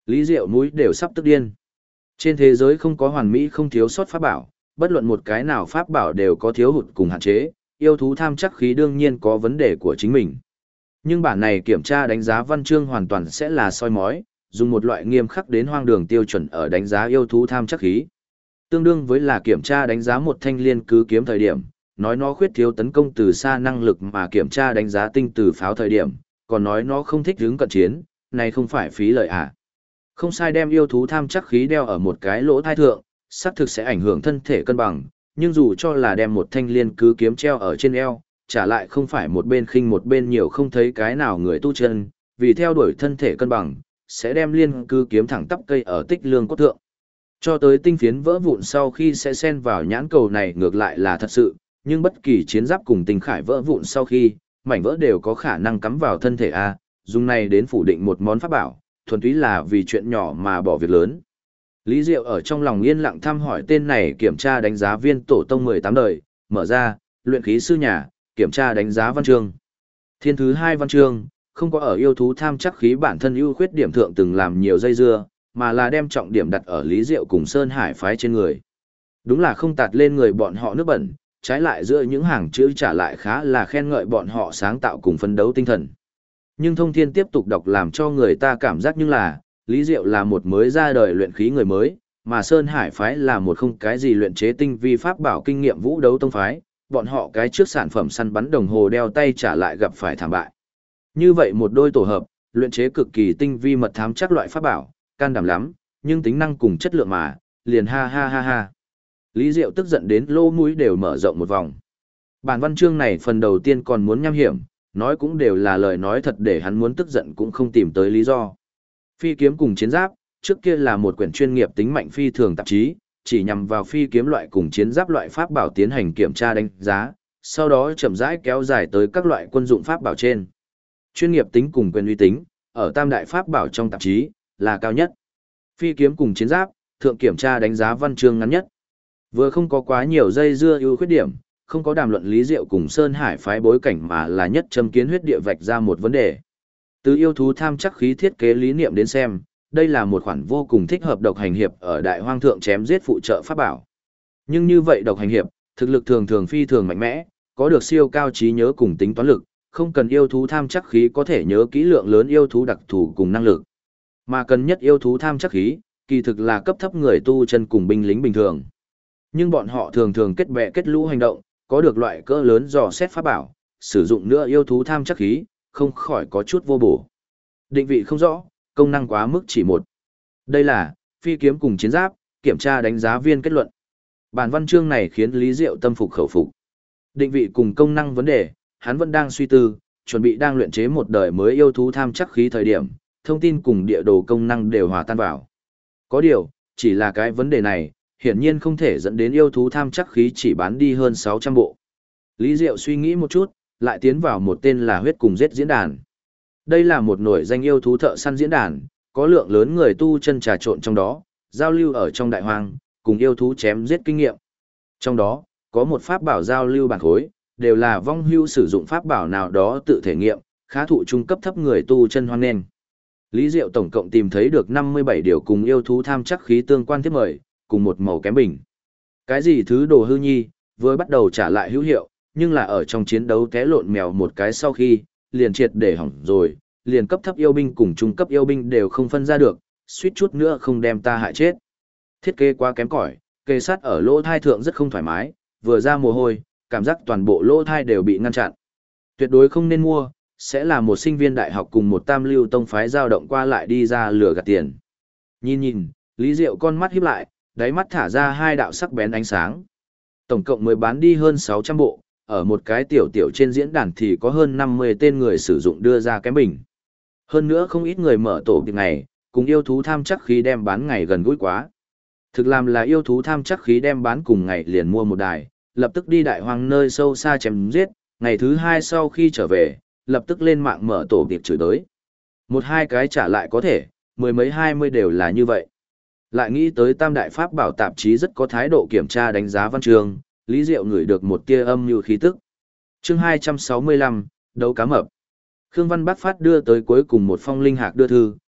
Lý Diệu mũi đều sắp tức điên. Trên thế giới không có hoàn mỹ không thiếu sót pháp bảo, bất luận một cái nào pháp bảo đều có thiếu hụt cùng hạn chế, yêu thú tham chắc khí đương nhiên có vấn đề của chính mình. Nhưng bản này kiểm tra đánh giá văn chương hoàn toàn sẽ là soi mói, dùng một loại nghiêm khắc đến hoang đường tiêu chuẩn ở đánh giá yêu thú tham chắc khí. Tương đương với là kiểm tra đánh giá một thanh liên cứ kiếm thời điểm, nói nó khuyết thiếu tấn công từ xa năng lực mà kiểm tra đánh giá tinh từ pháo thời điểm, còn nói nó không thích hướng cận chiến, này không phải phí lời à. Không sai, đem yêu thú tham chắc khí đeo ở một cái lỗ thai thượng, xác thực sẽ ảnh hưởng thân thể cân bằng, nhưng dù cho là đem một thanh liên cứ kiếm treo ở trên eo, trả lại không phải một bên khinh một bên nhiều không thấy cái nào người tu chân, vì theo đuổi thân thể cân bằng, sẽ đem liên cứ kiếm thẳng tắp cây ở tích lương cốt thượng. Cho tới tinh phiến vỡ vụn sau khi sẽ xen vào nhãn cầu này ngược lại là thật sự, nhưng bất kỳ chiến giáp cùng tinh khải vỡ vụn sau khi, mảnh vỡ đều có khả năng cắm vào thân thể A, dùng này đến phủ định một món pháp bảo, thuần túy là vì chuyện nhỏ mà bỏ việc lớn. Lý Diệu ở trong lòng yên lặng thăm hỏi tên này kiểm tra đánh giá viên tổ tông 18 đời, mở ra, luyện khí sư nhà, kiểm tra đánh giá văn chương. Thiên thứ 2 văn chương, không có ở yêu thú tham chắc khí bản thân ưu khuyết điểm thượng từng làm nhiều dây dưa, mà là đem trọng điểm đặt ở Lý Diệu cùng Sơn Hải phái trên người. Đúng là không tạt lên người bọn họ nước bẩn, trái lại giữa những hàng chữ trả lại khá là khen ngợi bọn họ sáng tạo cùng phấn đấu tinh thần. Nhưng thông thiên tiếp tục đọc làm cho người ta cảm giác như là, Lý Diệu là một mới ra đời luyện khí người mới, mà Sơn Hải phái là một không cái gì luyện chế tinh vi pháp bảo kinh nghiệm vũ đấu tông phái, bọn họ cái trước sản phẩm săn bắn đồng hồ đeo tay trả lại gặp phải thảm bại. Như vậy một đôi tổ hợp, luyện chế cực kỳ tinh vi mật thám chắc loại pháp bảo, can đảm lắm, nhưng tính năng cùng chất lượng mà, liền ha ha ha ha. Lý Diệu tức giận đến lỗ mũi đều mở rộng một vòng. Bản văn chương này phần đầu tiên còn muốn nham hiểm, nói cũng đều là lời nói thật để hắn muốn tức giận cũng không tìm tới lý do. Phi kiếm cùng chiến giáp, trước kia là một quyển chuyên nghiệp tính mạnh phi thường tạp chí, chỉ nhằm vào phi kiếm loại cùng chiến giáp loại pháp bảo tiến hành kiểm tra đánh giá, sau đó chậm rãi kéo dài tới các loại quân dụng pháp bảo trên. Chuyên nghiệp tính cùng quyền uy tính, ở tam đại pháp bảo trong tạp chí, là cao nhất. Phi kiếm cùng chiến giáp, thượng kiểm tra đánh giá văn chương ngắn nhất. Vừa không có quá nhiều dây dưa ưu khuyết điểm, không có đàm luận Lý Diệu cùng Sơn Hải phái bối cảnh mà là nhất châm kiến huyết địa vạch ra một vấn đề. Từ yêu thú tham chắc khí thiết kế lý niệm đến xem, đây là một khoản vô cùng thích hợp độc hành hiệp ở đại hoang thượng chém giết phụ trợ pháp bảo. Nhưng như vậy độc hành hiệp, thực lực thường thường phi thường mạnh mẽ, có được siêu cao trí nhớ cùng tính toán lực, không cần yêu thú tham chắc khí có thể nhớ kỹ lượng lớn yêu thú đặc thù cùng năng lực. Mà cần nhất yêu thú tham chắc khí, kỳ thực là cấp thấp người tu chân cùng binh lính bình thường. Nhưng bọn họ thường thường kết bè kết lũ hành động, có được loại cỡ lớn dò xét pháp bảo, sử dụng nữa yêu thú tham chắc khí, không khỏi có chút vô bổ. Định vị không rõ, công năng quá mức chỉ một. Đây là phi kiếm cùng chiến giáp, kiểm tra đánh giá viên kết luận. Bản văn chương này khiến Lý Diệu tâm phục khẩu phục. Định vị cùng công năng vấn đề, hắn vẫn đang suy tư, chuẩn bị đang luyện chế một đời mới yêu thú tham chắc khí thời điểm, thông tin cùng địa đồ công năng đều hòa tan vào. Có điều, chỉ là cái vấn đề này, hiển nhiên không thể dẫn đến yêu thú tham chắc khí chỉ bán đi hơn 600 bộ. Lý Diệu suy nghĩ một chút, lại tiến vào một tên là huyết cùng giết diễn đàn. Đây là một nổi danh yêu thú thợ săn diễn đàn, có lượng lớn người tu chân trà trộn trong đó, giao lưu ở trong đại hoang, cùng yêu thú chém giết kinh nghiệm. Trong đó, có một pháp bảo giao lưu bản khối, đều là vong hưu sử dụng pháp bảo nào đó tự thể nghiệm, khá thụ trung cấp thấp người tu chân hoan nghênh. Lý Diệu tổng cộng tìm thấy được 57 điều cùng yêu thú tham chắc khí tương quan thiết mời, cùng một màu kém bình. Cái gì thứ đồ hư nhi, vừa bắt đầu trả lại hữu hiệu, nhưng là ở trong chiến đấu té lộn mèo một cái sau khi, liền triệt để hỏng rồi, liền cấp thấp yêu binh cùng trung cấp yêu binh đều không phân ra được, suýt chút nữa không đem ta hại chết. Thiết kế quá kém cỏi, kê sát ở lỗ thai thượng rất không thoải mái, vừa ra mồ hôi, cảm giác toàn bộ lỗ thai đều bị ngăn chặn. Tuyệt đối không nên mua, sẽ là một sinh viên đại học cùng một tam lưu tông phái dao động qua lại đi ra lừa gạt tiền. Nhìn, Lý Diệu con mắt híp lại, đáy mắt thả ra hai đạo sắc bén ánh sáng. Tổng cộng mới bán đi hơn 600 bộ, ở một cái tiểu trên diễn đàn thì có hơn 50 tên người sử dụng đưa ra kém bình. Hơn nữa không ít người mở tổ việc này, cùng yêu thú tham chắc khí đem bán ngày gần gũi quá. Thực làm là yêu thú tham chắc khí đem bán cùng ngày liền mua một đài, lập tức đi đại hoang nơi sâu xa chém giết, ngày thứ hai sau khi trở về, lập tức lên mạng mở tổ việc chửi đới. Một hai cái trả lại có thể, mười mấy 20 đều là như vậy. Lại nghĩ tới tam đại pháp bảo tạp chí rất có thái độ kiểm tra đánh giá văn chương, Lý Diệu ngửi được một tia âm như khí tức. Chương 265, đấu cá mập. Khương Văn Bắc phát đưa tới cuối cùng một phong linh hạc đưa thư,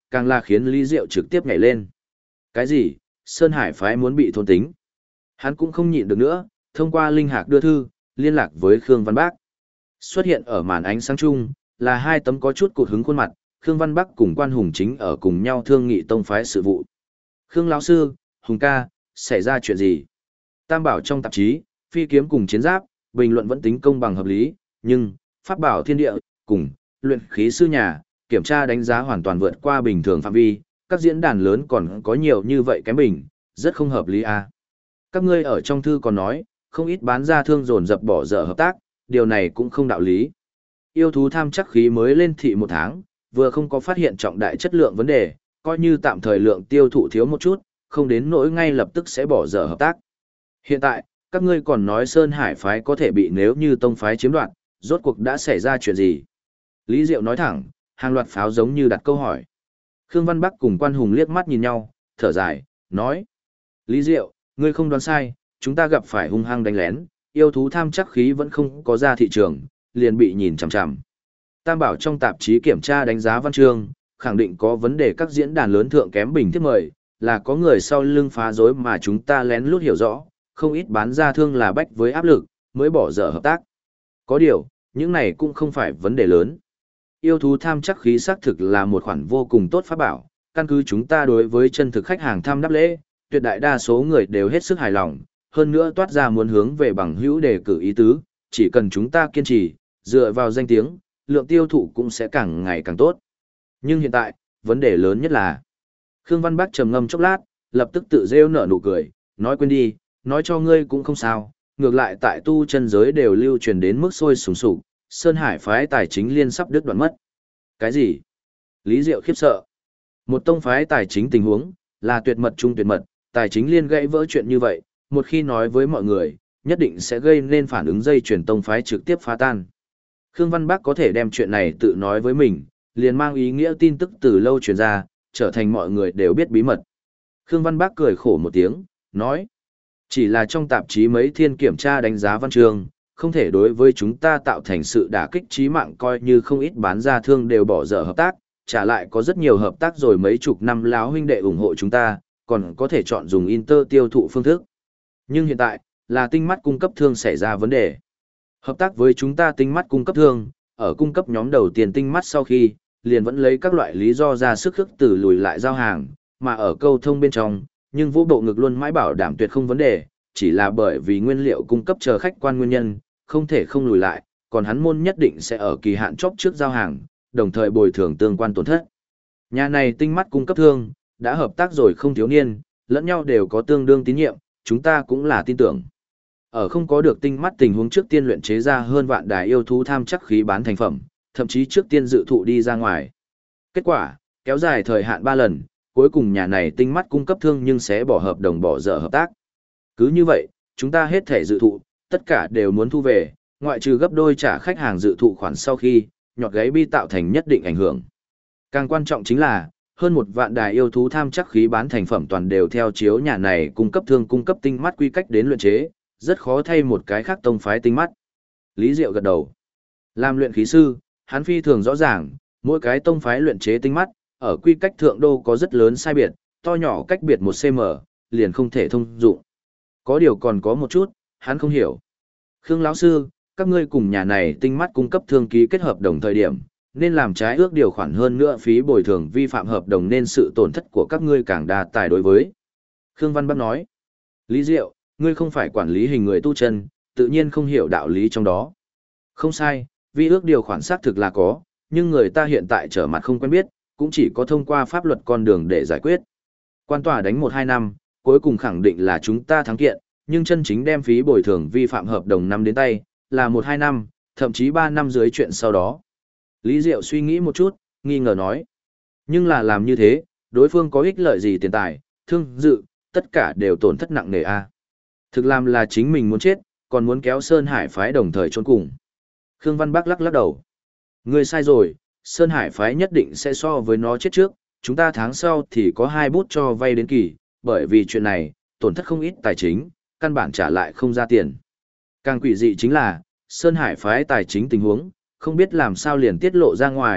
càng là khiến Lý Diệu trực tiếp nhảy lên. Cái gì? Sơn Hải phái muốn bị thôn tính? Hắn cũng không nhịn được nữa, thông qua linh hạc đưa thư, liên lạc với Khương Văn Bác. Xuất hiện ở màn ánh sáng chung, là hai tấm có chút cụt hứng khuôn mặt, Khương Văn Bắc cùng Quan Hùng chính ở cùng nhau thương nghị tông phái sự vụ. Khương lão sư, Hùng ca, xảy ra chuyện gì? Tam bảo trong tạp chí, phi kiếm cùng chiến giáp, bình luận vẫn tính công bằng hợp lý, nhưng pháp bảo thiên địa cùng luyện khí sư nhà, kiểm tra đánh giá hoàn toàn vượt qua bình thường phạm vi, các diễn đàn lớn còn có nhiều như vậy kém bình, rất không hợp lý à. Các ngươi ở trong thư còn nói, không ít bán ra thương dồn dập bỏ dở hợp tác, điều này cũng không đạo lý. Yêu thú tham chắc khí mới lên thị 1 tháng, vừa không có phát hiện trọng đại chất lượng vấn đề, coi như tạm thời lượng tiêu thụ thiếu một chút, không đến nỗi ngay lập tức sẽ bỏ dở hợp tác. Hiện tại, các ngươi còn nói Sơn Hải phái có thể bị nếu như tông phái chiếm đoạt, rốt cuộc đã xảy ra chuyện gì? Lý Diệu nói thẳng, hàng loạt pháo giống như đặt câu hỏi. Khương Văn Bắc cùng Quan Hùng liếc mắt nhìn nhau, thở dài, nói. Lý Diệu, ngươi không đoán sai, chúng ta gặp phải hung hăng đánh lén, yêu thú tham chắc khí vẫn không có ra thị trường, liền bị nhìn chằm chằm. Tam bảo trong tạp chí kiểm tra đánh giá văn chương, khẳng định có vấn đề các diễn đàn lớn thượng kém bình tiếp mời, là có người sau lưng phá rối mà chúng ta lén lút hiểu rõ, không ít bán ra thương là bách với áp lực, mới bỏ dở hợp tác. Có điều, những này cũng không phải vấn đề lớn. Yêu thú tham chắc khí xác thực là một khoản vô cùng tốt pháp bảo, căn cứ chúng ta đối với chân thực khách hàng tham đáp lễ, tuyệt đại đa số người đều hết sức hài lòng, hơn nữa toát ra muốn hướng về bằng hữu đề cử ý tứ, chỉ cần chúng ta kiên trì, dựa vào danh tiếng, lượng tiêu thụ cũng sẽ càng ngày càng tốt. Nhưng hiện tại, vấn đề lớn nhất là Khương Văn Bắc trầm ngâm chốc lát, lập tức tự rêu nở nụ cười, nói quên đi, nói cho ngươi cũng không sao, ngược lại tại tu chân giới đều lưu truyền đến mức sôi sùng sục, Sơn Hải phái tài chính liên sắp đứt đoạn mất. Cái gì? Lý Diệu khiếp sợ. Một tông phái tài chính tình huống, là tuyệt mật trung tuyệt mật, tài chính liên gãy vỡ chuyện như vậy, một khi nói với mọi người, nhất định sẽ gây nên phản ứng dây chuyển tông phái trực tiếp phá tan. Khương Văn Bắc có thể đem chuyện này tự nói với mình, liền mang ý nghĩa tin tức từ lâu truyền ra, trở thành mọi người đều biết bí mật. Khương Văn Bắc cười khổ một tiếng, nói, chỉ là trong tạp chí mấy thiên kiểm tra đánh giá văn chương, không thể đối với chúng ta tạo thành sự đả kích chí mạng, coi như không ít bán ra thương đều bỏ dở hợp tác, trả lại có rất nhiều hợp tác rồi mấy chục năm láo huynh đệ ủng hộ chúng ta, còn có thể chọn dùng Inter tiêu thụ phương thức. Nhưng hiện tại, là tinh mắt cung cấp thương xảy ra vấn đề. Hợp tác với chúng ta tinh mắt cung cấp thương, ở cung cấp nhóm đầu tiên tinh mắt sau khi, liền vẫn lấy các loại lý do ra sức khước từ lùi lại giao hàng, mà ở câu thông bên trong, nhưng vũ bộ ngực luôn mãi bảo đảm tuyệt không vấn đề, chỉ là bởi vì nguyên liệu cung cấp chờ khách quan nguyên nhân, không thể không lùi lại, còn hắn môn nhất định sẽ ở kỳ hạn chóp trước giao hàng, đồng thời bồi thường tương quan tổn thất. Nhà này tinh mắt cung cấp thương, đã hợp tác rồi không thiếu niên, lẫn nhau đều có tương đương tín nhiệm, chúng ta cũng là tin tưởng. Ở không có được tinh mắt tình huống trước tiên luyện chế ra hơn vạn đài yêu thú tham chắc khí bán thành phẩm, thậm chí trước tiên dự thụ đi ra ngoài. Kết quả, kéo dài thời hạn 3 lần, cuối cùng nhà này tinh mắt cung cấp thương nhưng sẽ bỏ hợp đồng bỏ dở hợp tác. Cứ như vậy, chúng ta hết thể dự thụ, tất cả đều muốn thu về, ngoại trừ gấp đôi trả khách hàng dự thụ khoản sau khi, nhọt gáy bi tạo thành nhất định ảnh hưởng. Càng quan trọng chính là, hơn 1 vạn đài yêu thú tham chắc khí bán thành phẩm toàn đều theo chiếu nhà này cung cấp thương cung cấp tinh mắt quy cách đến luyện chế, rất khó thay một cái khác tông phái tinh mắt. Lý Diệu gật đầu. Làm luyện khí sư, hắn phi thường rõ ràng, mỗi cái tông phái luyện chế tinh mắt, ở quy cách thượng đô có rất lớn sai biệt, to nhỏ cách biệt 1 cm, liền không thể thông dụng. Có điều còn có một chút, hắn không hiểu. Khương lão sư, các ngươi cùng nhà này tinh mắt cung cấp thương ký kết hợp đồng thời điểm, nên làm trái ước điều khoản hơn nữa phí bồi thường vi phạm hợp đồng nên sự tổn thất của các ngươi càng đa tài đối với. Khương Văn Bắc nói, Lý Diệu, ngươi không phải quản lý hình người tu chân, tự nhiên không hiểu đạo lý trong đó. Không sai, vi ước điều khoản xác thực là có, nhưng người ta hiện tại trở mặt không quen biết, cũng chỉ có thông qua pháp luật con đường để giải quyết. Quan tòa đánh 1-2 năm, cuối cùng khẳng định là chúng ta thắng kiện, nhưng chân chính đem phí bồi thường vi phạm hợp đồng năm đến tay, là 1-2 năm, thậm chí 3 năm dưới chuyện sau đó. Lý Diệu suy nghĩ một chút, nghi ngờ nói. Nhưng là làm như thế, đối phương có ích lợi gì tiền tài, thương dự, tất cả đều tổn thất nặng nề a. Thực làm là chính mình muốn chết, còn muốn kéo Sơn Hải phái đồng thời chôn cùng. Khương Văn Bắc lắc lắc đầu. Ngươi sai rồi, Sơn Hải phái nhất định sẽ so với nó chết trước, chúng ta tháng sau thì có 2 bút cho vay đến kỳ, bởi vì chuyện này, tổn thất không ít tài chính, căn bản trả lại không ra tiền. Càng quỷ dị chính là, Sơn Hải phái tài chính tình huống, không biết làm sao liền tiết lộ ra ngoài,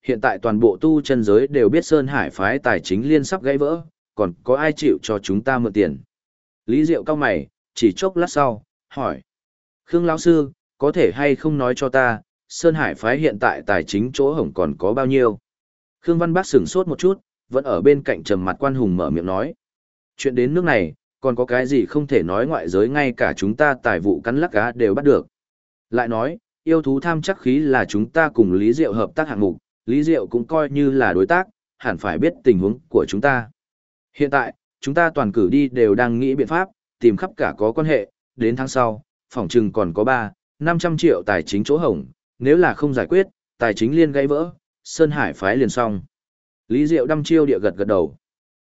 Hiện tại toàn bộ tu chân giới đều biết Sơn Hải phái tài chính liên sắp gãy vỡ, còn có ai chịu cho chúng ta mượn tiền? Lý Diệu cau mày, chỉ chốc lát sau, hỏi. Khương lão sư, có thể hay không nói cho ta, Sơn Hải phái hiện tại tài chính chỗ hổng còn có bao nhiêu? Khương Văn Bác sửng sốt một chút, vẫn ở bên cạnh trầm mặt Quan Hùng mở miệng nói. Chuyện đến nước này, còn có cái gì không thể nói ngoại giới ngay cả chúng ta tài vụ cắn lắc cá đều bắt được. Lại nói, yêu thú tham chắc khí là chúng ta cùng Lý Diệu hợp tác hạng mục, Lý Diệu cũng coi như là đối tác, hẳn phải biết tình huống của chúng ta. Hiện tại, chúng ta toàn cử đi đều đang nghĩ biện pháp, tìm khắp cả có quan hệ, đến tháng sau, phỏng chừng còn có 300-500 triệu tài chính chỗ hổng, nếu là không giải quyết, tài chính liên gãy vỡ, Sơn Hải phái liền xong. Lý Diệu đăm chiêu địa gật gật đầu.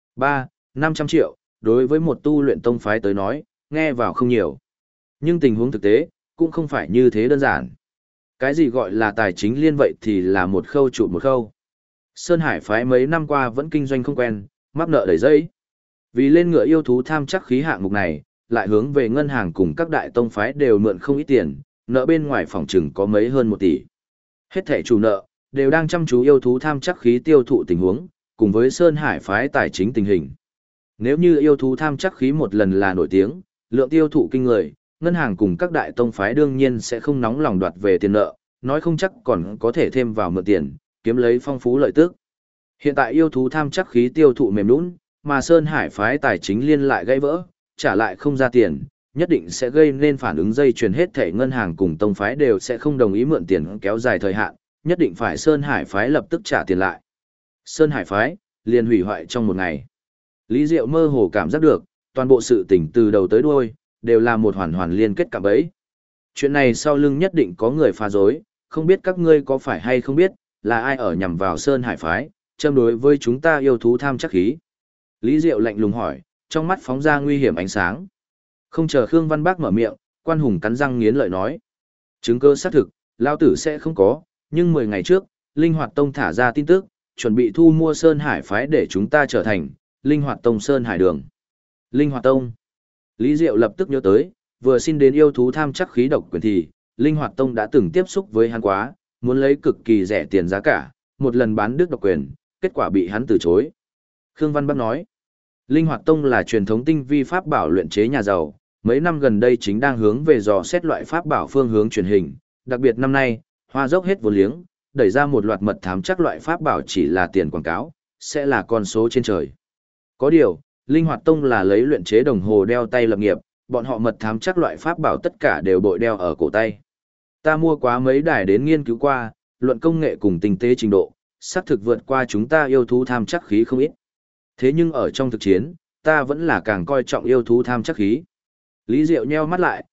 300-500 triệu, đối với một tu luyện tông phái tới nói, nghe vào không nhiều. Nhưng tình huống thực tế, cũng không phải như thế đơn giản. Cái gì gọi là tài chính liên vậy thì là một khâu trụ một khâu. Sơn Hải phái mấy năm qua vẫn kinh doanh không quen, mắc nợ đầy dây. Vì lên ngựa yêu thú tham chắc khí hạng mục này, lại hướng về ngân hàng cùng các đại tông phái đều mượn không ít tiền, nợ bên ngoài phòng trừng có mấy hơn 1 tỷ. Hết thảy chủ nợ, đều đang chăm chú yêu thú tham chắc khí tiêu thụ tình huống, cùng với Sơn Hải phái tài chính tình hình. Nếu như yêu thú tham chắc khí một lần là nổi tiếng, lượng tiêu thụ kinh người, ngân hàng cùng các đại tông phái đương nhiên sẽ không nóng lòng đoạt về tiền nợ, nói không chắc còn có thể thêm vào mượn tiền, kiếm lấy phong phú lợi tức. Hiện tại yêu thú tham chắc khí tiêu thụ mềm nhũn, mà Sơn Hải phái tài chính liên lại gãy vỡ, trả lại không ra tiền, nhất định sẽ gây nên phản ứng dây chuyền, hết thảy ngân hàng cùng tông phái đều sẽ không đồng ý mượn tiền kéo dài thời hạn, nhất định phải Sơn Hải phái lập tức trả tiền lại. Sơn Hải phái liền hủy hoại trong một ngày. Lý Diệu mơ hồ cảm giác được, toàn bộ sự tình từ đầu tới đuôi đều là một hoàn hoàn liên kết cả bấy. Chuyện này sau lưng nhất định có người phá rối, không biết các ngươi có phải hay không biết, là ai ở nhằm vào Sơn Hải phái, châm đối với chúng ta yêu thú tham chắc khí. Lý Diệu lạnh lùng hỏi, trong mắt phóng ra nguy hiểm ánh sáng. Không chờ Khương Văn Bác mở miệng, Quan Hùng cắn răng nghiến lợi nói. Chứng cơ xác thực, lao tử sẽ không có, nhưng 10 ngày trước, Linh Hoạt Tông thả ra tin tức, chuẩn bị thu mua Sơn Hải phái để chúng ta trở thành Linh Hoạt Tông Sơn Hải Đường. Linh Hoạt Tông. Lý Diệu lập tức nhớ tới, vừa xin đến yêu thú tham chắc khí độc quyền thì, Linh Hoạt Tông đã từng tiếp xúc với hắn quá, muốn lấy cực kỳ rẻ tiền giá cả, một lần bán đứt độc quyền, kết quả bị hắn từ chối. Khương Văn Bắc nói, Linh Hoạt Tông là truyền thống tinh vi pháp bảo luyện chế nhà giàu, mấy năm gần đây chính đang hướng về dò xét loại pháp bảo phương hướng truyền hình, đặc biệt năm nay, hoa dốc hết vốn liếng, đẩy ra một loạt mật thám chắc loại pháp bảo chỉ là tiền quảng cáo, sẽ là con số trên trời. Có điều, Linh Hoạt Tông là lấy luyện chế đồng hồ đeo tay lập nghiệp, bọn họ mật thám chắc loại pháp bảo tất cả đều bội đeo ở cổ tay. Ta mua quá mấy đài đến nghiên cứu qua, luận công nghệ cùng tinh tế trình độ, xác thực vượt qua chúng ta yêu thú tham chắc khí không ít. Thế nhưng ở trong thực chiến, ta vẫn là càng coi trọng yêu thú tham chắc khí. Lý Diệu nheo mắt lại,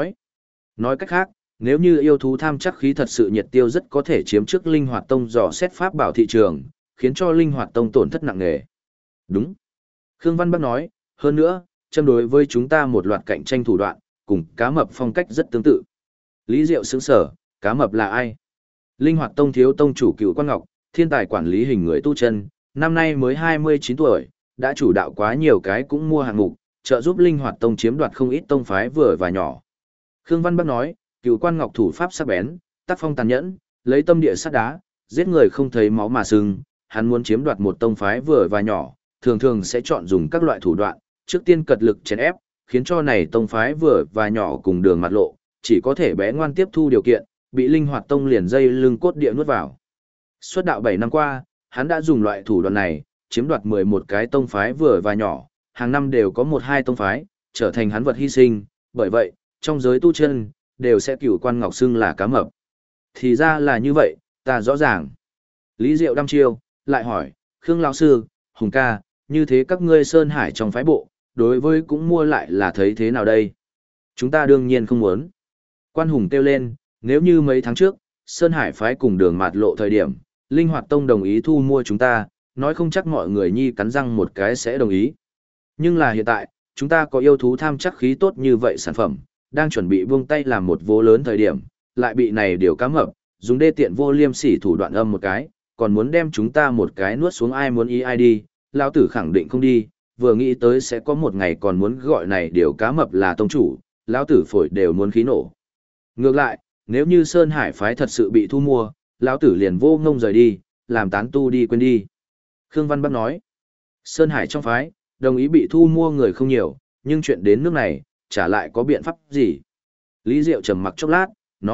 nói cách khác, nếu như yêu thú tham chắc khí thật sự nhiệt tiêu rất có thể chiếm trước Linh Hoạt Tông dò xét pháp bảo thị trường, khiến cho Linh Hoạt Tông tổn thất nặng nề. Đúng. Khương Văn Bắc nói, hơn nữa, châm đối với chúng ta một loạt cạnh tranh thủ đoạn, cùng cá mập phong cách rất tương tự. Lý Diệu sững sở, cá mập là ai? Linh Hoạt Tông thiếu tông chủ Cựu Quan Ngọc, thiên tài quản lý hình người tu chân, năm nay mới 29 tuổi, đã chủ đạo quá nhiều cái cũng mua hạng mục, trợ giúp Linh Hoạt Tông chiếm đoạt không ít tông phái vừa và nhỏ. Khương Văn Bắc nói, Cựu Quan Ngọc thủ pháp sắc bén, tác phong tàn nhẫn, lấy tâm địa sắt đá, giết người không thấy máu mà sưng, hắn muốn chiếm đoạt một tông phái vừa và nhỏ, thường thường sẽ chọn dùng các loại thủ đoạn, trước tiên cật lực chèn ép, khiến cho này tông phái vừa và nhỏ cùng đường mặt lộ, chỉ có thể bé ngoan tiếp thu điều kiện, bị Linh Hoạt Tông liền dây lưng cốt địa nuốt vào. Xuất đạo 7 năm qua, hắn đã dùng loại thủ đoạn này, chiếm đoạt 11 cái tông phái vừa và nhỏ, hàng năm đều có 1-2 tông phái, trở thành hắn vật hy sinh, bởi vậy, trong giới tu chân, đều sẽ Cửu Quan Ngọc xưng là cá mập. Thì ra là như vậy, ta rõ ràng. Lý Diệu đăm chiêu, lại hỏi, Khương lão sư, Hùng ca, như thế các ngươi Sơn Hải trong phái bộ, đối với cũng mua lại là thấy thế nào đây? Chúng ta đương nhiên không muốn. Quan Hùng kêu lên, nếu như mấy tháng trước, Sơn Hải phái cùng đường mạt lộ thời điểm, Linh Hoạt Tông đồng ý thu mua chúng ta, nói không chắc mọi người nhi cắn răng một cái sẽ đồng ý. Nhưng là hiện tại, chúng ta có yêu thú tham chắc khí tốt như vậy sản phẩm, đang chuẩn bị buông tay làm một vố lớn thời điểm, lại bị này điều cá mập, dùng đê tiện vô liêm sỉ thủ đoạn âm một cái, còn muốn đem chúng ta một cái nuốt xuống, ai muốn ý ai đi, lão tử khẳng định không đi, vừa nghĩ tới sẽ có một ngày còn muốn gọi này điều cá mập là tông chủ, lão tử phổi đều muốn khí nổ. Ngược lại, nếu như Sơn Hải phái thật sự bị thu mua, lão tử liền vô ngông rời đi, làm tán tu đi quên đi. Khương Văn Bắc nói, Sơn Hải trong phái, đồng ý bị thu mua người không nhiều, nhưng chuyện đến nước này, trả lại có biện pháp gì? Lý Diệu trầm mặc chốc lát,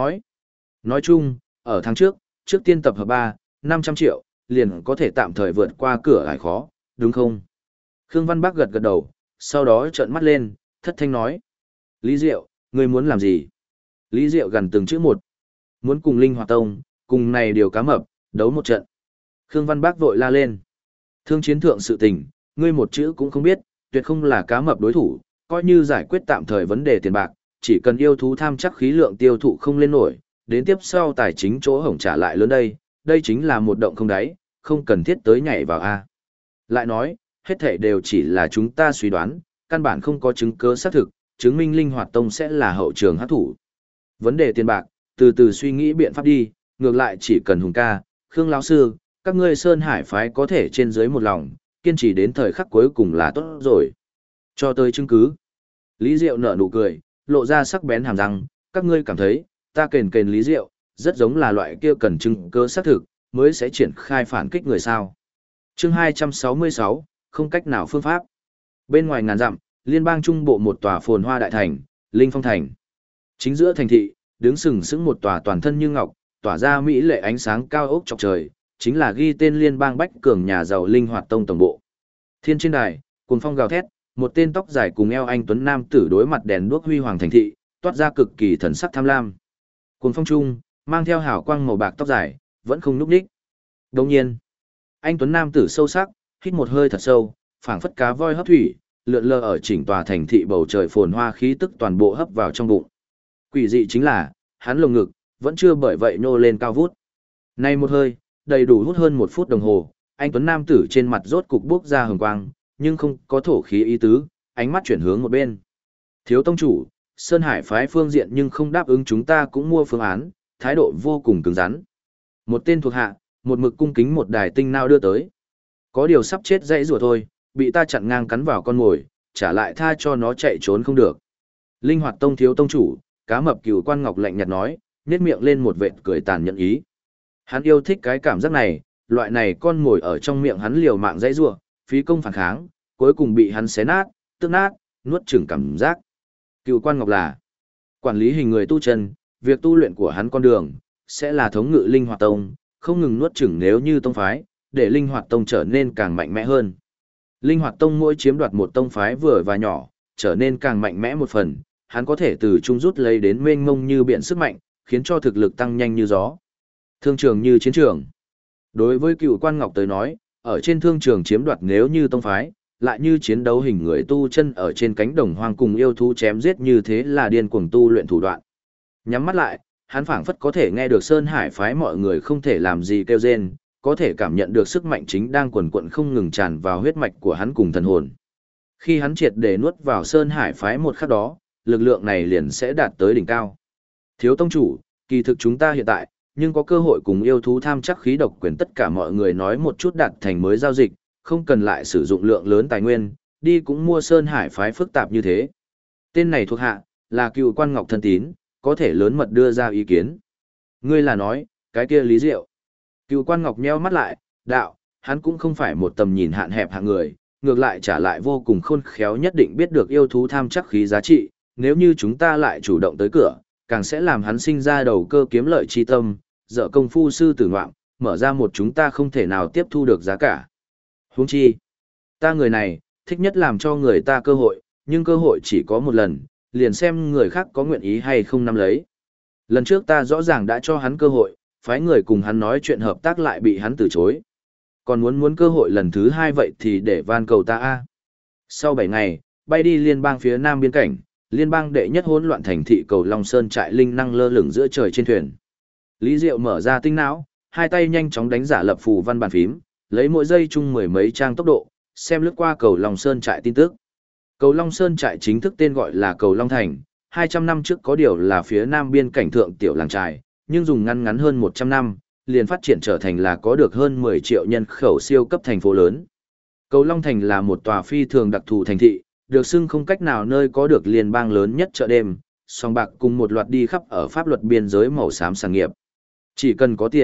nói chung, ở tháng trước tiên tập hợp 500 triệu, liền có thể tạm thời vượt qua cửa ải khó, đúng không? Khương Văn Bắc gật gật đầu, sau đó trợn mắt lên, thất thanh nói. Lý Diệu, ngươi muốn làm gì? Lý Diệu gần từng chữ một. Muốn cùng Linh Hoạt Tông, cùng này điều cá mập, đấu một trận. Khương Văn Bắc vội la lên. Thương chiến thượng sự tình, ngươi một chữ cũng không biết, tuyệt không là cá mập đối thủ, coi như giải quyết tạm thời vấn đề tiền bạc, chỉ cần yêu thú tham chắc khí lượng tiêu thụ không lên nổi, đến tiếp sau tài chính chỗ hổng trả lại lớn đây chính là một động không đáy, không cần thiết tới nhảy vào A. Lại nói, hết thảy đều chỉ là chúng ta suy đoán, căn bản không có chứng cứ xác thực, chứng minh Linh Hoạt Tông sẽ là hậu trường hắc thủ. Vấn đề tiền bạc, từ từ suy nghĩ biện pháp đi, ngược lại chỉ cần Hùng ca, Khương lão sư, các ngươi Sơn Hải phái có thể trên dưới một lòng, kiên trì đến thời khắc cuối cùng là tốt rồi. Cho tới chứng cứ. Lý Diệu nở nụ cười, lộ ra sắc bén hàm răng, các ngươi cảm thấy, ta kền Lý Diệu, rất giống là loại kia cần chứng cứ xác thực, mới sẽ triển khai phản kích người sao. Chương 266, không cách nào phương pháp. Bên ngoài ngàn dặm, liên bang trung bộ một tòa phồn hoa đại thành, Linh Phong thành. Chính giữa thành thị, đứng sừng sững một tòa toàn thân như ngọc, tỏa ra mỹ lệ ánh sáng cao ốc chọc trời, chính là ghi tên liên bang Bách Cường nhà giàu Linh Hoạt Tông tổng bộ. Thiên trên đài, cuồng phong gào thét, một tên tóc dài cùng eo anh tuấn nam tử đối mặt đèn đuốc huy hoàng thành thị, toát ra cực kỳ thần sắc tham lam. Cuồng phong trung, mang theo hào quang màu bạc tóc dài, vẫn không nhúc nhích. Đồng nhiên, anh tuấn nam tử sâu sắc, hít một hơi thật sâu, phảng phất cá voi hấp thủy, lượn lờ ở chỉnh tòa thành thị bầu trời phồn hoa khí tức toàn bộ hấp vào trong bụng. Quỷ dị chính là, hắn lồng ngực, vẫn chưa bởi vậy nhô lên cao vút. Nay một hơi, đầy đủ hút hơn 1 phút đồng hồ, anh tuấn nam tử trên mặt rốt cục bốc ra hừng quang, nhưng không có thổ khí ý tứ, ánh mắt chuyển hướng một bên. Thiếu tông chủ, Sơn Hải phái phương diện nhưng không đáp ứng chúng ta cũng mua phương án, thái độ vô cùng cứng rắn. Một tên thuộc hạ, một mực cung kính một đài tinh nao đưa tới. Có điều sắp chết dãy rùa thôi, bị ta chặn ngang cắn vào con mồi, trả lại tha cho nó chạy trốn không được. Linh Hoạt Tông thiếu tông chủ, cá mập Cửu Quan Ngọc lạnh nhạt nói, nhếch miệng lên một vệt cười tàn nhẫn ý. Hắn yêu thích cái cảm giác này, loại này con mồi ở trong miệng hắn liều mạng dãy rủa, phí công phản kháng, cuối cùng bị hắn xé nát, tức nát, nuốt chửng cảm giác. Cửu Quan Ngọc là quản lý hình người tu chân, việc tu luyện của hắn con đường sẽ là thống ngự Linh Hoạt Tông, không ngừng nuốt chửng nếu như tông phái, để Linh Hoạt Tông trở nên càng mạnh mẽ hơn. Linh Hoạt Tông mỗi chiếm đoạt một tông phái vừa và nhỏ, trở nên càng mạnh mẽ một phần, hắn có thể từ trung rút lấy đến mênh mông như biển sức mạnh, khiến cho thực lực tăng nhanh như gió. Thương trường như chiến trường. Đối với Cửu Quan Ngọc tới nói, ở trên thương trường chiếm đoạt nếu như tông phái, lại như chiến đấu hình người tu chân ở trên cánh đồng hoang cùng yêu thú chém giết như thế là điên cuồng tu luyện thủ đoạn. Nhắm mắt lại, hắn phảng phất có thể nghe được Sơn Hải phái mọi người không thể làm gì kêu rên, có thể cảm nhận được sức mạnh chính đang quần quận không ngừng tràn vào huyết mạch của hắn cùng thần hồn. Khi hắn triệt để nuốt vào Sơn Hải phái một khắc đó, lực lượng này liền sẽ đạt tới đỉnh cao. Thiếu tông chủ, kỳ thực chúng ta hiện tại, nhưng có cơ hội cùng yêu thú tham chắc khí độc quyền tất cả mọi người nói một chút đạt thành mới giao dịch, không cần lại sử dụng lượng lớn tài nguyên, đi cũng mua Sơn Hải phái phức tạp như thế. Tên này thuộc hạ, là Cửu Quan Ngọc thân tín, có thể lớn mật đưa ra ý kiến. Ngươi là nói, cái kia Lý Diệu. Cửu Quan Ngọc nheo mắt lại, đạo, hắn cũng không phải một tầm nhìn hạn hẹp hạng người, ngược lại trả lại vô cùng khôn khéo nhất định biết được yêu thú tham chắc khí giá trị, nếu như chúng ta lại chủ động tới cửa, càng sẽ làm hắn sinh ra đầu cơ kiếm lợi chi tâm, dở công phu sư tử ngoạm, mở ra một chúng ta không thể nào tiếp thu được giá cả. Huống chi, ta người này, thích nhất làm cho người ta cơ hội, nhưng cơ hội chỉ có một lần, liền xem người khác có nguyện ý hay không nắm lấy. Lần trước ta rõ ràng đã cho hắn cơ hội, phái người cùng hắn nói chuyện hợp tác lại bị hắn từ chối. Còn muốn cơ hội lần thứ 2 vậy thì để van cầu ta a. Sau 7 ngày, bay đi liên bang phía nam biên cảnh, liên bang đệ nhất hỗn loạn thành thị Cầu Long Sơn trại linh năng lơ lửng giữa trời trên thuyền. Lý Diệu mở ra tinh não, hai tay nhanh chóng đánh giả lập phù văn bàn phím, lấy mỗi giây chung 10 mấy trang tốc độ, xem lướt qua Cầu Long Sơn trại tin tức. Cầu Long Sơn trại chính thức tên gọi là Cầu Long Thành, 200 năm trước có điều là phía nam biên cảnh thượng tiểu làng trại, nhưng dùng ngắn hơn 100 năm, liền phát triển trở thành là có được hơn 10 triệu nhân khẩu siêu cấp thành phố lớn. Cầu Long Thành là một tòa phi thường đặc thù thành thị, được xưng không cách nào nơi có được liên bang lớn nhất chợ đêm, song bạc cùng một loạt đi khắp ở pháp luật biên giới màu xám sản nghiệp. Chỉ cần có tiền,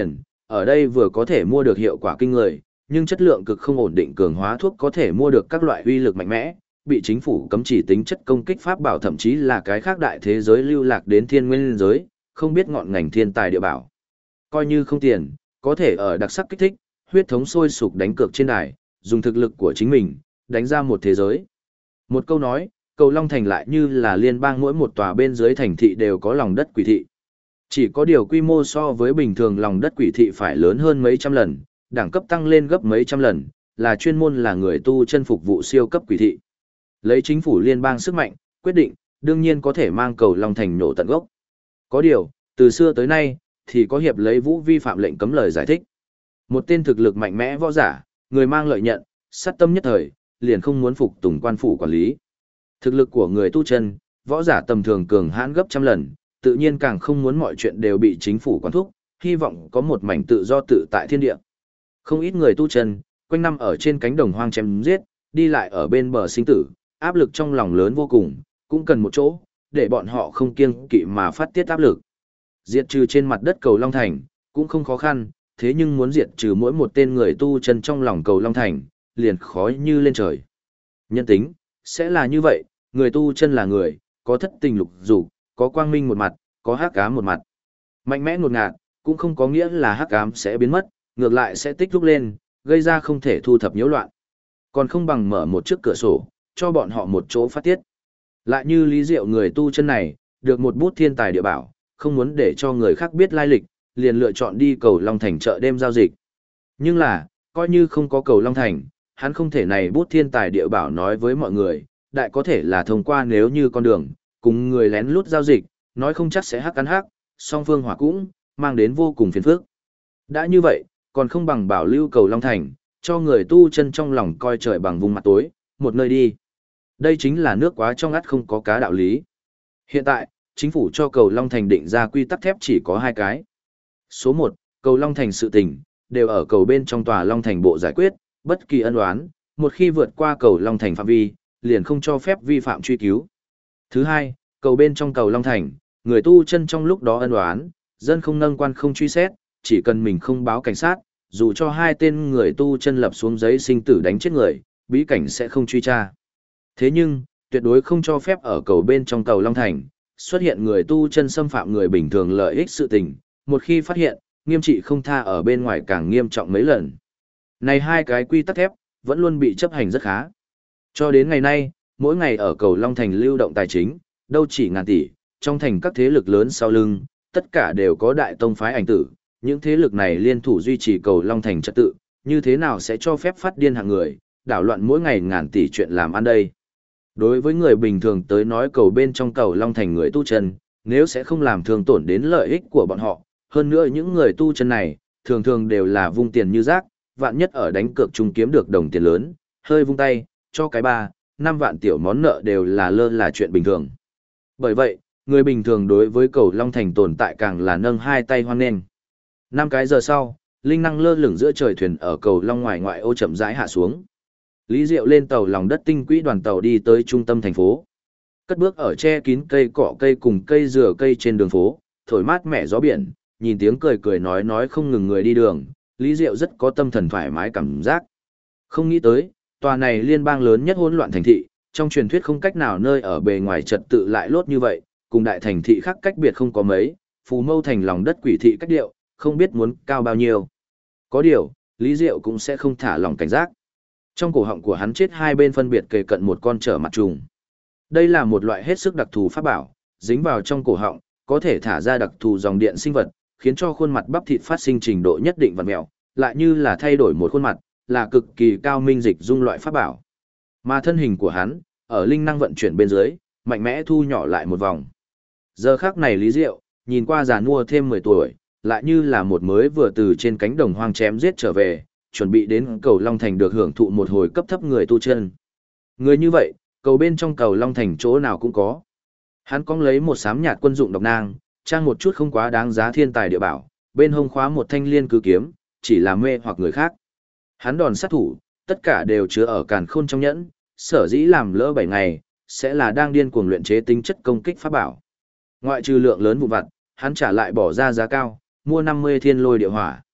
ở đây vừa có thể mua được hiệu quả kinh người, nhưng chất lượng cực không ổn định cường hóa thuốc có thể mua được các loại uy lực mạnh mẽ, bị chính phủ cấm chỉ tính chất công kích pháp bảo thậm chí là cái khác đại thế giới lưu lạc đến thiên nguyên giới, không biết ngọn ngành thiên tài địa bảo. Coi như không tiền, có thể ở đặc sắc kích thích, huyết thống sôi sục đánh cược trên đài, dùng thực lực của chính mình, đánh ra một thế giới. Một câu nói, Cầu Long Thành lại như là liên bang mỗi một tòa bên dưới thành thị đều có lòng đất quỷ thị. Chỉ có điều quy mô so với bình thường lòng đất quỷ thị phải lớn hơn mấy trăm lần, đẳng cấp tăng lên gấp mấy trăm lần, là chuyên môn là người tu chân phục vụ siêu cấp quỷ thị. Lấy chính phủ liên bang sức mạnh, quyết định, đương nhiên có thể mang Cầu Long Thành nổ tận gốc. Có điều, từ xưa tới nay, thì có hiệp lấy vũ vi phạm lệnh cấm lời giải thích. Một tên thực lực mạnh mẽ võ giả, người mang lợi nhận, sát tâm nhất thời, liền không muốn phục tùng quan phủ quản lý. Thực lực của người tu chân, võ giả tầm thường cường hãn gấp trăm lần, tự nhiên càng không muốn mọi chuyện đều bị chính phủ quản thúc, hy vọng có một mảnh tự do tự tại thiên địa. Không ít người tu chân, quanh năm ở trên cánh đồng hoang chém giết, đi lại ở bên bờ sinh tử, áp lực trong lòng lớn vô cùng, cũng cần một chỗ, để bọn họ không kiêng kỵ mà phát tiết áp lực. Diệt trừ trên mặt đất Cầu Long Thành, cũng không khó khăn, thế nhưng muốn diệt trừ mỗi một tên người tu chân trong lòng Cầu Long Thành, liền khó như lên trời. Nhân tính, sẽ là như vậy, người tu chân là người, có thất tình lục dục, có quang minh một mặt, có hắc ám một mặt. Mạnh mẽ ngột ngạt, cũng không có nghĩa là hắc ám sẽ biến mất, ngược lại sẽ tích lũy lên, gây ra không thể thu thập nhiễu loạn. Còn không bằng mở một chiếc cửa sổ, cho bọn họ một chỗ phát tiết. Lại như Lý Diệu người tu chân này, được một bút thiên tài địa bảo, không muốn để cho người khác biết lai lịch, liền lựa chọn đi Cầu Long Thành chợ đêm giao dịch. Nhưng là, coi như không có Cầu Long Thành, hắn không thể này bút thiên tài địa bảo nói với mọi người, đại có thể là thông qua nếu như con đường, cùng người lén lút giao dịch, nói không chắc sẽ hắc ăn hắc, song phương hỏa cũng, mang đến vô cùng phiền phức. Đã như vậy, còn không bằng bảo lưu Cầu Long Thành, cho người tu chân trong lòng coi trời bằng vùng mặt tối, một nơi đi. Đây chính là nước quá trong ắt không có cá đạo lý. Hiện tại, chính phủ cho Cầu Long Thành định ra quy tắc thép chỉ có hai cái. Số 1, Cầu Long Thành sự tình, đều ở cầu bên trong tòa Long Thành bộ giải quyết, bất kỳ ân oán, một khi vượt qua Cầu Long Thành phạm vi, liền không cho phép vi phạm truy cứu. Thứ hai, cầu bên trong Cầu Long Thành, người tu chân trong lúc đó ân oán, dân không nâng quan không truy xét, chỉ cần mình không báo cảnh sát, dù cho hai tên người tu chân lập xuống giấy sinh tử đánh chết người, bí cảnh sẽ không truy tra. Thế nhưng, tuyệt đối không cho phép ở cầu bên trong Cầu Long Thành, xuất hiện người tu chân xâm phạm người bình thường lợi ích sự tình, một khi phát hiện, nghiêm trị không tha ở bên ngoài càng nghiêm trọng mấy lần. Này hai cái quy tắc thép, vẫn luôn bị chấp hành rất khá. Cho đến ngày nay, mỗi ngày ở Cầu Long Thành lưu động tài chính, đâu chỉ ngàn tỷ, trong thành các thế lực lớn sau lưng, tất cả đều có đại tông phái ảnh tử, những thế lực này liên thủ duy trì Cầu Long Thành trật tự, như thế nào sẽ cho phép phát điên hạng người, đảo loạn mỗi ngày ngàn tỷ chuyện làm ăn đây. Đối với người bình thường tới nói cầu bên trong Cầu Long Thành người tu chân, nếu sẽ không làm thương tổn đến lợi ích của bọn họ, hơn nữa những người tu chân này, thường thường đều là vung tiền như rác, vạn nhất ở đánh cược chung kiếm được đồng tiền lớn, hơi vung tay, cho cái 3, 5 vạn tiểu món nợ đều là lơ là chuyện bình thường. Bởi vậy, người bình thường đối với Cầu Long Thành tồn tại càng là nâng hai tay hoan nghênh. 5 cái giờ sau, linh năng lơ lửng giữa trời thuyền ở Cầu Long ngoại ngoại ô chậm rãi hạ xuống. Lý Diệu lên tàu lòng đất tinh quỹ đoàn tàu đi tới trung tâm thành phố. Cất bước ở che kín cây cỏ cây cùng cây dừa cây trên đường phố, thổi mát mẻ gió biển, nhìn tiếng cười cười nói không ngừng người đi đường, Lý Diệu rất có tâm thần thoải mái cảm giác. Không nghĩ tới, tòa này liên bang lớn nhất hỗn loạn thành thị, trong truyền thuyết không cách nào nơi ở bề ngoài trật tự lại lốt như vậy, cùng đại thành thị khác cách biệt không có mấy, Phù Mâu thành lòng đất quỷ thị cách điệu, không biết muốn cao bao nhiêu. Có điều, Lý Diệu cũng sẽ không thả lỏng cảnh giác. Trong cổ họng của hắn chết hai bên phân biệt kề cận một con trở mặt trùng. Đây là một loại hết sức đặc thù pháp bảo, dính vào trong cổ họng, có thể thả ra đặc thù dòng điện sinh vật, khiến cho khuôn mặt bắp thịt phát sinh trình độ nhất định vặn mèo, lại như là thay đổi một khuôn mặt, là cực kỳ cao minh dịch dung loại pháp bảo. Mà thân hình của hắn, ở linh năng vận chuyển bên dưới, mạnh mẽ thu nhỏ lại một vòng. Giờ khắc này Lý Diệu, nhìn qua già nua thêm 10 tuổi, lại như là một mới vừa từ trên cánh đồng hoang chém giết trở về, chuẩn bị đến Cầu Long Thành được hưởng thụ một hồi cấp thấp người tu chân. Người như vậy, cầu bên trong Cầu Long Thành chỗ nào cũng có. Hắn cong lấy một xám nhạt quân dụng độc nang, trang một chút không quá đáng giá thiên tài địa bảo, bên hông khóa một thanh liên cứ kiếm, chỉ là mê hoặc người khác. Hắn đòn sát thủ, tất cả đều chứa ở càn khôn trong nhẫn, sở dĩ làm lỡ 7 ngày, sẽ là đang điên cuồng luyện chế tính chất công kích pháp bảo. Ngoại trừ lượng lớn vụ vặt, hắn trả lại bỏ ra giá cao, mua 50 thiên lôi địa hỏa.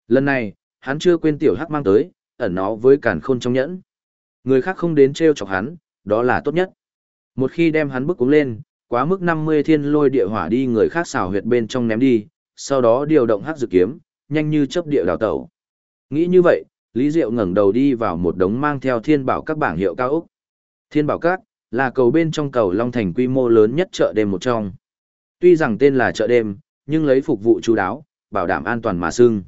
Lần này, hắn chưa quên tiểu hắc mang tới, ẩn nó với càn khôn trong nhẫn. Người khác không đến trêu chọc hắn, đó là tốt nhất. Một khi đem hắn bức cuống lên, quá mức 50 thiên lôi địa hỏa đi người khác xào huyệt bên trong ném đi, sau đó điều động hắc dự kiếm, nhanh như chớp địa đào tẩu. Nghĩ như vậy, Lý Diệu ngẩng đầu đi vào một đống mang theo thiên bảo các bảng hiệu cao ốc. Thiên bảo các là cầu bên trong cầu Long Thành quy mô lớn nhất chợ đêm một trong. Tuy rằng tên là chợ đêm, nhưng lấy phục vụ chú đáo, bảo đảm an toàn mà xưng.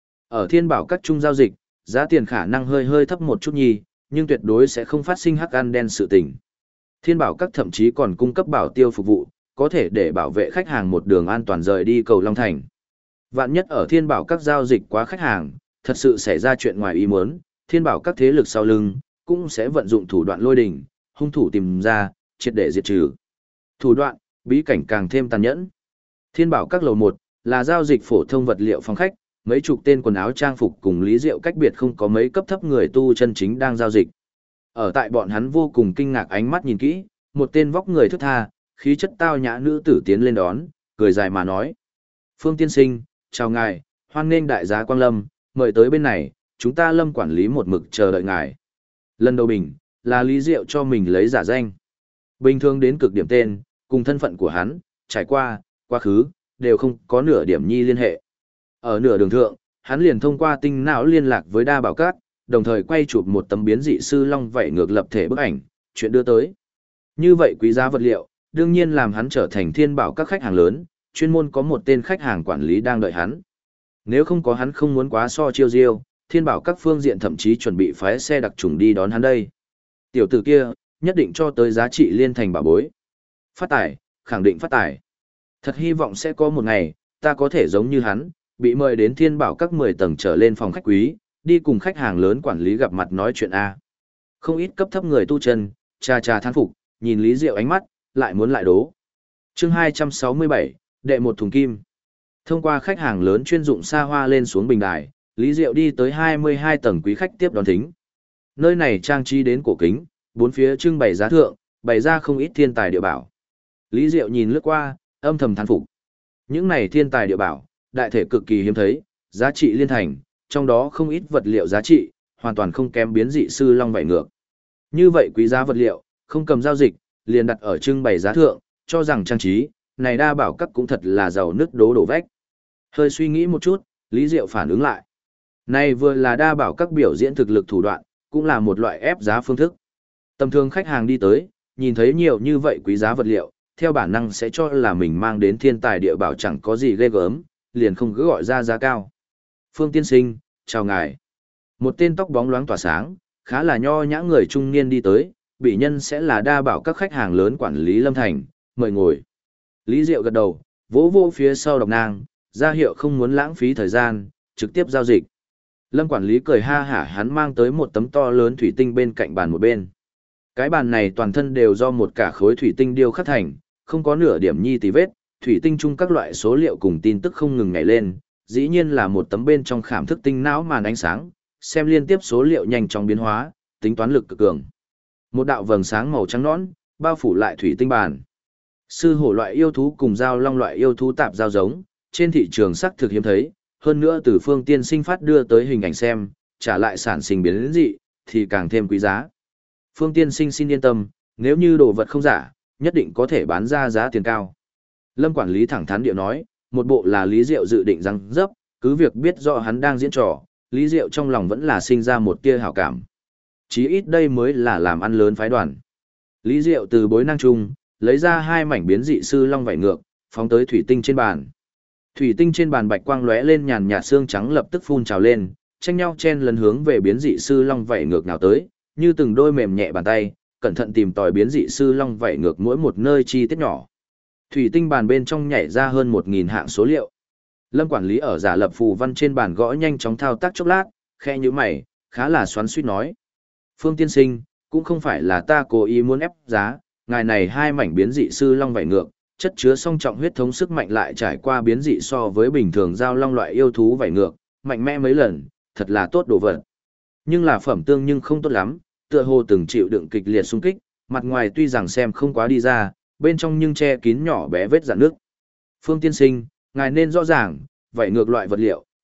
Ở thiên bảo các trung giao dịch, giá tiền khả năng hơi hơi thấp một chút nhì, nhưng tuyệt đối sẽ không phát sinh hắc ăn đen sự tình. Thiên bảo các thậm chí còn cung cấp bảo tiêu phục vụ, có thể để bảo vệ khách hàng một đường an toàn rời đi cầu Long Thành. Vạn nhất ở thiên bảo các giao dịch quá khách hàng, thật sự xảy ra chuyện ngoài ý muốn, thiên bảo các thế lực sau lưng, cũng sẽ vận dụng thủ đoạn lôi đình, hung thủ tìm ra, triệt để diệt trừ. Thủ đoạn, bí cảnh càng thêm tàn nhẫn. Thiên bảo các lầu 1, là giao dịch phổ thông vật liệu phòng khách, mấy chục tên quần áo trang phục cùng Lý Diệu cách biệt không có mấy cấp thấp người tu chân chính đang giao dịch. Ở tại bọn hắn vô cùng kinh ngạc ánh mắt nhìn kỹ, một tên vóc người thướt tha, khí chất tao nhã nữ tử tiến lên đón, cười dài mà nói. Phương tiên sinh, chào ngài, hoan nghênh đại giá Quang Lâm, mời tới bên này, chúng ta Lâm quản lý một mực chờ đợi ngài. Lần đầu bình, là Lý Diệu cho mình lấy giả danh. Bình thường đến cực điểm tên, cùng thân phận của hắn, trải qua, quá khứ, đều không có nửa điểm nhi liên hệ. Ở nửa đường thượng, hắn liền thông qua tinh não liên lạc với Đa Bảo Cát, đồng thời quay chụp một tấm biến dị sư long vảy ngược lập thể bức ảnh, chuyện đưa tới. Như vậy quý giá vật liệu, đương nhiên làm hắn trở thành thiên bảo các khách hàng lớn, chuyên môn có một tên khách hàng quản lý đang đợi hắn. Nếu không có hắn không muốn quá so chiêu diêu, thiên bảo các phương diện thậm chí chuẩn bị phái xe đặc trùng đi đón hắn đây. Tiểu tử kia, nhất định cho tới giá trị liên thành bảo bối. Phát tài, khẳng định phát tài. Thật hy vọng sẽ có một ngày, ta có thể giống như hắn, bị mời đến thiên bảo các 10 tầng trở lên phòng khách quý, đi cùng khách hàng lớn quản lý gặp mặt nói chuyện A. Không ít cấp thấp người tu chân, cha thán phục, nhìn Lý Diệu ánh mắt, lại muốn lại đố. Chương 267, đệ một thùng kim. Thông qua khách hàng lớn chuyên dụng xa hoa lên xuống bình đài, Lý Diệu đi tới 22 tầng quý khách tiếp đón thính. Nơi này trang trí đến cổ kính, bốn phía trưng bày giá thượng, bày ra không ít thiên tài địa bảo. Lý Diệu nhìn lướt qua, âm thầm thán phục. Những này thiên tài địa bảo, đại thể cực kỳ hiếm thấy, giá trị liên thành, trong đó không ít vật liệu giá trị, hoàn toàn không kém biến dị sư long vảy ngược. Như vậy quý giá vật liệu, không cầm giao dịch, liền đặt ở trưng bày giá thượng, cho rằng trang trí, này Đa Bảo các cũng thật là giàu nứt đổ vách. Hơi suy nghĩ một chút, Lý Diệu phản ứng lại. Này vừa là Đa Bảo các biểu diễn thực lực thủ đoạn, cũng là một loại ép giá phương thức. Tầm thường khách hàng đi tới, nhìn thấy nhiều như vậy quý giá vật liệu, theo bản năng sẽ cho là mình mang đến thiên tài địa bảo chẳng có gì ghê gớm, liền không cứ gọi ra giá cao. Phương tiên sinh, chào ngài. Một tên tóc bóng loáng tỏa sáng, khá là nho nhã người trung niên đi tới, bị nhân sẽ là Đa Bảo các khách hàng lớn quản lý Lâm Thành, mời ngồi. Lý Diệu gật đầu, vỗ vỗ phía sau độc nang, ra hiệu không muốn lãng phí thời gian, trực tiếp giao dịch. Lâm quản lý cười ha hả, hắn mang tới một tấm to lớn thủy tinh bên cạnh bàn một bên. Cái bàn này toàn thân đều do một cả khối thủy tinh điêu khắc thành, không có nửa điểm nhi tì vết, thủy tinh chung các loại số liệu cùng tin tức không ngừng nhảy lên, dĩ nhiên là một tấm bên trong khảm thức tinh não màn ánh sáng, xem liên tiếp số liệu nhanh chóng biến hóa, tính toán lực cực cường. Một đạo vầng sáng màu trắng nõn, bao phủ lại thủy tinh bàn. Sư hổ loại yêu thú cùng giao long loại yêu thú tạp giao giống, trên thị trường sắc thực hiếm thấy, hơn nữa từ Phương tiên sinh phát đưa tới hình ảnh xem, trả lại sản sinh biến dị, thì càng thêm quý giá. Phương tiên sinh xin yên tâm, nếu như đồ vật không giả, nhất định có thể bán ra giá tiền cao. Lâm quản lý thẳng thắn điệu nói, một bộ là Lý Diệu dự định răng dấp, cứ việc biết rõ hắn đang diễn trò, Lý Diệu trong lòng vẫn là sinh ra một tia hảo cảm. Chí ít đây mới là làm ăn lớn phái đoàn. Lý Diệu từ bối năng trung, lấy ra 2 mảnh biến dị sư long vảy ngược, phóng tới thủy tinh trên bàn. Thủy tinh trên bàn bạch quang lóe lên nhàn nhạt xương trắng lập tức phun trào lên, tranh nhau chen lấn hướng về biến dị sư long vảy ngược nào tới, như từng đôi mềm nhẹ bàn tay, cẩn thận tìm tòi biến dị sư long vảy ngược mỗi một nơi chi tiết nhỏ. Thủy tinh bàn bên trong nhảy ra hơn 1000 hạng số liệu. Lâm quản lý ở giả lập phù văn trên bàn gõ nhanh chóng thao tác chốc lát, khe như mày, khá là xoắn xuýt nói: "Phương tiên sinh, cũng không phải là ta cố ý muốn ép giá, ngài này 2 mảnh biến dị sư long vảy ngược, chất chứa song trọng huyết thống sức mạnh lại trải qua biến dị so với bình thường giao long loại yêu thú vảy ngược, mạnh mẽ mấy lần, thật là tốt đồ vật. Nhưng là phẩm tương nhưng không tốt lắm, tựa hồ từng chịu đựng kịch liệt xung kích, mặt ngoài tuy rằng xem không quá đi ra, bên trong nhưng che kín nhỏ bé vết rạn nước. Phương tiên sinh, ngài nên rõ ràng, vảy ngược loại vật liệu,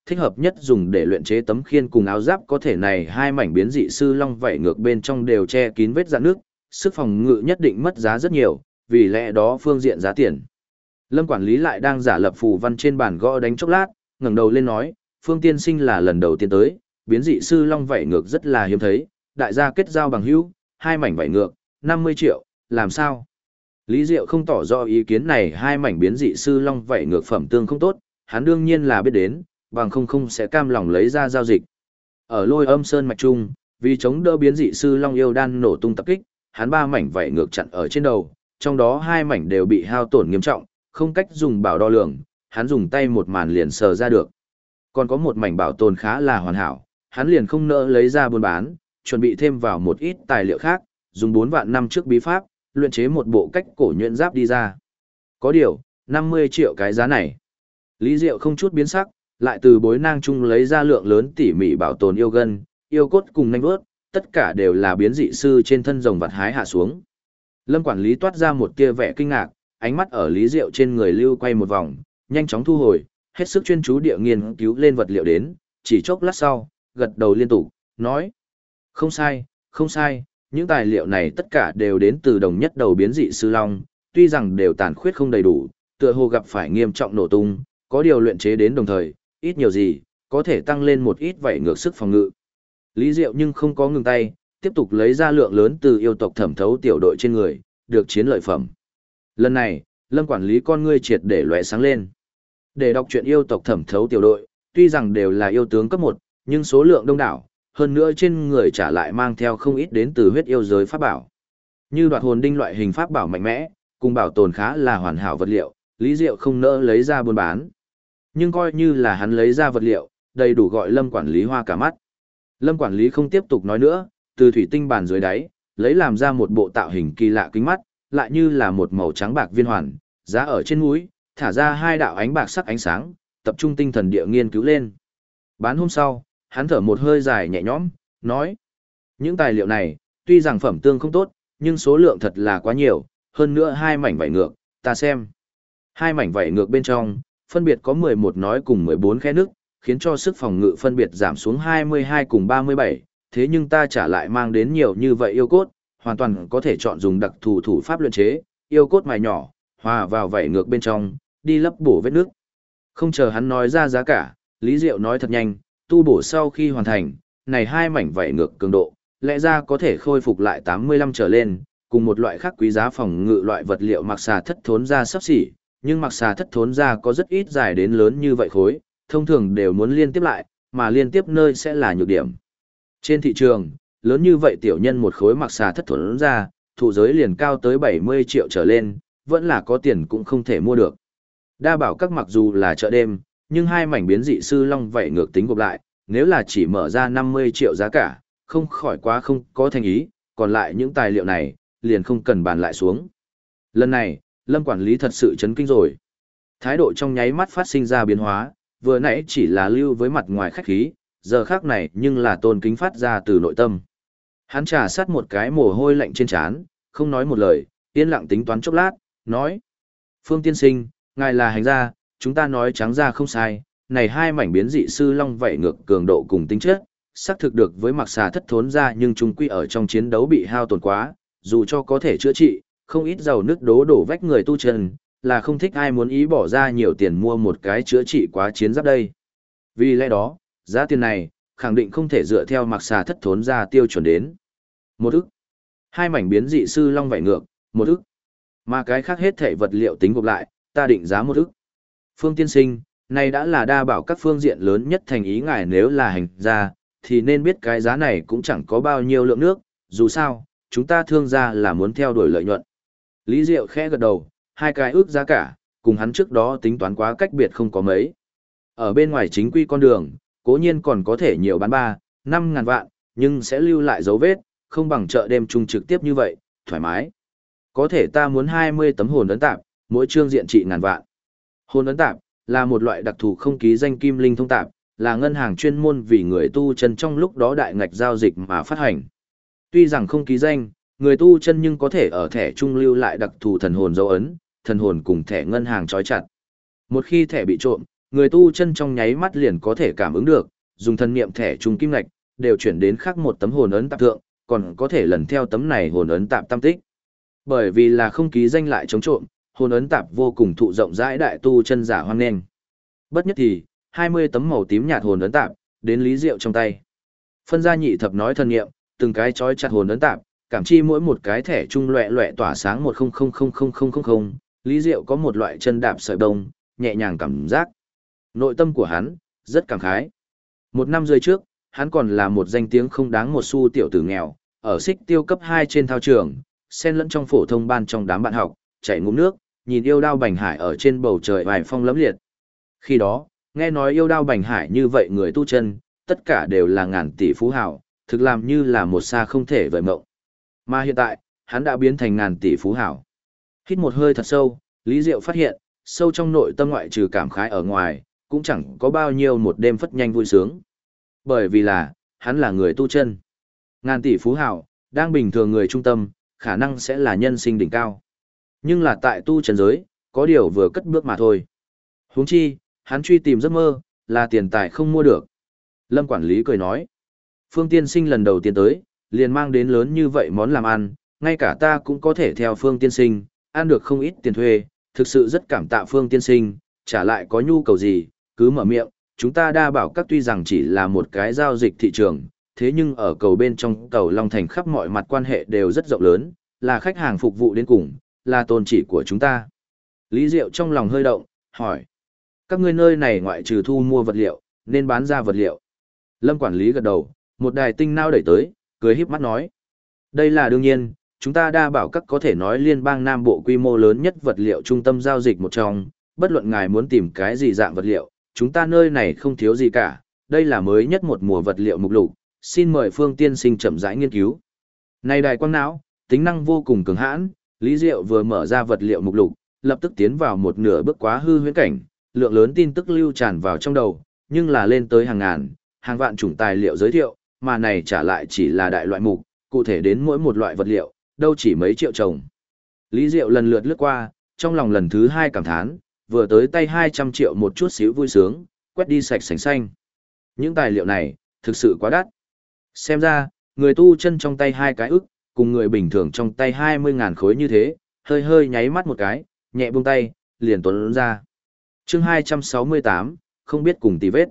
thích hợp nhất dùng để luyện chế tấm khiên cùng áo giáp có thể này hai mảnh biến dị sư long vảy ngược bên trong đều che kín vết rạn nước, sức phòng ngự nhất định mất giá rất nhiều, vì lẽ đó phương diện giá tiền. Lâm quản lý lại đang giả lập phù văn trên bàn gõ đánh chốc lát, ngẩng đầu lên nói, Phương tiên sinh là lần đầu tiên tới, biến dị sư long vảy ngược rất là hiếm thấy, đại gia kết giao bằng hữu, hai mảnh vảy ngược, 50 triệu, làm sao? Lý Diệu không tỏ rõ ý kiến này, hai mảnh biến dị sư long vảy ngược phẩm tương không tốt, hắn đương nhiên là biết đến, bằng không sẽ cam lòng lấy ra giao dịch. Ở Lôi Âm Sơn mạch trung, vì chống đỡ biến dị sư long yêu đan nổ tung tập kích, hắn ba mảnh vảy ngược chặn ở trên đầu, trong đó hai mảnh đều bị hao tổn nghiêm trọng, không cách dùng bảo đo lường, hắn dùng tay một màn liền sờ ra được. Còn có một mảnh bảo tồn khá là hoàn hảo, hắn liền không nỡ lấy ra buôn bán, chuẩn bị thêm vào một ít tài liệu khác, dùng 4 vạn năm trước bí pháp, luyện chế một bộ cách cổ nhuyễn giáp đi ra. Có điều, 50 triệu cái giá này. Lý Diệu không chút biến sắc, lại từ bối nang chung lấy ra lượng lớn tỉ mỉ bảo tồn yêu gân, yêu cốt cùng nanh vớt, tất cả đều là biến dị sư trên thân rồng vặt hái hạ xuống. Lâm quản lý toát ra một tia vẻ kinh ngạc, ánh mắt ở Lý Diệu trên người lưu quay một vòng, nhanh chóng thu hồi, hết sức chuyên chú địa nghiên cứu lên vật liệu đến, chỉ chốc lát sau, gật đầu liên tục, nói: "Không sai, không sai, những tài liệu này tất cả đều đến từ đồng nhất đầu biến dị sư long, tuy rằng đều tàn khuyết không đầy đủ, tựa hồ gặp phải nghiêm trọng nổ tung, có điều luyện chế đến đồng thời, ít nhiều gì, có thể tăng lên một ít vậy ngược sức phòng ngự." Lý Diệu nhưng không có ngừng tay, tiếp tục lấy ra lượng lớn từ yêu tộc thẩm thấu tiểu đội trên người, được chiến lợi phẩm. Lần này, Lâm quản lý con ngươi triệt để lóe sáng lên. Để đọc truyện yêu tộc thẩm thấu tiểu đội, tuy rằng đều là yêu tướng cấp 1, nhưng số lượng đông đảo, hơn nữa trên người trả lại mang theo không ít đến từ huyết yêu giới pháp bảo. Như đoạt hồn đinh loại hình pháp bảo mạnh mẽ, cùng bảo tồn khá là hoàn hảo vật liệu, Lý Diệu không nỡ lấy ra buôn bán. Nhưng coi như là hắn lấy ra vật liệu, đầy đủ gọi Lâm quản lý hoa cả mắt. Lâm quản lý không tiếp tục nói nữa, từ thủy tinh bàn dưới đáy, lấy làm ra một bộ tạo hình kỳ lạ kính mắt, lại như là một màu trắng bạc viên hoàn, giá ở trên mũi, thả ra hai đạo ánh bạc sắc ánh sáng, tập trung tinh thần địa nghiên cứu lên. Bán hôm sau, hắn thở một hơi dài nhẹ nhõm, nói: "Những tài liệu này, tuy rằng phẩm tương không tốt, nhưng số lượng thật là quá nhiều, hơn nữa hai mảnh vảy ngược, ta xem. Hai mảnh vảy ngược bên trong, phân biệt có 11 nói cùng 14 khe nước, khiến cho sức phòng ngự phân biệt giảm xuống 22 cùng 37, thế nhưng ta trả lại mang đến nhiều như vậy yêu cốt, hoàn toàn có thể chọn dùng đặc thù thủ pháp luyện chế, yêu cốt mài nhỏ, hòa vào vảy ngược bên trong, đi lấp bổ vết nước." Không chờ hắn nói ra giá cả, Lý Diệu nói thật nhanh, tu bổ sau khi hoàn thành, này hai mảnh vảy ngược cường độ, lẽ ra có thể khôi phục lại 85 trở lên, cùng một loại khác quý giá phòng ngự loại vật liệu mặc xà thất thốn ra sắp xỉ, nhưng mặc xà thất thốn ra có rất ít dài đến lớn như vậy khối, thông thường đều muốn liên tiếp lại, mà liên tiếp nơi sẽ là nhược điểm. Trên thị trường, lớn như vậy tiểu nhân một khối mặc xà thất thốn ra, thụ giới liền cao tới 70 triệu trở lên, vẫn là có tiền cũng không thể mua được. Đa bảo các mặc dù là chợ đêm, nhưng hai mảnh biến dị sư long vảy ngược tính gộp lại, nếu là chỉ mở ra 50 triệu giá cả, không khỏi quá không có thành ý, còn lại những tài liệu này, liền không cần bàn lại xuống. Lần này, Lâm quản lý thật sự chấn kinh rồi. Thái độ trong nháy mắt phát sinh ra biến hóa, vừa nãy chỉ là lưu với mặt ngoài khách khí, giờ khác này nhưng là tôn kính phát ra từ nội tâm. Hắn trà sát một cái mồ hôi lạnh trên trán, không nói một lời, yên lặng tính toán chốc lát, nói: "Phương tiên sinh, ngài là hành gia, chúng ta nói trắng ra không sai, này hai mảnh biến dị sư long vảy ngược cường độ cùng tính chất, xác thực được với mặc xà thất thốn ra, nhưng chúng quy ở trong chiến đấu bị hao tổn quá, dù cho có thể chữa trị, không ít dầu nước đổ vách người tu chân, là không thích ai muốn ý bỏ ra nhiều tiền mua một cái chữa trị quá chiến giáp đây. Vì lẽ đó, giá tiền này, khẳng định không thể dựa theo mặc xà thất thốn ra tiêu chuẩn đến. 1 ức. Hai mảnh biến dị sư long vảy ngược, 1 ức. Mà cái khác hết thể vật liệu tính gộp lại, ta định giá 1 ức. Phương tiên sinh, này đã là đa bảo các phương diện lớn nhất thành ý ngài, nếu là hành gia, thì nên biết cái giá này cũng chẳng có bao nhiêu lượng nước, dù sao, chúng ta thương gia là muốn theo đuổi lợi nhuận." Lý Diệu khẽ gật đầu, hai cái ước giá cả, cùng hắn trước đó tính toán quá cách biệt không có mấy. Ở bên ngoài chính quy con đường, cố nhiên còn có thể nhiều bán 3-5 ngàn vạn, nhưng sẽ lưu lại dấu vết, không bằng chợ đêm chung trực tiếp như vậy, thoải mái. Có thể ta muốn 20 tấm hồn ấn tạp, mỗi chương diện trị ngàn vạn. Hồn ấn tạp là một loại đặc thù không ký danh kim linh thông tạp, là ngân hàng chuyên môn vì người tu chân trong lúc đó đại ngạch giao dịch mà phát hành. Tuy rằng không ký danh, người tu chân nhưng có thể ở thẻ trung lưu lại đặc thù thần hồn dấu ấn, thần hồn cùng thẻ ngân hàng trói chặt. Một khi thẻ bị trộm, Người tu chân trong nháy mắt liền có thể cảm ứng được, dùng thân niệm thẻ trùng kim ngạch, đều chuyển đến khác một tấm hồn ấn tạp thượng, còn có thể lần theo tấm này hồn ấn tạp tam tích. Bởi vì là không ký danh lại chống trộm, hồn ấn tạp vô cùng thụ rộng rãi đại tu chân giả hoan nghênh. Bất nhất thì, 20 tấm màu tím nhạt hồn ấn tạp, đến Lý Diệu trong tay. Phân ra nhị thập nói thân niệm, từng cái chói chặt hồn ấn tạp, cảm chi mỗi một cái thẻ trung loẹ loẹ tỏa sáng 10000000, Lý Diệu có một loại chân đạp sợi bông, nhẹ nhàng cảm giác. Nội tâm của hắn, rất cảm khái. Một năm rưỡi trước, hắn còn là một danh tiếng không đáng một xu tiểu tử nghèo, ở xích tiêu cấp 2 trên thao trường, xen lẫn trong phổ thông ban trong đám bạn học, chảy ngụm nước, nhìn yêu đao bành hải ở trên bầu trời vài phong lẫm liệt. Khi đó, nghe nói yêu đao bành hải như vậy người tu chân, tất cả đều là ngàn tỷ phú hào, thực làm như là một xa không thể vời mộng. Mà hiện tại, hắn đã biến thành ngàn tỷ phú hào. Hít một hơi thật sâu, Lý Diệu phát hiện, sâu trong nội tâm ngoại trừ cảm khái ở ngoài, cũng chẳng có bao nhiêu một đêm phất nhanh vui sướng. Bởi vì là, hắn là người tu chân. Ngàn tỷ phú hào, đang bình thường người trung tâm, khả năng sẽ là nhân sinh đỉnh cao. Nhưng là tại tu chân giới, có điều vừa cất bước mà thôi. Huống chi, hắn truy tìm giấc mơ, là tiền tài không mua được. Lâm quản lý cười nói, Phương tiên sinh lần đầu tiên tới, liền mang đến lớn như vậy món làm ăn, ngay cả ta cũng có thể theo Phương tiên sinh, ăn được không ít tiền thuê, thực sự rất cảm tạ Phương tiên sinh, trả lại có nhu cầu gì, cứ mở miệng, chúng ta đa bảo các tuy rằng chỉ là một cái giao dịch thị trường, thế nhưng ở cầu bên trong cầu Long Thành khắp mọi mặt quan hệ đều rất rộng lớn, là khách hàng phục vụ đến cùng, là tôn chỉ của chúng ta. Lý Diệu trong lòng hơi động, hỏi, các ngươi nơi này ngoại trừ thu mua vật liệu, nên bán ra vật liệu. Lâm quản lý gật đầu, một đài tinh não đẩy tới, cười híp mắt nói, đây là đương nhiên, chúng ta đa bảo các có thể nói liên bang Nam Bộ quy mô lớn nhất vật liệu trung tâm giao dịch một trong, bất luận ngài muốn tìm cái gì dạng vật liệu, chúng ta nơi này không thiếu gì cả, đây là mới nhất một mùa vật liệu mục lục, xin mời Phương tiên sinh chậm rãi nghiên cứu. Này đài quang não, tính năng vô cùng cường hãn, Lý Diệu vừa mở ra vật liệu mục lục, lập tức tiến vào một nửa bước quá hư huyễn cảnh, lượng lớn tin tức lưu tràn vào trong đầu, nhưng là lên tới hàng ngàn, hàng vạn chủng tài liệu giới thiệu, mà này trả lại chỉ là đại loại mục, cụ thể đến mỗi một loại vật liệu, đâu chỉ mấy triệu trồng. Lý Diệu lần lượt lướt qua, trong lòng lần thứ hai cảm thán, vừa tới tay 200 triệu một chút xíu vui sướng, quét đi sạch sành xanh. Những tài liệu này, thực sự quá đắt. Xem ra, người tu chân trong tay 2 cái ức, cùng người bình thường trong tay 20.000 khối như thế, hơi hơi nháy mắt một cái, nhẹ buông tay, liền tuấn ra. Chương 268, không biết cùng tì vết.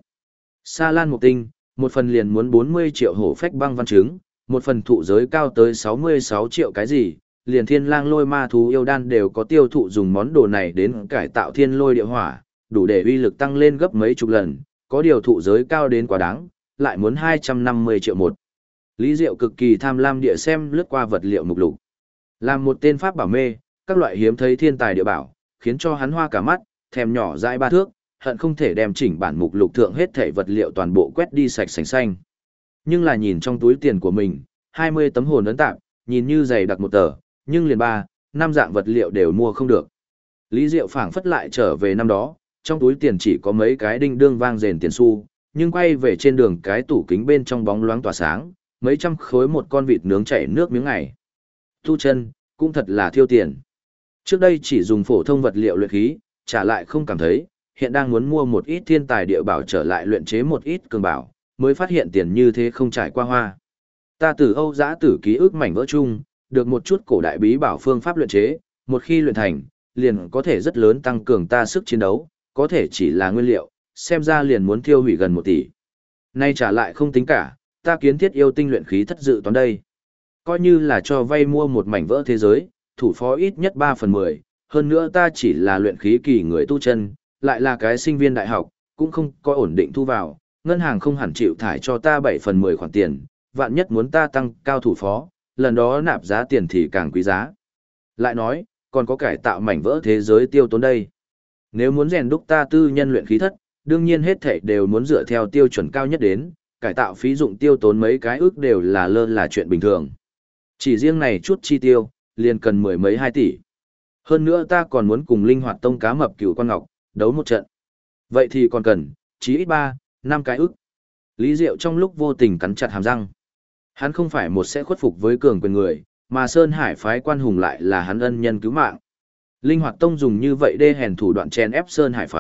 Sa Lan Mục Tinh, một phần liền muốn 40 triệu hổ phách băng văn trứng, một phần thụ giới cao tới 66 triệu cái gì, liền thiên lang lôi ma thú yêu đan đều có tiêu thụ dùng món đồ này đến cải tạo thiên lôi địa hỏa, đủ để uy lực tăng lên gấp mấy chục lần, có điều thụ giới cao đến quá đáng, lại muốn 250 triệu một. Lý Diệu cực kỳ tham lam địa xem lướt qua vật liệu mục lục. Làm một tên pháp bảo mê, các loại hiếm thấy thiên tài địa bảo, khiến cho hắn hoa cả mắt, thèm nhỏ dãi 3 thước, hận không thể đem chỉnh bản mục lục thượng hết thảy vật liệu toàn bộ quét đi sạch sành xanh. Nhưng là nhìn trong túi tiền của mình, 20 tấm hồn ấn tạm, nhìn như dày đặc một tờ, nhưng liền 5 dạng vật liệu đều mua không được. Lý Diệu phảng phất lại trở về năm đó, trong túi tiền chỉ có mấy cái đinh đương vang rền tiền xu, nhưng quay về trên đường cái tủ kính bên trong bóng loáng tỏa sáng, mấy trăm khối một con vịt nướng chảy nước miếng ngày. Tu chân, cũng thật là thiêu tiền. Trước đây chỉ dùng phổ thông vật liệu luyện khí, trả lại không cảm thấy, hiện đang muốn mua một ít thiên tài địa bảo trở lại luyện chế một ít cường bảo, mới phát hiện tiền như thế không trải qua hoa. Ta từ Âu Giã Tử ký ức mảnh vỡ chung, được một chút cổ đại bí bảo phương pháp luyện chế, một khi luyện thành, liền có thể rất lớn tăng cường ta sức chiến đấu, có thể chỉ là nguyên liệu, xem ra liền muốn tiêu hủy gần 1 tỷ. Nay trả lại không tính cả, ta kiến thiết yêu tinh luyện khí thất dự toán đây. Coi như là cho vay mua một mảnh vỡ thế giới, thủ phó ít nhất 3/10, hơn nữa ta chỉ là luyện khí kỳ người tu chân, lại là cái sinh viên đại học, cũng không có ổn định thu vào, ngân hàng không hẳn chịu thải cho ta 7/10 khoản tiền, vạn nhất muốn ta tăng cao thủ phó, lần đó nạp giá tiền thì càng quý giá. Lại nói, còn có cải tạo mảnh vỡ thế giới tiêu tốn đây. Nếu muốn rèn đúc ta tư nhân luyện khí thất, đương nhiên hết thảy đều muốn dựa theo tiêu chuẩn cao nhất đến, cải tạo phí dụng tiêu tốn mấy cái ước đều là lơ là chuyện bình thường. Chỉ riêng này chút chi tiêu, liền cần 10 mấy 2 tỷ. Hơn nữa ta còn muốn cùng Linh Hoạt Tông cá mập Cửu Quan Ngọc đấu một trận. Vậy thì còn cần, chí ít 3-5 cái ước. Lý Diệu trong lúc vô tình cắn chặt hàm răng. Hắn không phải một sẽ khuất phục với cường quyền người, mà Sơn Hải phái Quan Hùng lại là hắn ân nhân cứu mạng. Linh Hoạt Tông dùng như vậy đê hèn thủ đoạn chèn ép Sơn Hải phái,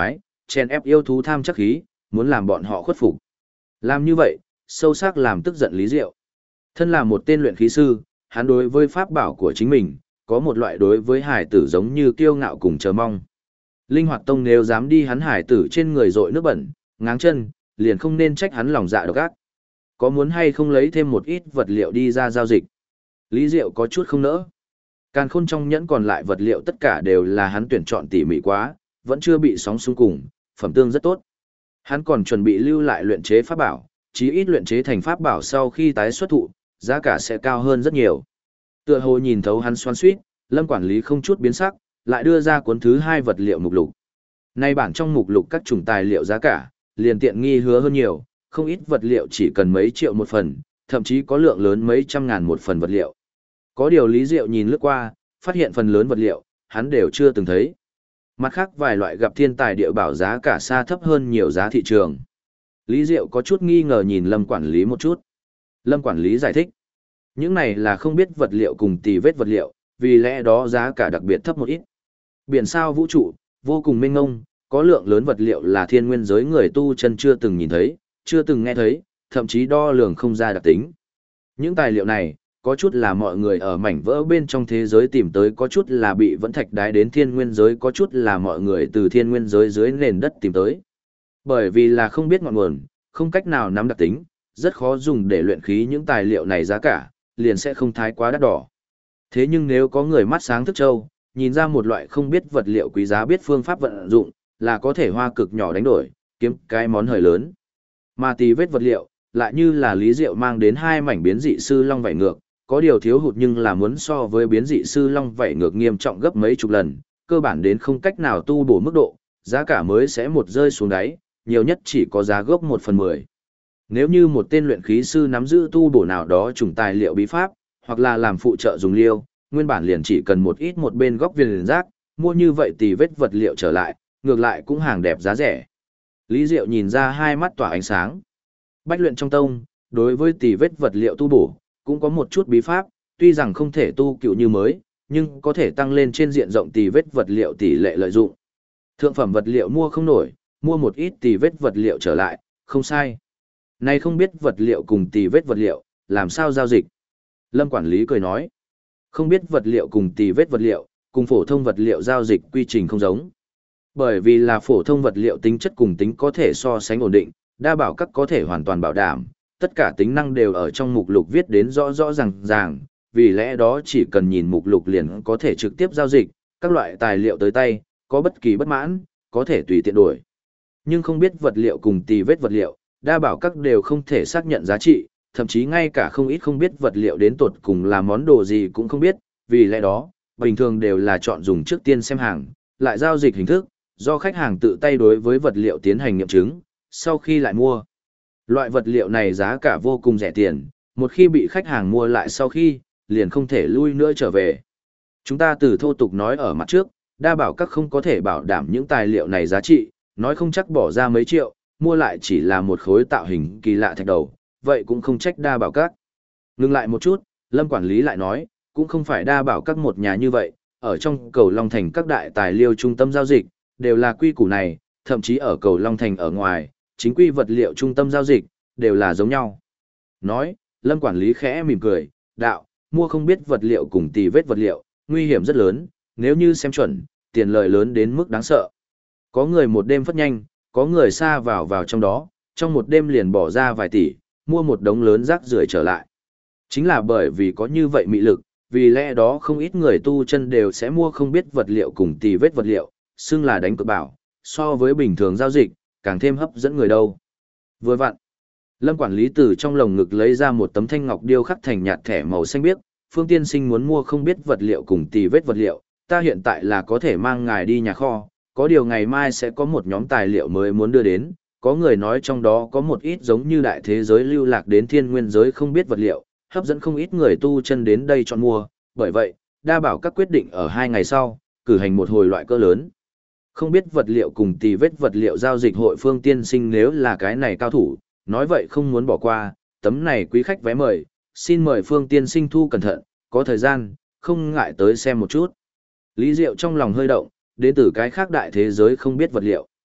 chèn ép yêu thú tham chắc khí, muốn làm bọn họ khuất phục. Làm như vậy, sâu sắc làm tức giận Lý Diệu. Thân là một tên luyện khí sư, hắn đối với pháp bảo của chính mình, có một loại đối với hải tử giống như kiêu ngạo cùng chờ mong. Linh Hoạt Tông nếu dám đi hắn hải tử trên người dội nước bẩn, ngáng chân, liền không nên trách hắn lòng dạ độc ác. Có muốn hay không lấy thêm một ít vật liệu đi ra giao dịch? Lý Diệu có chút không nỡ. Càn khôn trong nhẫn còn lại vật liệu tất cả đều là hắn tuyển chọn tỉ mỉ quá, vẫn chưa bị sóng xung cùng, phẩm tương rất tốt. Hắn còn chuẩn bị lưu lại luyện chế pháp bảo, chí ít luyện chế thành pháp bảo sau khi tái xuất thụ, giá cả sẽ cao hơn rất nhiều. Tựa hồ nhìn thấu hắn xoắn xuýt, Lâm quản lý không chút biến sắc, lại đưa ra cuốn thứ 2 vật liệu mục lục. Nay bản trong mục lục các chủng tài liệu giá cả, liền tiện nghi hứa hơn nhiều, không ít vật liệu chỉ cần mấy triệu một phần, thậm chí có lượng lớn mấy trăm ngàn một phần vật liệu. Có điều Lý Diệu nhìn lướt qua, phát hiện phần lớn vật liệu, hắn đều chưa từng thấy. Mặt khác vài loại gặp thiên tài địa bảo giá cả xa thấp hơn nhiều giá thị trường. Lý Diệu có chút nghi ngờ nhìn Lâm quản lý một chút. Lâm quản lý giải thích. Những này là không biết vật liệu cùng tì vết vật liệu, vì lẽ đó giá cả đặc biệt thấp một ít. Biển sao vũ trụ, vô cùng mênh mông, có lượng lớn vật liệu là thiên nguyên giới người tu chân chưa từng nhìn thấy, chưa từng nghe thấy, thậm chí đo lường không ra đặc tính. Những tài liệu này, có chút là mọi người ở mảnh vỡ bên trong thế giới tìm tới, có chút là bị vẫn thạch đái đến thiên nguyên giới, có chút là mọi người từ thiên nguyên giới dưới nền đất tìm tới. Bởi vì là không biết ngọn nguồn, không cách nào nắm đặc tính, rất khó dùng để luyện khí, những tài liệu này giá cả, liền sẽ không thái quá đắt đỏ. Thế nhưng nếu có người mắt sáng thức châu, nhìn ra một loại không biết vật liệu quý giá, biết phương pháp vận dụng, là có thể hoa cực nhỏ đánh đổi, kiếm cái món hời lớn. Mà tì vết vật liệu, lại như là Lý Diệu mang đến 2 mảnh biến dị sư long vảy ngược, có điều thiếu hụt nhưng là muốn so với biến dị sư long vảy ngược nghiêm trọng gấp mấy chục lần, cơ bản đến không cách nào tu bổ mức độ, giá cả mới sẽ một rơi xuống đáy, nhiều nhất chỉ có giá gốc 1/10. Nếu như một tên luyện khí sư nắm giữ tu bổ nào đó chủng tài liệu bí pháp, hoặc là làm phụ trợ dùng liêu, nguyên bản liền chỉ cần một ít một bên góc viền rác, mua như vậy thì vết vật liệu trở lại, ngược lại cũng hàng đẹp giá rẻ. Lý Diệu nhìn ra hai mắt tỏa ánh sáng. Bách luyện trong tông, đối với tỷ vết vật liệu tu bổ, cũng có một chút bí pháp, tuy rằng không thể tu cựu như mới, nhưng có thể tăng lên trên diện rộng tỷ vết vật liệu tỷ lệ lợi dụng. Thượng phẩm vật liệu mua không nổi, mua một ít tỷ vết vật liệu trở lại, không sai. Này không biết vật liệu cùng tỷ vết vật liệu, làm sao giao dịch? Lâm quản lý cười nói, không biết vật liệu cùng tỷ vết vật liệu, cùng phổ thông vật liệu giao dịch quy trình không giống. Bởi vì là phổ thông vật liệu tính chất cùng tính có thể so sánh ổn định, đa bảo các có thể hoàn toàn bảo đảm, tất cả tính năng đều ở trong mục lục viết đến rõ rõ ràng, vì lẽ đó chỉ cần nhìn mục lục liền có thể trực tiếp giao dịch, các loại tài liệu tới tay, có bất kỳ bất mãn, có thể tùy tiện đổi. Nhưng không biết vật liệu cùng tì vết vật liệu, đa bảo các đều không thể xác nhận giá trị, thậm chí ngay cả không ít không biết vật liệu đến tột cùng là món đồ gì cũng không biết, vì lẽ đó, bình thường đều là chọn dùng trước tiên xem hàng, lại giao dịch hình thức, do khách hàng tự tay đối với vật liệu tiến hành nghiệm chứng, sau khi lại mua. Loại vật liệu này giá cả vô cùng rẻ tiền, một khi bị khách hàng mua lại sau khi, liền không thể lui nữa trở về. Chúng ta từ thô tục nói ở mặt trước, đa bảo các không có thể bảo đảm những tài liệu này giá trị, nói không chắc bỏ ra mấy triệu, mua lại chỉ là một khối tạo hình kỳ lạ thạch đầu, vậy cũng không trách đa bảo các. Ngừng lại một chút, Lâm quản lý lại nói, cũng không phải đa bảo các một nhà như vậy, ở trong cầu Long Thành các đại tài liệu trung tâm giao dịch, đều là quy củ này, thậm chí ở cầu Long Thành ở ngoài, chính quy vật liệu trung tâm giao dịch, đều là giống nhau. Nói, Lâm quản lý khẽ mỉm cười, đạo, mua không biết vật liệu cùng tì vết vật liệu, nguy hiểm rất lớn, nếu như xem chuẩn, tiền lợi lớn đến mức đáng sợ. Có người một đêm phất nhanh, có người xa vào trong đó, trong một đêm liền bỏ ra vài tỷ, mua một đống lớn rác rưởi trở lại. Chính là bởi vì có như vậy mị lực, vì lẽ đó không ít người tu chân đều sẽ mua không biết vật liệu cùng tì vết vật liệu, xưng là đánh cược bảo, so với bình thường giao dịch, càng thêm hấp dẫn người đâu. Vừa vặn, Lâm quản lý từ trong lồng ngực lấy ra một tấm thanh ngọc điêu khắc thành nhạt thẻ màu xanh biếc, Phương tiên sinh muốn mua không biết vật liệu cùng tì vết vật liệu, ta hiện tại là có thể mang ngài đi nhà kho, có điều ngày mai sẽ có một nhóm tài liệu mới muốn đưa đến, có người nói trong đó có một ít giống như đại thế giới lưu lạc đến thiên nguyên giới không biết vật liệu, hấp dẫn không ít người tu chân đến đây chọn mua, bởi vậy, đa bảo các quyết định ở 2 ngày sau, cử hành một hồi loại cỡ lớn. Không biết vật liệu cùng tì vết vật liệu giao dịch hội Phương tiên sinh nếu là cái này cao thủ, nói vậy không muốn bỏ qua, tấm này quý khách vé mời, xin mời Phương tiên sinh thu cẩn thận, có thời gian, không ngại tới xem một chút. Lý Diệu trong lòng hơi động, đến từ cái khác đại thế giới không biết vật liệu.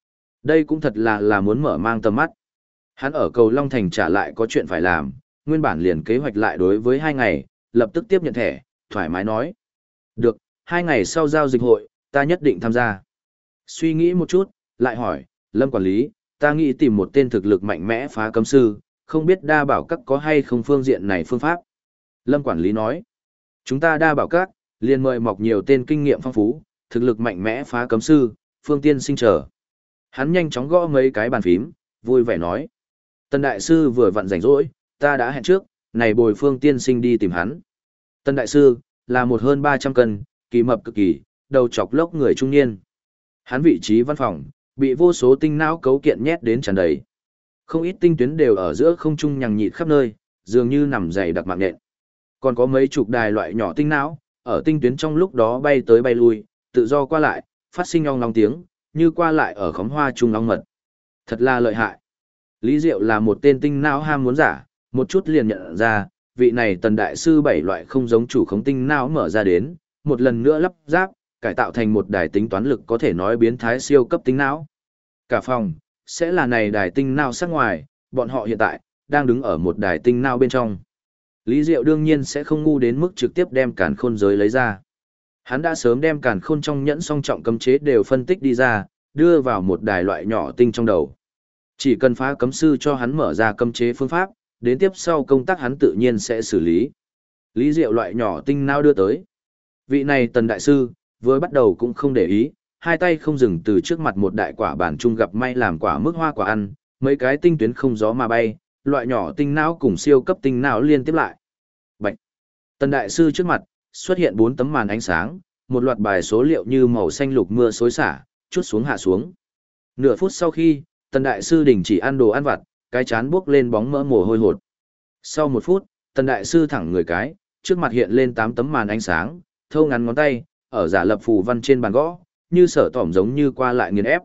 Đây cũng thật là muốn mở mang tầm mắt. Hắn ở cầu Long Thành trả lại có chuyện phải làm, nguyên bản liền kế hoạch lại đối với 2 ngày, lập tức tiếp nhận thẻ, thoải mái nói. Được, 2 ngày sau giao dịch hội, ta nhất định tham gia. Suy nghĩ một chút, lại hỏi, Lâm quản lý, ta nghĩ tìm một tên thực lực mạnh mẽ phá cấm sư, không biết đa bảo các có hay không phương diện này phương pháp. Lâm quản lý nói, chúng ta đa bảo các, liền mời mọc nhiều tên kinh nghiệm phong phú, thực lực mạnh mẽ phá cấm sư, phương tiên sinh trở. Hắn nhanh chóng gõ mấy cái bàn phím, vui vẻ nói. Tần đại sư vừa vặn rảnh rỗi, ta đã hẹn trước, này bồi phương tiên sinh đi tìm hắn. Tần đại sư, là một hơn 300 cân, kỳ mập cực kỳ, đầu chọc lốc người trung niên. Hắn vị trí văn phòng, bị vô số tinh não cấu kiện nhét đến tràn đầy. Không ít tinh tuyến đều ở giữa không trung nhằng nhịt khắp nơi, dường như nằm dày đặc mạng nhện. Còn có mấy chục đài loại nhỏ tinh não, ở tinh tuyến trong lúc đó bay tới bay lui, tự do qua lại, phát sinh ong long tiếng, như qua lại ở khóm hoa trung long mật. Thật là lợi hại. Lý Diệu là một tên tinh não ham muốn giả, một chút liền nhận ra, vị này Tần đại sư 7 loại không giống chủ khống tinh não mở ra đến, một lần nữa lắp ráp, cải tạo thành một đài tính toán lực có thể nói biến thái siêu cấp tinh não. Cả phòng, sẽ là này đài tinh não sắc ngoài, bọn họ hiện tại, đang đứng ở một đài tinh não bên trong. Lý Diệu đương nhiên sẽ không ngu đến mức trực tiếp đem càn khôn giới lấy ra. Hắn đã sớm đem càn khôn trong nhẫn song trọng cấm chế đều phân tích đi ra, đưa vào một đài loại nhỏ tinh trong đầu. Chỉ cần phá cấm sư cho hắn mở ra cấm chế phương pháp, đến tiếp sau công tác hắn tự nhiên sẽ xử lý. Lý Diệu loại nhỏ tinh não đưa tới. Vị này Tần đại sư, vừa bắt đầu cũng không để ý, hai tay không dừng từ trước mặt một đại quả bản chung gặp may làm quả mức hoa quả ăn, mấy cái tinh tuyến không gió mà bay, loại nhỏ tinh não cùng siêu cấp tinh não liên tiếp lại. Bạch. Tần đại sư trước mặt, xuất hiện 4 tấm màn ánh sáng, một loạt bài số liệu như màu xanh lục mưa xối xả, chút xuống hạ xuống. Nửa phút sau khi, Tần đại sư đình chỉ ăn đồ ăn vặt, cái chán buốc lên bóng mỡ mồ hôi hột. Sau 1 phút, Tần đại sư thẳng người cái, trước mặt hiện lên 8 tấm màn ánh sáng, thâu ngắn ngón tay, ở giả lập phù văn trên bàn gõ, như sở tỏm giống như qua lại nghiền ép.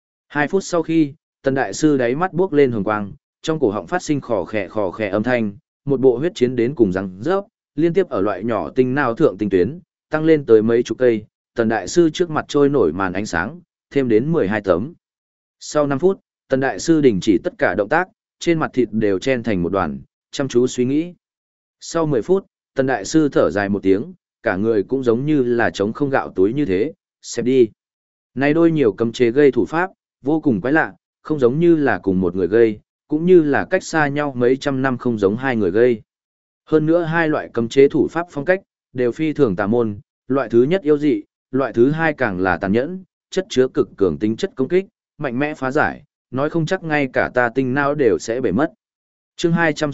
2 phút sau khi, Tần đại sư đáy mắt buốc lên hồng quang, trong cổ họng phát sinh khò khè âm thanh, một bộ huyết chiến đến cùng răng rớp, liên tiếp ở loại nhỏ tinh não thượng tinh tuyến, tăng lên tới mấy chục cây, Tần đại sư trước mặt trôi nổi màn ánh sáng, thêm đến 12 tấm. Sau 5 phút, Tần đại sư đình chỉ tất cả động tác, trên mặt thịt đều chen thành một đoàn, chăm chú suy nghĩ. Sau 10 phút, Tần đại sư thở dài một tiếng, cả người cũng giống như là trống không gạo túi như thế, xem đi. Này đôi nhiều cấm chế gây thủ pháp, vô cùng quái lạ, không giống như là cùng một người gây, cũng như là cách xa nhau mấy trăm năm không giống hai người gây. Hơn nữa hai loại cấm chế thủ pháp phong cách, đều phi thường tà môn, loại thứ nhất yêu dị, loại thứ hai càng là tàn nhẫn, chất chứa cực cường tính chất công kích, mạnh mẽ phá giải, nói không chắc ngay cả ta tinh não đều sẽ bể mất. Chương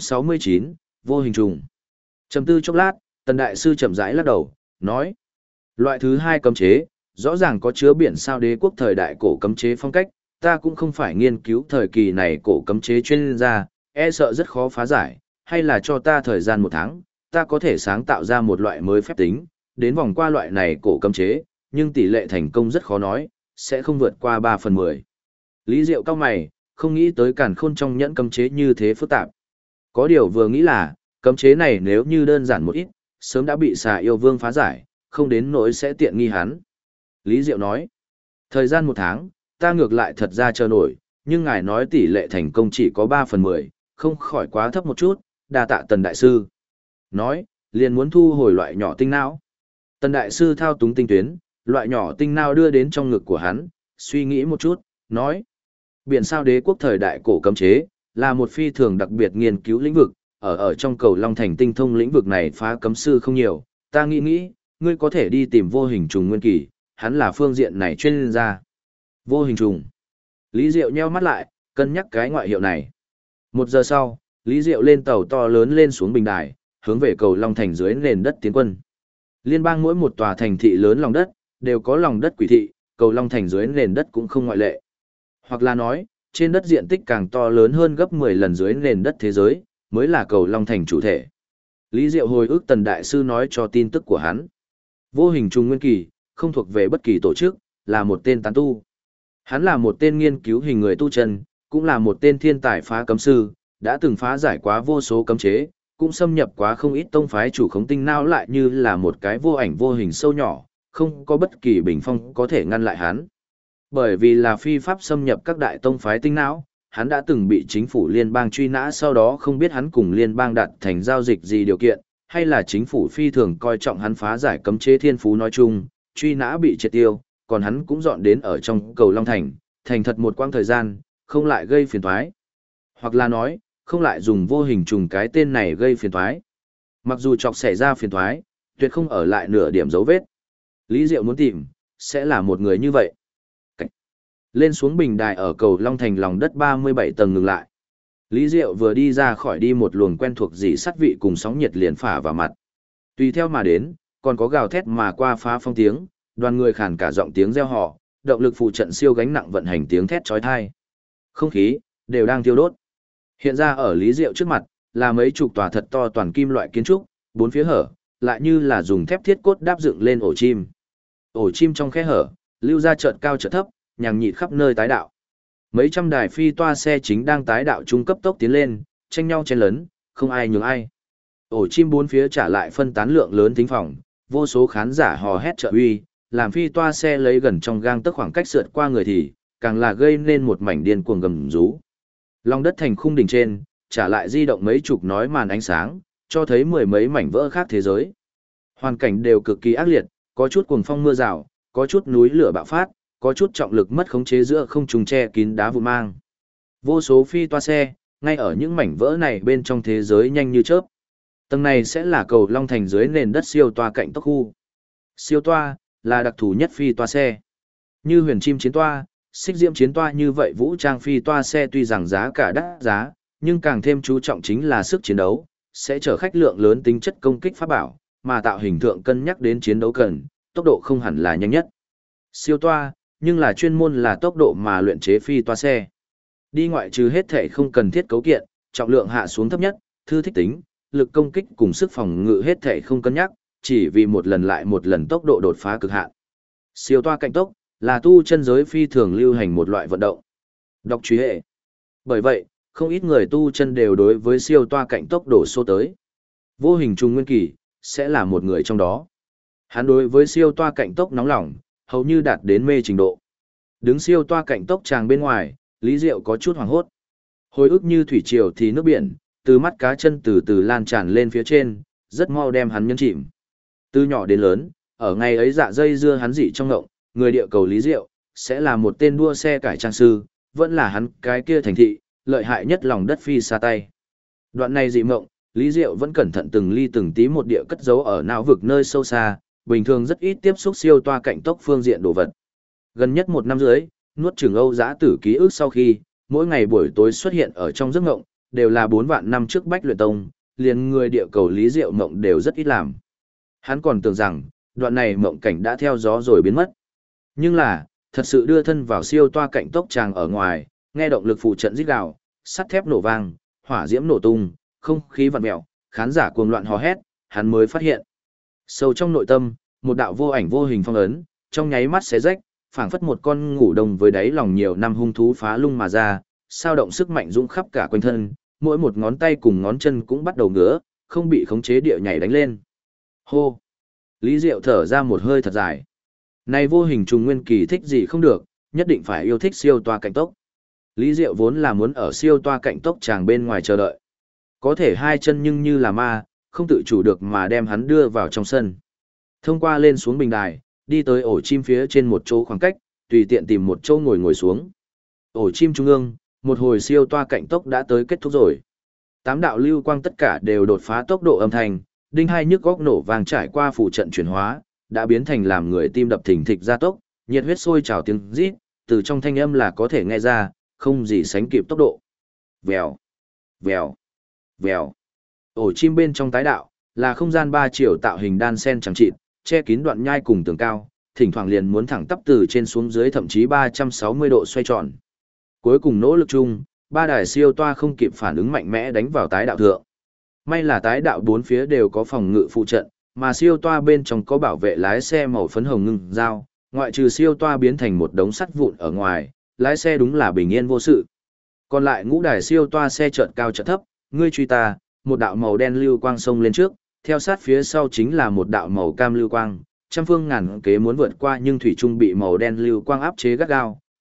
269, vô hình trùng. Trầm tư chốc lát, Tần đại sư chậm rãi lắc đầu, nói: loại thứ hai cấm chế, rõ ràng có chứa biển sao đế quốc thời đại cổ cấm chế phong cách, ta cũng không phải nghiên cứu thời kỳ này cổ cấm chế chuyên gia, e sợ rất khó phá giải, hay là cho ta thời gian 1 tháng, ta có thể sáng tạo ra một loại mới phép tính, đến vòng qua loại này cổ cấm chế, nhưng tỷ lệ thành công rất khó nói, sẽ không vượt qua 3/10. Lý Diệu cao mày, không nghĩ tới càn khôn trong nhẫn cấm chế như thế phức tạp. Có điều vừa nghĩ là, cấm chế này nếu như đơn giản một ít, sớm đã bị xà yêu vương phá giải, không đến nỗi sẽ tiện nghi hắn. Lý Diệu nói, thời gian 1 tháng, ta ngược lại thật ra chờ nổi, nhưng ngài nói tỷ lệ thành công chỉ có 3/10, không khỏi quá thấp một chút, đa tạ Tần đại sư. Nói, liền muốn thu hồi loại nhỏ tinh não. Tần đại sư thao túng tinh tuyến, loại nhỏ tinh não đưa đến trong ngực của hắn, suy nghĩ một chút, nói, biển sao đế quốc thời đại cổ cấm chế, là một phi thường đặc biệt nghiên cứu lĩnh vực, ở trong cầu Long Thành tinh thông lĩnh vực này phá cấm sư không nhiều, ta nghĩ, ngươi có thể đi tìm vô hình trùng nguyên kỳ, hắn là phương diện này chuyên gia. Vô hình trùng. Lý Diệu nheo mắt lại, cân nhắc cái ngoại hiệu này. 1 giờ sau, Lý Diệu lên tàu to lớn lên xuống bình đài, hướng về cầu Long Thành dưới nền đất tiến quân. Liên bang mỗi một tòa thành thị lớn lòng đất, đều có lòng đất quỷ thị, cầu Long Thành dưới nền đất cũng không ngoại lệ. Hoặc là nói, trên đất diện tích càng to lớn hơn gấp 10 lần dưới nền đất thế giới, mới là cầu Long Thành chủ thể. Lý Diệu hồi ức Tần đại sư nói cho tin tức của hắn. Vô hình trùng nguyên kỳ, không thuộc về bất kỳ tổ chức, là một tên tán tu. Hắn là một tên nghiên cứu hình người tu chân, cũng là một tên thiên tài phá cấm sư, đã từng phá giải quá vô số cấm chế, cũng xâm nhập quá không ít tông phái chủ khống tinh não lại như là một cái vô ảnh vô hình sâu nhỏ, không có bất kỳ bình phong có thể ngăn lại hắn. Bởi vì là phi pháp xâm nhập các đại tông phái tinh não, hắn đã từng bị chính phủ liên bang truy nã, sau đó không biết hắn cùng liên bang đặt thành giao dịch gì điều kiện, hay là chính phủ phi thường coi trọng hắn phá giải cấm chế thiên phú nói chung, truy nã bị triệt tiêu, còn hắn cũng dọn đến ở trong cầu Long Thành, thành thật một quãng thời gian, không lại gây phiền toái. Hoặc là nói, không lại dùng vô hình trùng cái tên này gây phiền toái. Mặc dù chọc xảy ra phiền toái, tuyệt không ở lại nửa điểm dấu vết. Lý Diệu muốn tìm, sẽ là một người như vậy. Lên xuống bình đài ở cầu Long Thành lòng đất 37 tầng ngừng lại. Lý Diệu vừa đi ra khỏi đi một luồng quen thuộc dị sắt vị cùng sóng nhiệt liền phả vào mặt. Tùy theo mà đến, còn có gào thét mà qua phá phong tiếng, đoàn người khàn cả giọng tiếng reo hò, động lực phụ trận siêu gánh nặng vận hành tiếng thét chói tai. Không khí đều đang thiêu đốt. Hiện ra ở Lý Diệu trước mặt là mấy chục tòa thật to toàn kim loại kiến trúc, bốn phía hở, lại như là dùng thép thiết cốt đáp dựng lên ổ chim. Ổ chim trong khe hở, lưu ra chợt cao chợt thấp, nhằng nhịt khắp nơi tái đạo. Mấy trăm đài phi toa xe chính đang tái đạo trung cấp tốc tiến lên, tranh nhau chen lấn, không ai nhường ai. Ổ chim bốn phía trả lại phân tán lượng lớn thính phòng, vô số khán giả hò hét trợ uy, làm phi toa xe lấy gần trong gang tấc khoảng cách sượt qua người thì, càng là gây nên một mảnh điên cuồng gầm rú. Lòng đất thành khung đỉnh trên, trả lại di động mấy chục nói màn ánh sáng, cho thấy mười mấy mảnh vỡ khác thế giới. Hoàn cảnh đều cực kỳ ác liệt, có chút cuồng phong mưa rào, có chút núi lửa bạo phát, có chút trọng lực mất khống chế giữa không trung che kín đá vụn mang. Vô số phi toa xe, ngay ở những mảnh vỡ này bên trong thế giới nhanh như chớp. Tầng này sẽ là cầu Long Thành dưới nền đất siêu toa cạnh tốc khu. Siêu toa là đặc thù nhất phi toa xe. Như huyền chim chiến toa, xích diễm chiến toa như vậy vũ trang phi toa xe tuy rằng giá cả đắt giá, nhưng càng thêm chú trọng chính là sức chiến đấu, sẽ chở khách lượng lớn tính chất công kích pháp bảo, mà tạo hình tượng cân nhắc đến chiến đấu cần, tốc độ không hẳn là nhanh nhất. Siêu toa, nhưng là chuyên môn là tốc độ mà luyện chế phi toa xe. Đi ngoại trừ hết thể không cần thiết cấu kiện, trọng lượng hạ xuống thấp nhất, thư thích tính, lực công kích cùng sức phòng ngự hết thể không cân nhắc, chỉ vì một lần lại một lần tốc độ đột phá cực hạn. Siêu toa cạnh tốc là tu chân giới phi thường lưu hành một loại vận động. Đọc truy hệ. Bởi vậy, không ít người tu chân đều đối với siêu toa cạnh tốc đổ xô tới. Vô hình trùng nguyên kỳ sẽ là một người trong đó. Hắn đối với siêu toa cạnh tốc nóng lòng, hầu như đạt đến mê trình độ. Đứng siêu toa cạnh tốc tràng bên ngoài, Lý Diệu có chút hoảng hốt. Hồi ức như thủy triều thì nước biển, từ mắt cá chân từ từ lan tràn lên phía trên, rất mau đem hắn nhấn chìm. Từ nhỏ đến lớn, ở ngày ấy dạ dây dưa hắn dị trong ngộng, người địa cầu Lý Diệu, sẽ là một tên đua xe cải trang sư, vẫn là hắn cái kia thành thị, lợi hại nhất lòng đất phi xa tay. Đoạn này dị mộng, Lý Diệu vẫn cẩn thận từng ly từng tí một địa cất giấu ở não vực nơi sâu xa, bình thường rất ít tiếp xúc siêu toa cạnh tốc phương diện đồ vật. Gần nhất một năm dưới, nuốt chửng Âu Dã Tử ký ức sau khi, mỗi ngày buổi tối xuất hiện ở trong giấc mộng, đều là 4 vạn năm trước Bách Luyện Tông, liền người địa cầu Lý Diệu mộng đều rất ít làm. Hắn còn tưởng rằng, đoạn này mộng cảnh đã theo gió rồi biến mất. Nhưng là, thật sự đưa thân vào siêu toa cạnh tốc tràng ở ngoài, nghe động lực phụ trận rít gào, sắt thép nổ vang, hỏa diễm nổ tung, không khí vặn mèo, khán giả cuồng loạn hò hét, hắn mới phát hiện. Sâu trong nội tâm, một đạo vô ảnh vô hình phong ấn, trong nháy mắt xé rách, phảng phất một con ngủ đông với đáy lòng nhiều năm hung thú phá lung mà ra, sao động sức mạnh dũng khắp cả quanh thân, mỗi một ngón tay cùng ngón chân cũng bắt đầu ngứa, không bị khống chế địa nhảy đánh lên. Hô! Lý Diệu thở ra một hơi thật dài. Này vô hình trùng nguyên kỳ thích gì không được, nhất định phải yêu thích siêu toa cạnh tốc. Lý Diệu vốn là muốn ở siêu toa cạnh tốc chàng bên ngoài chờ đợi. Có thể hai chân nhưng như là ma, không tự chủ được mà đem hắn đưa vào trong sân. Thông qua lên xuống bình đài, đi tới ổ chim phía trên một chỗ khoảng cách, tùy tiện tìm một chỗ ngồi xuống. Ổ chim trung ương, một hồi siêu toa cạnh tốc đã tới kết thúc rồi. 8 đạo lưu quang tất cả đều đột phá tốc độ âm thanh, đinh hai nhức góc nổ vàng trải qua phụ trận chuyển hóa, đã biến thành làm người tim đập thình thịch gia tốc, nhiệt huyết sôi trào tiếng rít, từ trong thanh âm là có thể nghe ra, không gì sánh kịp tốc độ. Vèo, vèo, vèo. Ổ chim bên trong tái đạo, là không gian 3 chiều tạo hình đan sen chẳng chịt, che kín đoạn nhai cùng tường cao, thỉnh thoảng liền muốn thẳng tắp từ trên xuống dưới thậm chí 360 độ xoay tròn. Cuối cùng nỗ lực chung, 3 đài siêu toa không kịp phản ứng mạnh mẽ đánh vào tái đạo thượng. May là tái đạo bốn phía đều có phòng ngự phụ trận, mà siêu toa bên trong có bảo vệ lái xe màu phấn hồng ngưng dao, ngoại trừ siêu toa biến thành một đống sắt vụn ở ngoài, lái xe đúng là bình yên vô sự. Còn lại ngũ đài siêu toa xe chợt cao chợt thấp, ngươi truy ta, một đạo màu đen lưu quang xông lên trước, theo sát phía sau chính là một đạo màu cam lưu quang, trăm phương ngàn kế muốn vượt qua nhưng thủy trung bị màu đen lưu quang áp chế gắt gao,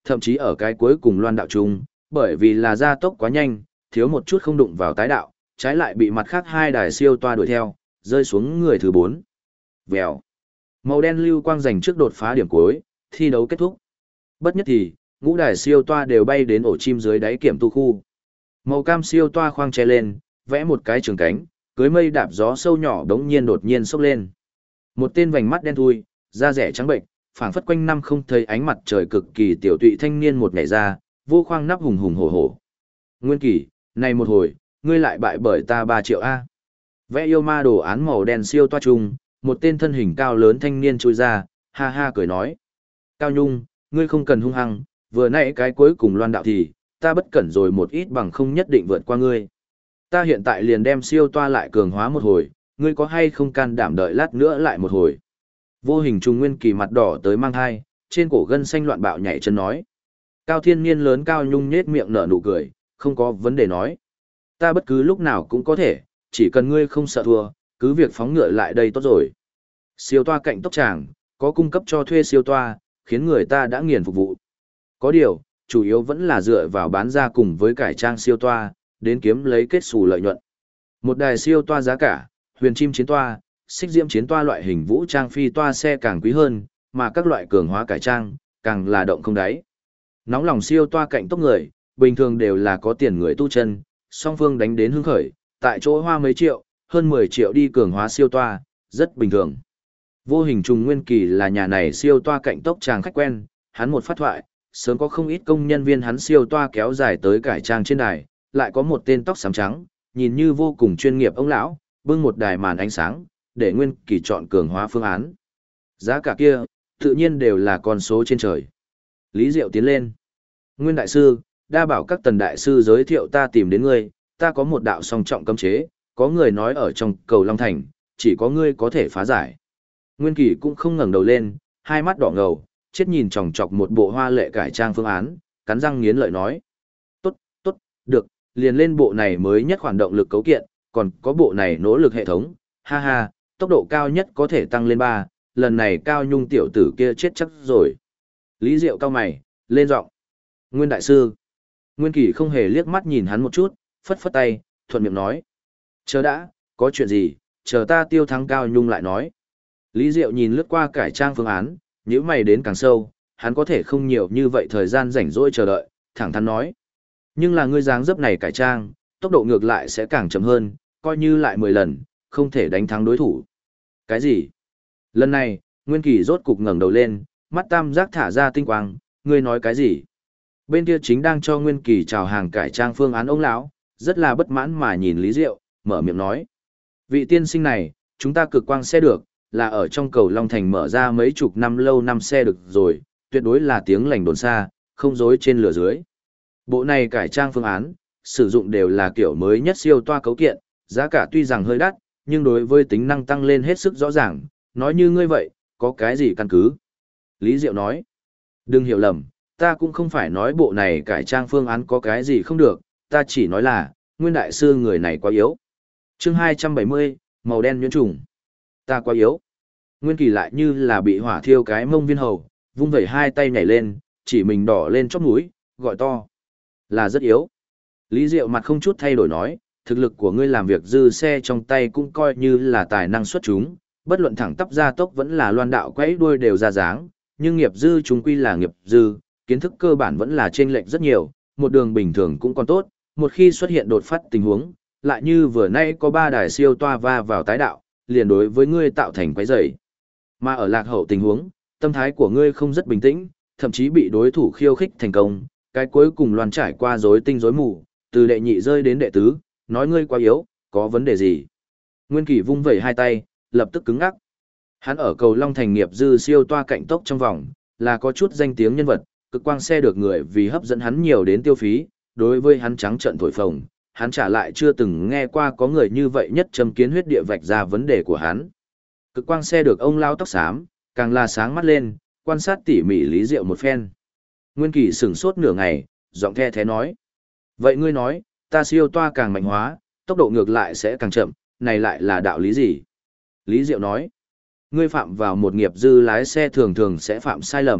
Thậm chí ở cái cuối cùng loan đạo chung, bởi vì là gia tốc quá nhanh, thiếu một chút không đụng vào tái đạo, trái lại bị mặt khác hai đài siêu toa đuổi theo, rơi xuống người thứ 4. Vèo. Màu đen lưu quang giành trước đột phá điểm cuối, thi đấu kết thúc. Bất nhất thì, ngũ đài siêu toa đều bay đến ổ chim dưới đáy kiểm tu khu. Màu cam siêu toa khoang che lên, vẽ một cái trường cánh, cưới mây đạp gió sâu nhỏ đột nhiên sốc lên. Một tên vành mắt đen thui, da rẻ trắng bệnh, phảng phất quanh năm không thấy ánh mặt trời cực kỳ tiểu tụy thanh niên một nhảy ra, vô khoang nắp hùng hùng hổ hổ. Nguyên Kỳ, này một hồi, ngươi lại bại bởi ta 3 triệu A. Vẽ yêu ma đồ án màu đen siêu toa trùng, một tên thân hình cao lớn thanh niên chui ra, ha ha cười nói. Cao Nhung, ngươi không cần hung hăng, vừa nãy cái cuối cùng loan đạo thì, ta bất cẩn rồi một ít bằng không nhất định vượt qua ngươi. Ta hiện tại liền đem siêu toa lại cường hóa một hồi, ngươi có hay không can đảm đợi lát nữa lại một hồi. Vô hình trùng Nguyên Kỳ mặt đỏ tới mang hai, trên cổ gân xanh loạn bạo nhảy chân nói. Cao Thiên Niên lớn Cao Nhung nhết miệng nở nụ cười, không có vấn đề nói. Ta bất cứ lúc nào cũng có thể, chỉ cần ngươi không sợ thua, cứ việc phóng ngựa lại đây tốt rồi. Siêu toa cạnh tốc tràng, có cung cấp cho thuê siêu toa, khiến người ta đã nghiền phục vụ. Có điều, chủ yếu vẫn là dựa vào bán ra cùng với cải trang siêu toa, đến kiếm lấy kết xù lợi nhuận. Một đài siêu toa giá cả, huyền chim chiến toa, xích diễm chiến toa loại hình vũ trang phi toa xe càng quý hơn, mà các loại cường hóa cải trang, càng là động không đáy. Nóng lòng siêu toa cạnh tốc người, bình thường đều là có tiền người tu chân, song phương đánh đến hưng khởi, tại chỗ hoa mấy triệu, hơn 10 triệu đi cường hóa siêu toa, rất bình thường. Vô hình trùng Nguyên Kỳ là nhà này siêu toa cạnh tốc chàng khách quen, hắn một phát thoại, sớm có không ít công nhân viên hắn siêu toa kéo dài tới cải trang trên đài, lại có một tên tóc xám trắng, nhìn như vô cùng chuyên nghiệp ông lão, bưng một đài màn ánh sáng, để Nguyên Kỳ chọn cường hóa phương án. Giá cả kia, tự nhiên đều là con số trên trời. Lý Diệu tiến lên. Nguyên đại sư, đa bảo các tần đại sư giới thiệu ta tìm đến ngươi, ta có một đạo song trọng cấm chế, có người nói ở trong cầu Long Thành, chỉ có ngươi có thể phá giải. Nguyên Kỳ cũng không ngẩng đầu lên, hai mắt đỏ ngầu, chết nhìn chòng chọc một bộ hoa lệ cải trang phương án, cắn răng nghiến lợi nói. Tốt, tốt, được, liền lên bộ này mới nhất khoản động lực cấu kiện, còn có bộ này nỗ lực hệ thống, ha ha, tốc độ cao nhất có thể tăng lên 3, lần này Cao Nhung tiểu tử kia chết chắc rồi. Lý Diệu cao mày, lên giọng. Nguyên đại sư. Nguyên Kỳ không hề liếc mắt nhìn hắn một chút, phất phất tay, thuận miệng nói. Chờ đã, có chuyện gì, chờ ta tiêu thắng Cao Nhung lại nói. Lý Diệu nhìn lướt qua cải trang phương án, nhíu mày đến càng sâu, hắn có thể không nhiều như vậy thời gian rảnh rỗi chờ đợi, thẳng thắn nói. Nhưng là ngươi dáng dấp này cải trang, tốc độ ngược lại sẽ càng chậm hơn, coi như lại 10 lần, không thể đánh thắng đối thủ. Cái gì? Lần này, Nguyên Kỳ rốt cục ngẩng đầu lên, mắt tam giác thả ra tinh quang, ngươi nói cái gì? Bên kia chính đang cho Nguyên Kỳ chào hàng cải trang phương án ông lão, rất là bất mãn mà nhìn Lý Diệu, mở miệng nói. Vị tiên sinh này, chúng ta cực quang xe được, là ở trong cầu Long Thành mở ra mấy chục năm lâu năm xe được rồi, tuyệt đối là tiếng lành đồn xa, không dối trên lửa dưới. Bộ này cải trang phương án, sử dụng đều là kiểu mới nhất siêu toa cấu kiện, giá cả tuy rằng hơi đắt, nhưng đối với tính năng tăng lên hết sức rõ ràng, nói như ngươi vậy, có cái gì căn cứ? Lý Diệu nói, đừng hiểu lầm, ta cũng không phải nói bộ này cải trang phương án có cái gì không được, ta chỉ nói là, Nguyên đại sư người này quá yếu. Chương 270, màu đen nhuyễn trùng. Ta quá yếu. Nguyên Kỳ lại như là bị hỏa thiêu cái mông viên hầu, vung vẩy hai tay nhảy lên, chỉ mình đỏ lên chóp mũi, gọi to. Là rất yếu. Lý Diệu mặt không chút thay đổi nói, thực lực của ngươi làm việc dư xe trong tay cũng coi như là tài năng xuất chúng, bất luận thẳng tắp gia tốc vẫn là loan đạo quẫy đuôi đều ra dáng, nhưng nghiệp dư chúng quy là nghiệp dư, kiến thức cơ bản vẫn là chênh lệch rất nhiều, một đường bình thường cũng còn tốt, một khi xuất hiện đột phát tình huống, lại như vừa nay có 3 đài siêu toa va vào tái đạo, liền đối với ngươi tạo thành quấy rầy. Mà ở lạc hậu tình huống, tâm thái của ngươi không rất bình tĩnh, thậm chí bị đối thủ khiêu khích thành công, cái cuối cùng loan trải qua rối tinh rối mù, từ đệ nhị rơi đến đệ tứ, nói ngươi quá yếu, có vấn đề gì? Nguyên Kỳ vung vẩy hai tay, lập tức cứng ngắc. Hắn ở cầu Long Thành nghiệp dư siêu toa cạnh tốc trong vòng, là có chút danh tiếng nhân vật, cực quang xe được người vì hấp dẫn hắn nhiều đến tiêu phí, đối với hắn trắng trợn thổi phồng, hắn trả lại chưa từng nghe qua có người như vậy nhất châm kiến huyết địa vạch ra vấn đề của hắn. Cực quang xe được ông lao tóc xám, càng là sáng mắt lên, quan sát tỉ mỉ Lý Diệu một phen. Nguyên Kỳ sửng sốt nửa ngày, giọng the thế nói. Vậy ngươi nói, ta siêu toa càng mạnh hóa, tốc độ ngược lại sẽ càng chậm, này lại là đạo lý gì? Lý Diệu nói. Ngươi phạm vào một nghiệp dư lái xe thường thường sẽ phạm sai lầm,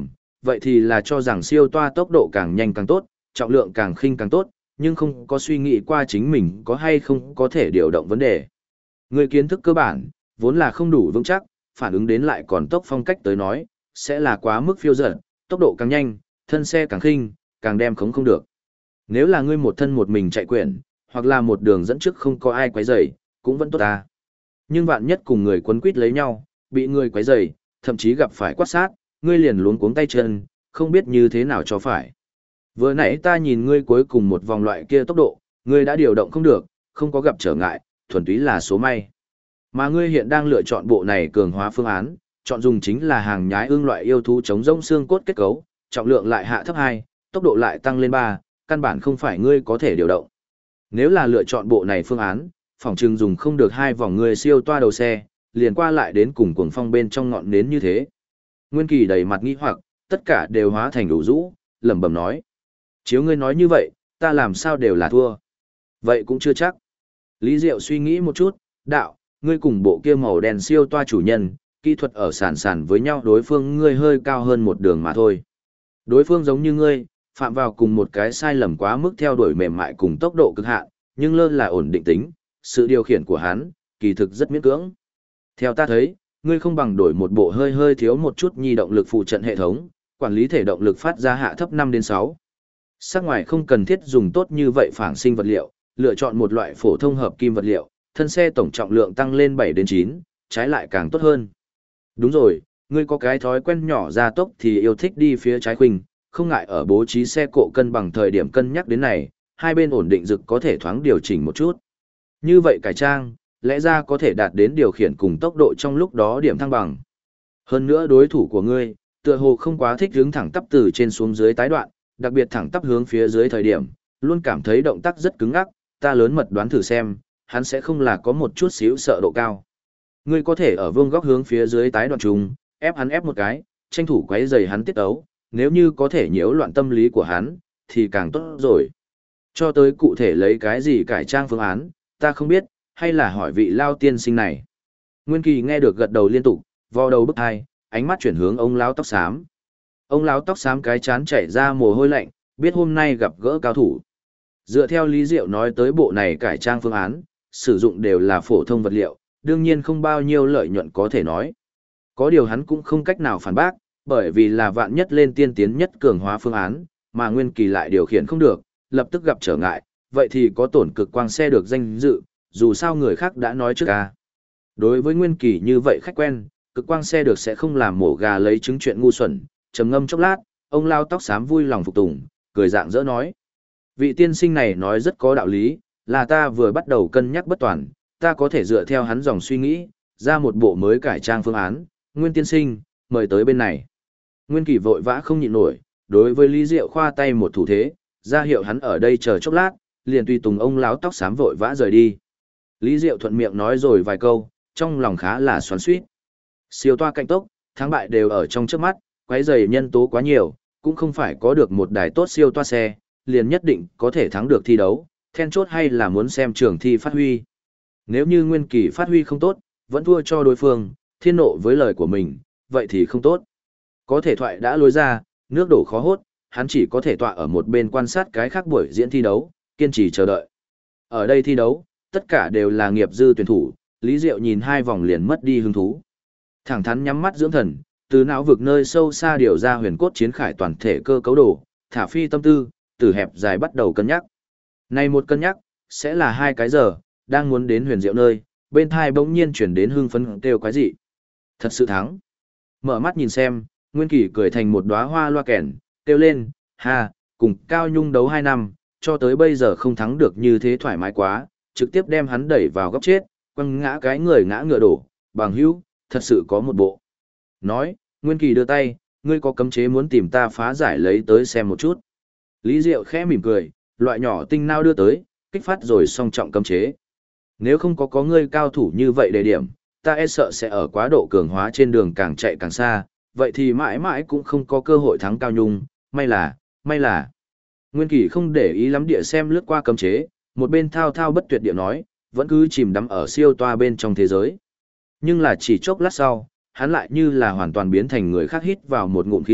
vậy thì là cho rằng siêu toa tốc độ càng nhanh càng tốt, trọng lượng càng khinh càng tốt, nhưng không có suy nghĩ qua chính mình có hay không có thể điều động vấn đề. Người kiến thức cơ bản, vốn là không đủ vững chắc, phản ứng đến lại còn tốc phong cách tới nói, sẽ là quá mức phiêu dở, tốc độ càng nhanh, thân xe càng khinh, càng đem khống không được. Nếu là ngươi một thân một mình chạy quyển, hoặc là một đường dẫn trước không có ai quấy rầy, cũng vẫn tốt ta. Nhưng vạn nhất cùng người quấn quýt lấy nhau, bị người quấy rầy, thậm chí gặp phải quát sát, ngươi liền luống cuống tay chân, không biết như thế nào cho phải. Vừa nãy ta nhìn ngươi cuối cùng một vòng loại kia tốc độ, ngươi đã điều động không được, không có gặp trở ngại, thuần túy là số may. Mà ngươi hiện đang lựa chọn bộ này cường hóa phương án, chọn dùng chính là hàng nhái ương loại yêu thú chống rỗng xương cốt kết cấu, trọng lượng lại hạ thấp 2, tốc độ lại tăng lên 3, căn bản không phải ngươi có thể điều động. Nếu là lựa chọn bộ này phương án, phòng trừng dùng không được 2 vòng người siêu toa đầu xe, liền qua lại đến cùng cuồng phong bên trong ngọn nến như thế. Nguyên Kỳ đầy mặt nghi hoặc, tất cả đều hóa thành đủ rũ, lẩm bẩm nói: "Chiếu ngươi nói như vậy, ta làm sao đều là thua?" Vậy cũng chưa chắc. Lý Diệu suy nghĩ một chút, đạo: "Ngươi cùng bộ kia màu đen siêu toa chủ nhân, kỹ thuật ở sàn với nhau, đối phương ngươi hơi cao hơn một đường mà thôi. Đối phương giống như ngươi, phạm vào cùng một cái sai lầm quá mức theo đuổi mềm mại cùng tốc độ cực hạn, nhưng lơ là ổn định tính, sự điều khiển của hắn, kỳ thực rất miễn cưỡng. Theo ta thấy, ngươi không bằng đổi một bộ hơi thiếu một chút nhi động lực phụ trận hệ thống, quản lý thể động lực phát ra hạ thấp 5 đến 6. Sắc ngoài không cần thiết dùng tốt như vậy phản sinh vật liệu, lựa chọn một loại phổ thông hợp kim vật liệu, thân xe tổng trọng lượng tăng lên 7 đến 9, trái lại càng tốt hơn. Đúng rồi, ngươi có cái thói quen nhỏ ra tốc thì yêu thích đi phía trái khuynh, không ngại ở bố trí xe cộ cân bằng thời điểm cân nhắc đến này, hai bên ổn định dực có thể thoáng điều chỉnh một chút. Như vậy cải trang, lẽ ra có thể đạt đến điều khiển cùng tốc độ trong lúc đó điểm thăng bằng. Hơn nữa đối thủ của ngươi, tựa hồ không quá thích hướng thẳng tắp từ trên xuống dưới tái đoạn, đặc biệt thẳng tắp hướng phía dưới thời điểm, luôn cảm thấy động tác rất cứng ngắc, ta lớn mật đoán thử xem, hắn sẽ không là có một chút xíu sợ độ cao. Ngươi có thể ở vương góc hướng phía dưới tái đoạn trùng, ép hắn ép một cái, tranh thủ quấy rầy hắn tiết ấu, nếu như có thể nhiễu loạn tâm lý của hắn, thì càng tốt rồi. Cho tới cụ thể lấy cái gì cải trang phương án, ta không biết, hay là hỏi vị lao tiên sinh này. Nguyên Kỳ nghe được gật đầu liên tục, vò đầu bức hai, ánh mắt chuyển hướng ông lão tóc xám. Ông lão tóc xám cái chán chảy ra mồ hôi lạnh, biết hôm nay gặp gỡ cao thủ. Dựa theo Lý Diệu nói tới bộ này cải trang phương án, sử dụng đều là phổ thông vật liệu, đương nhiên không bao nhiêu lợi nhuận có thể nói. Có điều hắn cũng không cách nào phản bác, bởi vì là vạn nhất lên tiên tiến nhất cường hóa phương án, mà Nguyên Kỳ lại điều khiển không được, lập tức gặp trở ngại, vậy thì có tổn cực quang xe được danh dự, dù sao người khác đã nói trước ca. Đối với Nguyên Kỳ như vậy khách quen, cực quang xe được sẽ không làm mổ gà lấy trứng chuyện ngu xuẩn, trầm ngâm chốc lát, ông lao tóc xám vui lòng phục tùng, cười dạng dỡ nói: "Vị tiên sinh này nói rất có đạo lý, là ta vừa bắt đầu cân nhắc bất toàn, ta có thể dựa theo hắn dòng suy nghĩ, ra một bộ mới cải trang phương án, Nguyên tiên sinh, mời tới bên này." Nguyên Kỳ vội vã không nhịn nổi, đối với Lý Diệu khoa tay một thủ thế, ra hiệu hắn ở đây chờ chốc lát, liền tùy tùng ông lão tóc xám vội vã rời đi. Lý Diệu thuận miệng nói rồi vài câu, trong lòng khá là xoắn xuýt. Siêu toa cạnh tốc, thắng bại đều ở trong trước mắt, quấy rầy nhân tố quá nhiều, cũng không phải có được một đài tốt siêu toa xe, liền nhất định có thể thắng được thi đấu, then chốt hay là muốn xem trường thi phát huy. Nếu như Nguyên Kỳ phát huy không tốt, vẫn thua cho đối phương, thiên nộ với lời của mình, vậy thì không tốt. Có thể thoại đã lối ra, nước đổ khó hốt, hắn chỉ có thể tọa ở một bên quan sát cái khác buổi diễn thi đấu, kiên trì chờ đợi. Ở đây thi đấu, tất cả đều là nghiệp dư tuyển thủ, Lý Diệu nhìn 2 vòng liền mất đi hứng thú. Thẳng thắn nhắm mắt dưỡng thần, từ não vực nơi sâu xa điều ra huyền cốt chiến khải toàn thể cơ cấu đồ, thả phi tâm tư, từ hẹp dài bắt đầu cân nhắc. Này một cân nhắc, sẽ là 2 cái giờ, đang muốn đến huyền diệu nơi, bên thai bỗng nhiên chuyển đến hưng phấn kêu quái dị. Thật sự thắng. Mở mắt nhìn xem, Nguyên Kỳ cười thành một đóa hoa loa kèn, kêu lên, ha, cùng Cao Nhung đấu 2 năm, cho tới bây giờ không thắng được như thế thoải mái quá, trực tiếp đem hắn đẩy vào góc chết, quăng ngã cái người ngã ngựa đổ, bằng hữu, thật sự có một bộ. Nói, Nguyên Kỳ đưa tay, ngươi có cấm chế muốn tìm ta phá giải lấy tới xem một chút. Lý Diệu khẽ mỉm cười, loại nhỏ tinh nao đưa tới, kích phát rồi song trọng cấm chế. Nếu không có ngươi cao thủ như vậy đề điểm, ta e sợ sẽ ở quá độ cường hóa trên đường càng chạy càng xa, vậy thì mãi mãi cũng không có cơ hội thắng Cao Nhung, may là. Nguyên Kỳ không để ý lắm địa xem lướt qua cấm chế, một bên thao thao bất tuyệt địa nói, vẫn cứ chìm đắm ở siêu toa bên trong thế giới. Nhưng là chỉ chốc lát sau, hắn lại như là hoàn toàn biến thành người khác hít vào một ngụm khí lạnh,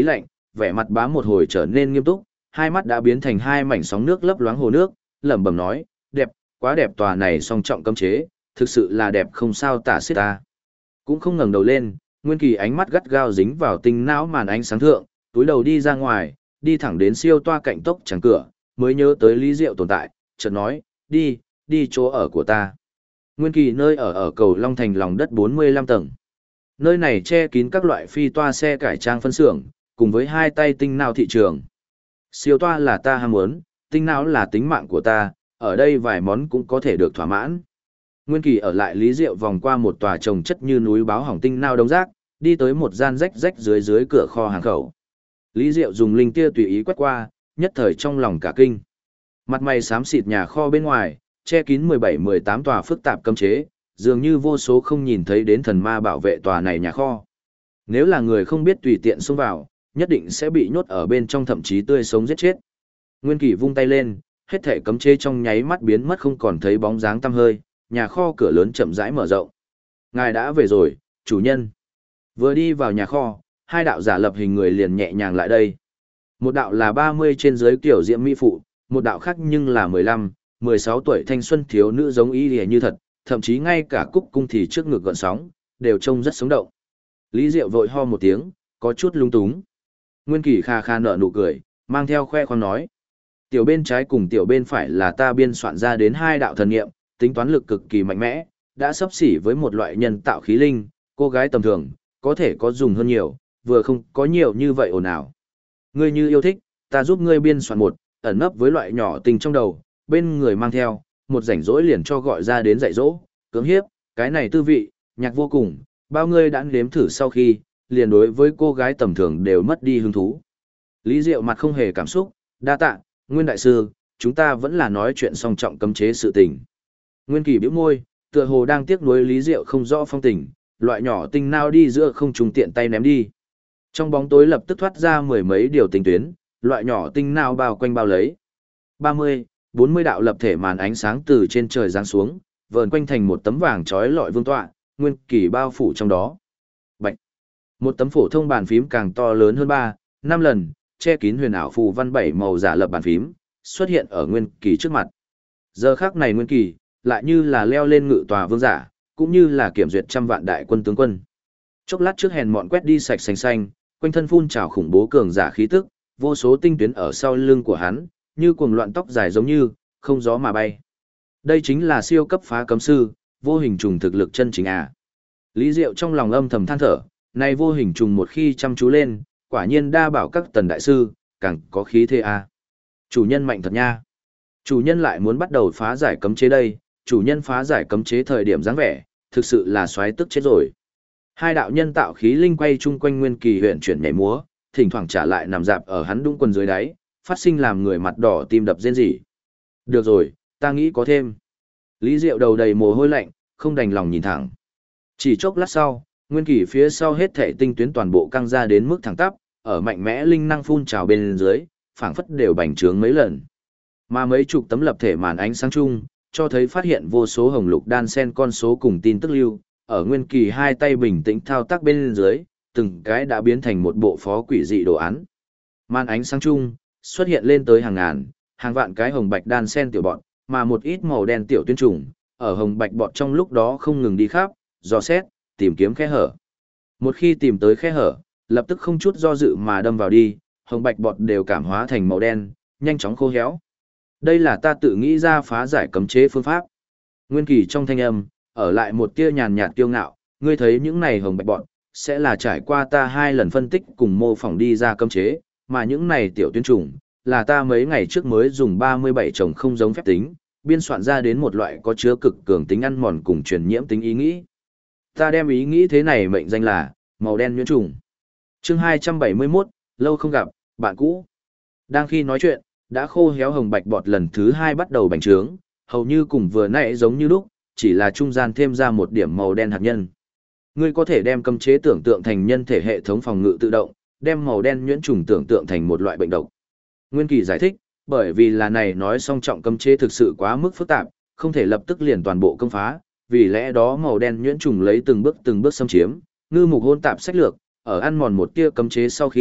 vẻ mặt bá một hồi trở nên nghiêm túc, hai mắt đã biến thành hai mảnh sóng nước lấp loáng hồ nước, lẩm bẩm nói, đẹp, quá đẹp, tòa này song trọng cấm chế, thực sự là đẹp không sao tả xiết ta. Cũng không ngẩng đầu lên, Nguyên Kỳ ánh mắt gắt gao dính vào tinh não màn ánh sáng thượng, túi đầu đi ra ngoài, đi thẳng đến siêu toa cạnh tốc chẳng cửa, mới nhớ tới Lý Diệu tồn tại, chợt nói, đi chỗ ở của ta. Nguyên Kỳ nơi ở cầu Long Thành lòng đất 45 tầng. Nơi này che kín các loại phi toa xe cải trang phân xưởng, cùng với hai tay tinh não thị trường. Siêu toa là ta ham muốn, tinh não là tính mạng của ta, ở đây vài món cũng có thể được thỏa mãn. Nguyên Kỳ ở lại Lý Diệu vòng qua một tòa trồng chất như núi báo hỏng tinh não đống rác, đi tới một gian rách rách dưới cửa kho hàng khẩu. Lý Diệu dùng linh tia tùy ý quét qua, nhất thời trong lòng cả kinh. Mặt mày xám xịt nhà kho bên ngoài, che kín 17-18 tòa phức tạp cấm chế, dường như vô số không nhìn thấy đến thần ma bảo vệ tòa này nhà kho. Nếu là người không biết tùy tiện xông vào, nhất định sẽ bị nhốt ở bên trong, thậm chí tươi sống giết chết. Nguyên Kỳ vung tay lên, hết thể cấm chế trong nháy mắt biến mất không còn thấy bóng dáng tăm hơi, nhà kho cửa lớn chậm rãi mở rộng. Ngài đã về rồi, chủ nhân. Vừa đi vào nhà kho, hai đạo giả lập hình người liền nhẹ nhàng lại đây. Một đạo là 30 trên dưới kiểu diễm mỹ phụ, một đạo khác nhưng là 15, 16 tuổi thanh xuân thiếu nữ giống y lìa như thật, thậm chí ngay cả cúc cung thì trước ngực gợn sóng, đều trông rất sống động. Lý Diệu vội ho một tiếng, có chút lung túng. Nguyên Kỳ kha kha nở nụ cười, mang theo khoe khoang nói. Tiểu bên trái cùng tiểu bên phải là ta biên soạn ra đến hai đạo thần nghiệm, tính toán lực cực kỳ mạnh mẽ, đã xấp xỉ với một loại nhân tạo khí linh, cô gái tầm thường, có thể có dùng hơn nhiều, vừa không có nhiều như vậy ồn ào. Ngươi như yêu thích, ta giúp ngươi biên soạn một, ẩn nấp với loại nhỏ tình trong đầu, bên người mang theo, một rảnh rỗi liền cho gọi ra đến dạy dỗ, cưỡng hiếp, cái này tư vị, nhạc vô cùng, bao ngươi đã nếm thử sau khi, liền đối với cô gái tầm thường đều mất đi hứng thú. Lý Diệu mặt không hề cảm xúc, đa tạ, Nguyên đại sư, chúng ta vẫn là nói chuyện song trọng cấm chế sự tình. Nguyên Kỳ bĩu môi, tựa hồ đang tiếc nuối Lý Diệu không rõ phong tình, loại nhỏ tinh nào đi giữa không trùng tiện tay ném đi. Trong bóng tối lập tức thoát ra mười mấy điều tinh tuyến, loại nhỏ tinh nào bao quanh bao lấy. 30-40 đạo lập thể màn ánh sáng từ trên trời giáng xuống, vờn quanh thành một tấm vàng trói lọi vương tọa, Nguyên Kỳ bao phủ trong đó. Bạch. Một tấm phổ thông bàn phím càng to lớn hơn 3-5 lần, che kín huyền ảo phù văn 7 màu giả lập bàn phím, xuất hiện ở Nguyên Kỳ trước mặt. Giờ khắc này Nguyên Kỳ, lại như là leo lên ngự tòa vương giả, cũng như là kiểm duyệt trăm vạn đại quân tướng quân. Chốc lát trước hèn mọn quét đi sạch xanh xanh, quanh thân phun trào khủng bố cường giả khí tức, vô số tinh tuyến ở sau lưng của hắn, như cuồng loạn tóc dài giống như không gió mà bay. Đây chính là siêu cấp phá cấm sư, vô hình trùng thực lực chân chính à. Lý Diệu trong lòng âm thầm than thở, này vô hình trùng một khi chăm chú lên, quả nhiên đa bảo các tần đại sư, càng có khí thế à. Chủ nhân mạnh thật nha. Chủ nhân lại muốn bắt đầu phá giải cấm chế đây, chủ nhân phá giải cấm chế thời điểm dáng vẻ, thực sự là xoáy tức chết rồi. Hai đạo nhân tạo khí linh quay chung quanh Nguyên Kỳ huyền chuyển nhảy múa, thỉnh thoảng trả lại nằm dạp ở hắn đũng quần dưới đáy, phát sinh làm người mặt đỏ tim đập rên rỉ. Được rồi, ta nghĩ có thêm. Lý Diệu đầu đầy mồ hôi lạnh, không đành lòng nhìn thẳng. Chỉ chốc lát sau, Nguyên Kỳ phía sau hết thể tinh tuyến toàn bộ căng ra đến mức thẳng tắp, ở mạnh mẽ linh năng phun trào bên dưới, phảng phất đều bành trướng mấy lần. Mà mấy chục tấm lập thể màn ánh sáng chung, cho thấy phát hiện vô số hồng lục đan sen con số cùng tin tức lưu, ở Nguyên Kỳ hai tay bình tĩnh thao tác bên dưới, từng cái đã biến thành một bộ phó quỷ dị đồ án. Màn ánh sáng chung, xuất hiện lên tới hàng ngàn, hàng vạn cái hồng bạch đan sen tiểu bọn, mà một ít màu đen tiểu tuyến trùng, ở hồng bạch bọt trong lúc đó không ngừng đi khắp, dò xét, tìm kiếm khe hở. Một khi tìm tới khe hở, lập tức không chút do dự mà đâm vào đi, hồng bạch bọt đều cảm hóa thành màu đen, nhanh chóng khô héo. Đây là ta tự nghĩ ra phá giải cấm chế phương pháp. Nguyên Kỳ trong thanh âm, ở lại một tia nhàn nhạt kiêu ngạo, ngươi thấy những này hồng bạch bọt, sẽ là trải qua ta 2 lần phân tích cùng mô phỏng đi ra cấm chế, mà những này tiểu tuyến trùng, là ta mấy ngày trước mới dùng 37 chồng không giống phép tính, biên soạn ra đến một loại có chứa cực cường tính ăn mòn cùng truyền nhiễm tính ý nghĩ. Ta đem ý nghĩ thế này mệnh danh là màu đen nhuyễn trùng. Chương 271, lâu không gặp, bạn cũ. Đang khi nói chuyện, đã khô héo hồng bạch bọt lần thứ 2 bắt đầu bành trướng, hầu như cùng vừa nãy giống như lúc, chỉ là trung gian thêm ra một điểm màu đen hạt nhân. Ngươi có thể đem cấm chế tưởng tượng thành nhân thể hệ thống phòng ngự tự động, đem màu đen nhuyễn trùng tưởng tượng thành một loại bệnh độc. Nguyên Kỳ giải thích, bởi vì là này nói song trọng cấm chế thực sự quá mức phức tạp, không thể lập tức liền toàn bộ công phá, vì lẽ đó màu đen nhuyễn trùng lấy từng bước xâm chiếm, ngư mục hôn tạp sách lược, ở ăn mòn một tia cấm chế sau khi,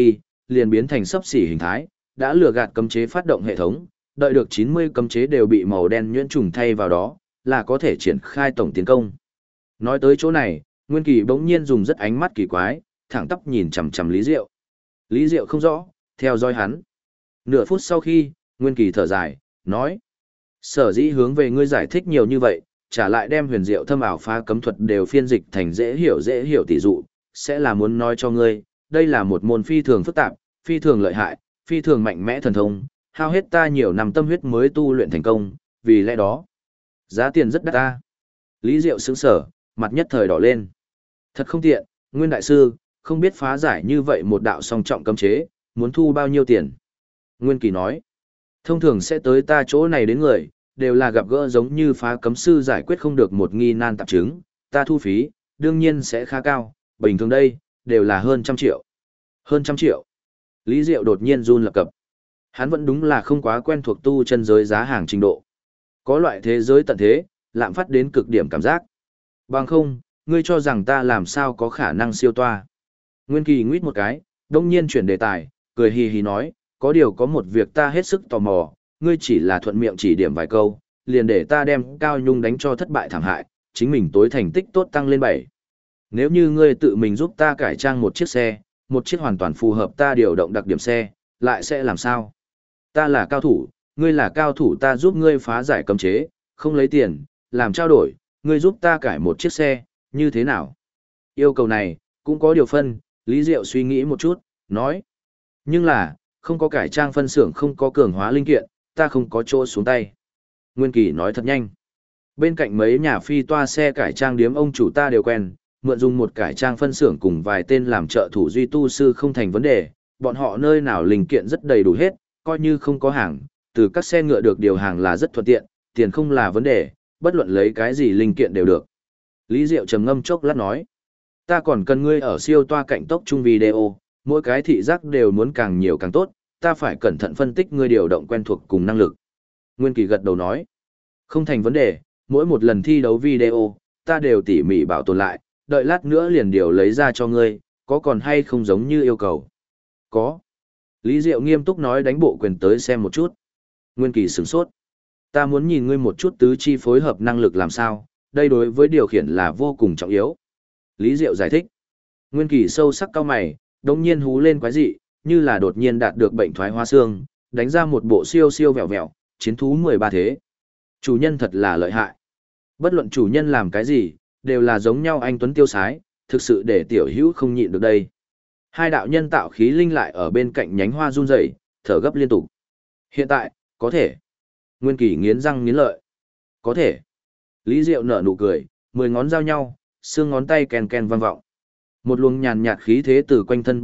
liền biến thành sấp xỉ hình thái, đã lừa gạt cấm chế phát động hệ thống, đợi được 90 cấm chế đều bị màu đen nhuyễn trùng thay vào đó, là có thể triển khai tổng tiến công. Nói tới chỗ này, Nguyên Kỳ bỗng nhiên dùng rất ánh mắt kỳ quái, thẳng tắp nhìn chằm chằm Lý Diệu. Lý Diệu không rõ, theo dõi hắn. Nửa phút sau khi, Nguyên Kỳ thở dài, nói: "Sở dĩ hướng về ngươi giải thích nhiều như vậy, trả lại đem huyền diệu thâm ảo phá cấm thuật đều phiên dịch thành dễ hiểu tỷ dụ, sẽ là muốn nói cho ngươi, đây là một môn phi thường phức tạp, phi thường lợi hại, phi thường mạnh mẽ thần thông, hao hết ta nhiều năm tâm huyết mới tu luyện thành công, vì lẽ đó, giá tiền rất đắt ta." Lý Diệu sững sờ, mặt nhất thời đỏ lên. Thật không tiện, Nguyên đại sư, không biết phá giải như vậy một đạo song trọng cấm chế, muốn thu bao nhiêu tiền? Nguyên Kỳ nói: "Thông thường sẽ tới ta chỗ này đến người, đều là gặp gỡ giống như phá cấm sư giải quyết không được một nghi nan tạp chứng, ta thu phí, đương nhiên sẽ khá cao, bình thường đây, đều là hơn trăm triệu." Hơn trăm triệu. Lý Diệu đột nhiên run lập cập. Hắn vẫn đúng là không quá quen thuộc tu chân giới giá hàng trình độ. Có loại thế giới tận thế, lạm phát đến cực điểm cảm giác. Bằng không, ngươi cho rằng ta làm sao có khả năng siêu toa. Nguyên Kỳ nguyết một cái, đông nhiên chuyển đề tài, cười hì hì nói, có điều có một việc ta hết sức tò mò, ngươi chỉ là thuận miệng chỉ điểm vài câu, liền để ta đem Cao Nhung đánh cho thất bại thảm hại, chính mình tối thành tích tốt tăng lên 7. Nếu như ngươi tự mình giúp ta cải trang một chiếc xe, một chiếc hoàn toàn phù hợp ta điều động đặc điểm xe, lại sẽ làm sao? Ta là cao thủ, ngươi là cao thủ, ta giúp ngươi phá giải cấm chế, không lấy tiền, làm trao đổi, ngươi giúp ta cải một chiếc xe, như thế nào? Yêu cầu này, cũng có điều phân, Lý Diệu suy nghĩ một chút, nói. Nhưng là, không có cải trang phân xưởng, không có cường hóa linh kiện, ta không có chỗ xuống tay. Nguyên Kỳ nói thật nhanh. Bên cạnh mấy nhà phi toa xe cải trang điếm ông chủ ta đều quen, mượn dùng một cải trang phân xưởng cùng vài tên làm trợ thủ duy tu sư không thành vấn đề, bọn họ nơi nào linh kiện rất đầy đủ hết, coi như không có hàng, từ các xe ngựa được điều hàng là rất thuận tiện, tiền không là vấn đề, bất luận lấy cái gì linh kiện đều được. Lý Diệu trầm ngâm chốc lát nói, ta còn cần ngươi ở siêu toa cạnh tốc chung video, mỗi cái thị giác đều muốn càng nhiều càng tốt, ta phải cẩn thận phân tích ngươi điều động quen thuộc cùng năng lực. Nguyên Kỳ gật đầu nói, không thành vấn đề, mỗi một lần thi đấu video, ta đều tỉ mỉ bảo tồn lại, đợi lát nữa liền điều lấy ra cho ngươi, có còn hay không giống như yêu cầu? Có. Lý Diệu nghiêm túc nói, đánh bộ quyền tới xem một chút. Nguyên Kỳ sửng sốt. Ta muốn nhìn ngươi một chút tứ chi phối hợp năng lực làm sao, đây đối với điều khiển là vô cùng trọng yếu. Lý Diệu giải thích. Nguyên Kỳ sâu sắc cau mày, đống nhiên hú lên quái dị, như là đột nhiên đạt được bệnh thoái hóa xương, đánh ra một bộ siêu siêu vẹo vẹo, chiến thú 13 thế. Chủ nhân thật là lợi hại. Bất luận chủ nhân làm cái gì, đều là giống nhau anh tuấn tiêu sái, thực sự để tiểu hữu không nhịn được đây. Hai đạo nhân tạo khí linh lại ở bên cạnh nhánh hoa run rẩy, thở gấp liên tục. Hiện tại, có thể. Nguyên Kỳ nghiến răng nghiến lợi. Có thể. Lý Diệu nở nụ cười, 10 ngón giao nhau, xương ngón tay ken ken vang vọng. Một luồng nhàn nhạt khí thế từ quanh thân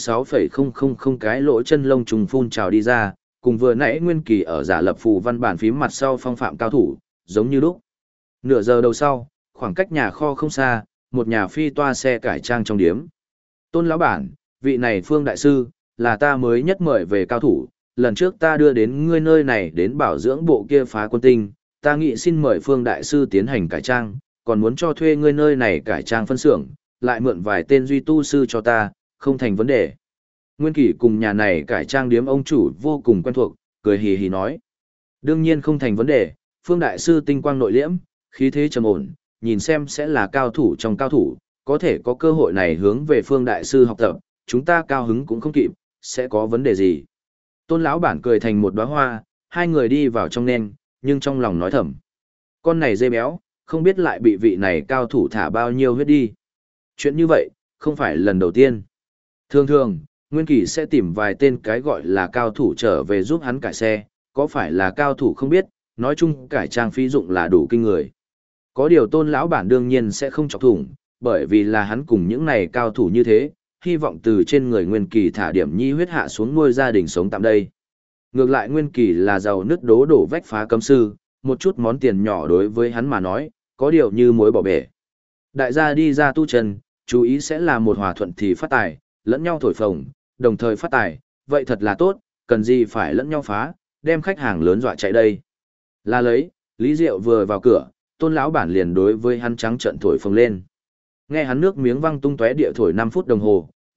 36,000 cái lỗ chân lông trùng phun trào đi ra, cùng vừa nãy Nguyên Kỳ ở giả lập phù văn bản phím mặt sau phong phạm cao thủ, giống như lúc. Nửa giờ đầu sau, khoảng cách nhà kho không xa, một nhà phi toa xe cải trang trong điếm. Tôn lão bản, vị này Phương đại sư, là ta mới nhất mời về cao thủ, lần trước ta đưa đến ngươi nơi này đến bảo dưỡng bộ kia phá quân tinh, ta nghĩ xin mời Phương đại sư tiến hành cải trang, còn muốn cho thuê ngươi nơi này cải trang phân xưởng, lại mượn vài tên duy tu sư cho ta, không thành vấn đề. Nguyên Kỳ cùng nhà này cải trang điếm ông chủ vô cùng quen thuộc, cười hì hì nói. Đương nhiên không thành vấn đề, Phương đại sư tinh quang nội liễm, khí thế trầm ổn, nhìn xem sẽ là cao thủ trong cao thủ, có thể có cơ hội này hướng về Phương đại sư học tập, chúng ta cao hứng cũng không kịp, sẽ có vấn đề gì. Tôn lão bản cười thành một đóa hoa, hai người đi vào trong nên, nhưng trong lòng nói thầm. Con này dê béo, không biết lại bị vị này cao thủ thả bao nhiêu huyết đi. Chuyện như vậy, không phải lần đầu tiên. Thường thường, Nguyên Kỳ sẽ tìm vài tên cái gọi là cao thủ trở về giúp hắn cải xe, có phải là cao thủ không biết, nói chung cải trang phí dụng là đủ kinh người. Có điều Tôn lão bản đương nhiên sẽ không chọc thủng, bởi vì là hắn cùng những này cao thủ như thế, hy vọng từ trên người Nguyên Kỳ thả điểm nhi huyết hạ xuống nuôi gia đình sống tạm đây. Ngược lại Nguyên Kỳ là giàu nứt đố đổ vách phá cấm sư, một chút món tiền nhỏ đối với hắn mà nói, có điều như muối bỏ bể. Đại gia đi ra tu chân, chú ý sẽ là một hòa thuận thì phát tài, lẫn nhau thổi phồng, đồng thời phát tài, vậy thật là tốt, cần gì phải lẫn nhau phá, đem khách hàng lớn dọa chạy đây. Là lấy, Lý Diệu vừa vào cửa, Tôn lão bản liền đối với hắn trắng trợn thổi phồng lên. Nghe hắn nước miếng văng tung tóe địa thổi 5 phút đồng hồ,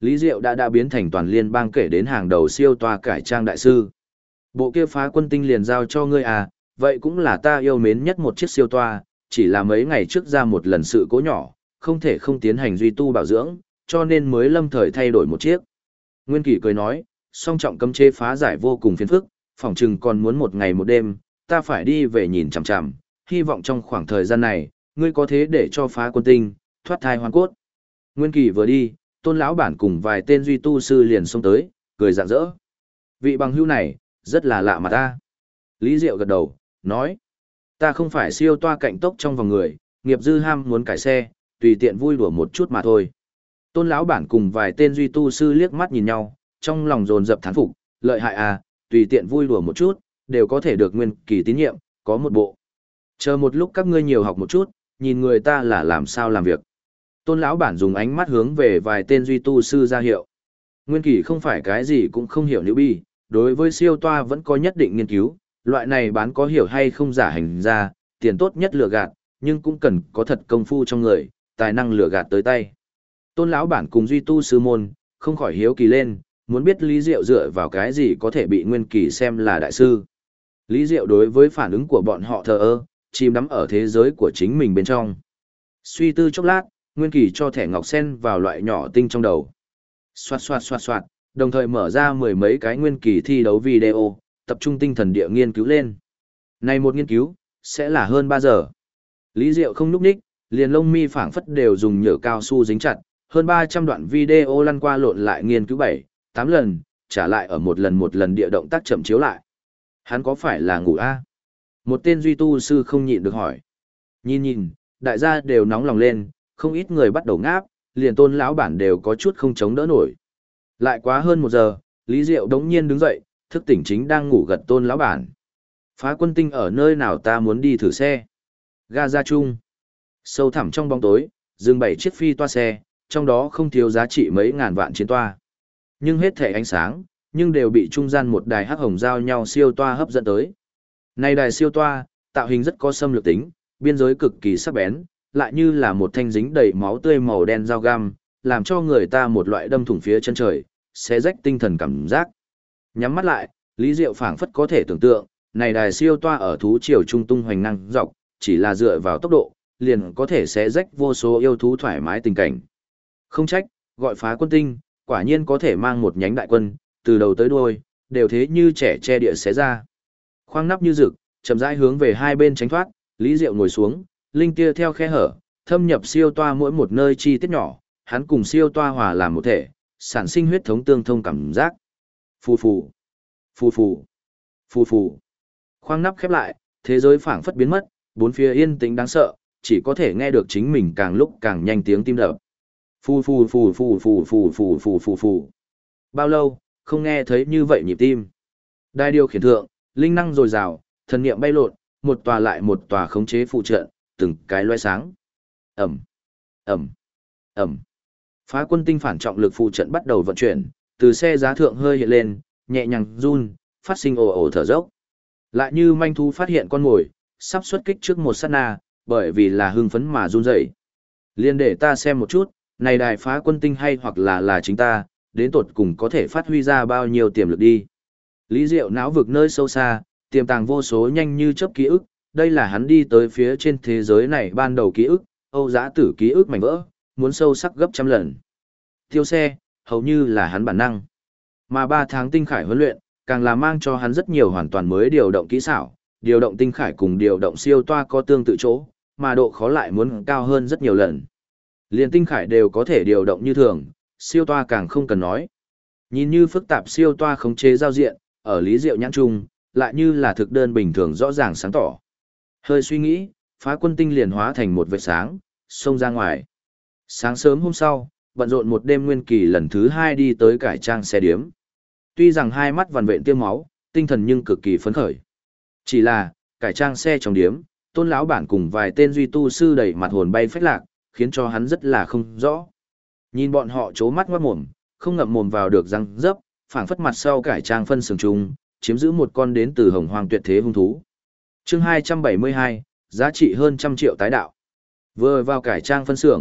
Lý Diệu đã biến thành toàn liên bang kể đến hàng đầu siêu toa cải trang đại sư. Bộ kia phá quân tinh liền giao cho ngươi à, vậy cũng là ta yêu mến nhất một chiếc siêu toa, chỉ là mấy ngày trước ra một lần sự cố nhỏ, không thể không tiến hành duy tu bảo dưỡng, cho nên mới lâm thời thay đổi một chiếc. Nguyên Kỷ cười nói, song trọng cấm chế phá giải vô cùng phiền phức, phỏng chừng còn muốn một ngày một đêm, ta phải đi về nhìn chằm chằm, hy vọng trong khoảng thời gian này, ngươi có thế để cho phá quân tinh, thoát thai hoàn cốt. Nguyên Kỷ vừa đi, Tôn lão bản cùng vài tên duy tu sư liền xông tới, cười rạng rỡ. Vị bằng hữu này, rất là lạ mà ta. Lý Diệu gật đầu, nói, ta không phải siêu toa cạnh tốc trong vòng người, nghiệp dư ham muốn cải xe, tùy tiện vui đùa một chút mà thôi. Tôn lão bản cùng vài tên duy tu sư liếc mắt nhìn nhau, trong lòng dồn dập thán phục, lợi hại à, tùy tiện vui đùa một chút, đều có thể được Nguyên Kỳ tín nhiệm, có một bộ. Chờ một lúc các ngươi nhiều học một chút, nhìn người ta là làm sao làm việc. Tôn lão bản dùng ánh mắt hướng về vài tên duy tu sư ra hiệu. Nguyên Kỳ không phải cái gì cũng không hiểu nữ bi, đối với siêu toa vẫn có nhất định nghiên cứu, loại này bán có hiểu hay không giả hành ra, tiền tốt nhất lừa gạt, nhưng cũng cần có thật công phu trong người, tài năng lừa gạt tới tay. Tôn lão bản cùng duy tu sư môn, không khỏi hiếu kỳ lên, muốn biết Lý Diệu dựa vào cái gì có thể bị Nguyên Kỳ xem là đại sư. Lý Diệu đối với phản ứng của bọn họ thờ ơ, chìm đắm ở thế giới của chính mình bên trong. Suy tư chốc lát, Nguyên Kỳ cho thẻ ngọc sen vào loại nhỏ tinh trong đầu. Xoạt xoạt xoạt xoạt, đồng thời mở ra mười mấy cái Nguyên Kỳ thi đấu video, tập trung tinh thần địa nghiên cứu lên. Này một nghiên cứu, sẽ là hơn 3 giờ. Lý Diệu không núp ních, liền lông mi phảng phất đều dùng nhựa cao su dính chặt, hơn 300 đoạn video lăn qua lộn lại nghiên cứu 7, 8 lần, trả lại ở một lần địa động tác chậm chiếu lại. Hắn có phải là ngủ a? Một tên duy tu sư không nhịn được hỏi. Nhìn, đại gia đều nóng lòng lên, không ít người bắt đầu ngáp, liền Tôn lão bản đều có chút không chống đỡ nổi. Lại quá hơn 1 giờ, Lý Diệu đống nhiên đứng dậy, thức tỉnh chính đang ngủ gật Tôn lão bản. Phá quân tinh ở nơi nào ta muốn đi thử xe? Gaza Trung. Sâu thẳm trong bóng tối, dừng 7 chiếc phi toa xe, trong đó không thiếu giá trị mấy ngàn vạn chiến toa. Nhưng hết thể ánh sáng, nhưng đều bị trung gian một đài hắc hồng giao nhau siêu toa hấp dẫn tới. Này đài siêu toa, tạo hình rất có xâm lược tính, biên giới cực kỳ sắc bén, lại như là một thanh dính đầy máu tươi màu đen dao găm, làm cho người ta một loại đâm thủng phía chân trời, xé rách tinh thần cảm giác. Nhắm mắt lại, Lý Diệu phảng phất có thể tưởng tượng, này đài siêu toa ở thú triều trung tung hoành năng dọc, chỉ là dựa vào tốc độ, liền có thể xé rách vô số yêu thú thoải mái tình cảnh. Không trách, gọi phá quân tinh, quả nhiên có thể mang một nhánh đại quân, từ đầu tới đuôi, đều thế như trẻ che địa xé ra. Khoang nắp như rực, chậm rãi hướng về hai bên tránh thoát, Lý Diệu ngồi xuống, linh tia theo khe hở, thâm nhập siêu toa mỗi một nơi chi tiết nhỏ, hắn cùng siêu toa hòa làm một thể, sản sinh huyết thống tương thông cảm giác. Phù phù, phù phù, phù phù. Khoang nắp khép lại, thế giới phảng phất biến mất, bốn phía yên tĩnh đáng sợ, chỉ có thể nghe được chính mình càng lúc càng nhanh tiếng tim đập. Phù phù phù phù phù phù phù phù phù phù. Bao lâu, không nghe thấy như vậy nhịp tim. Đài điều khiển thượng, linh năng dồi dào, thần niệm bay lộn, một tòa lại một tòa khống chế phụ trợ, từng cái loe sáng. Ẩm, Ẩm, Ẩm. Phá quân tinh phản trọng lực phụ trận bắt đầu vận chuyển, từ xe giá thượng hơi hiện lên, nhẹ nhàng run, phát sinh ồ ồ thở dốc. Lại như manh thú phát hiện con mồi, sắp xuất kích trước một sát na, bởi vì là hưng phấn mà run rẩy. Liên để ta xem một chút, này đài phá quân tinh hay hoặc là chính ta, đến tột cùng có thể phát huy ra bao nhiêu tiềm lực đi. Lý Diệu não vực nơi sâu xa, tiềm tàng vô số nhanh như chớp ký ức, đây là hắn đi tới phía trên thế giới này ban đầu ký ức, Âu Dã Tử ký ức mảnh vỡ, muốn sâu sắc gấp trăm lần. Tiêu xe, hầu như là hắn bản năng. Mà 3 tháng tinh khải huấn luyện, càng là mang cho hắn rất nhiều hoàn toàn mới điều động kỹ xảo, điều động tinh khải cùng điều động siêu toa có tương tự chỗ, mà độ khó lại muốn cao hơn rất nhiều lần. Liên tinh khải đều có thể điều động như thường, siêu toa càng không cần nói. Nhìn như phức tạp siêu toa khống chế giao diện, ở Lý Diệu nhãn trung, lại như là thực đơn bình thường rõ ràng sáng tỏ. Hơi suy nghĩ, phá quân tinh liền hóa thành một vệt sáng, xông ra ngoài. Sáng sớm hôm sau, bận rộn một đêm Nguyên Kỳ lần thứ 2 đi tới cải trang xe điếm. Tuy rằng hai mắt vằn vện tiêm máu, tinh thần nhưng cực kỳ phấn khởi. Chỉ là, cải trang xe trong điếm, Tôn lão bản cùng vài tên duy tu sư đẩy mặt hồn bay phách lạc, khiến cho hắn rất là không rõ. Nhìn bọn họ chố mắt ngoát mồm, không ngậm mồm vào được răng dấp, phảng phất mặt sau cải trang phân sừng trùng, chiếm giữ một con đến từ hồng hoang tuyệt thế hung thú. Chương 272, giá trị hơn 100 triệu tái đạo. Vừa vào cải trang phân xưởng,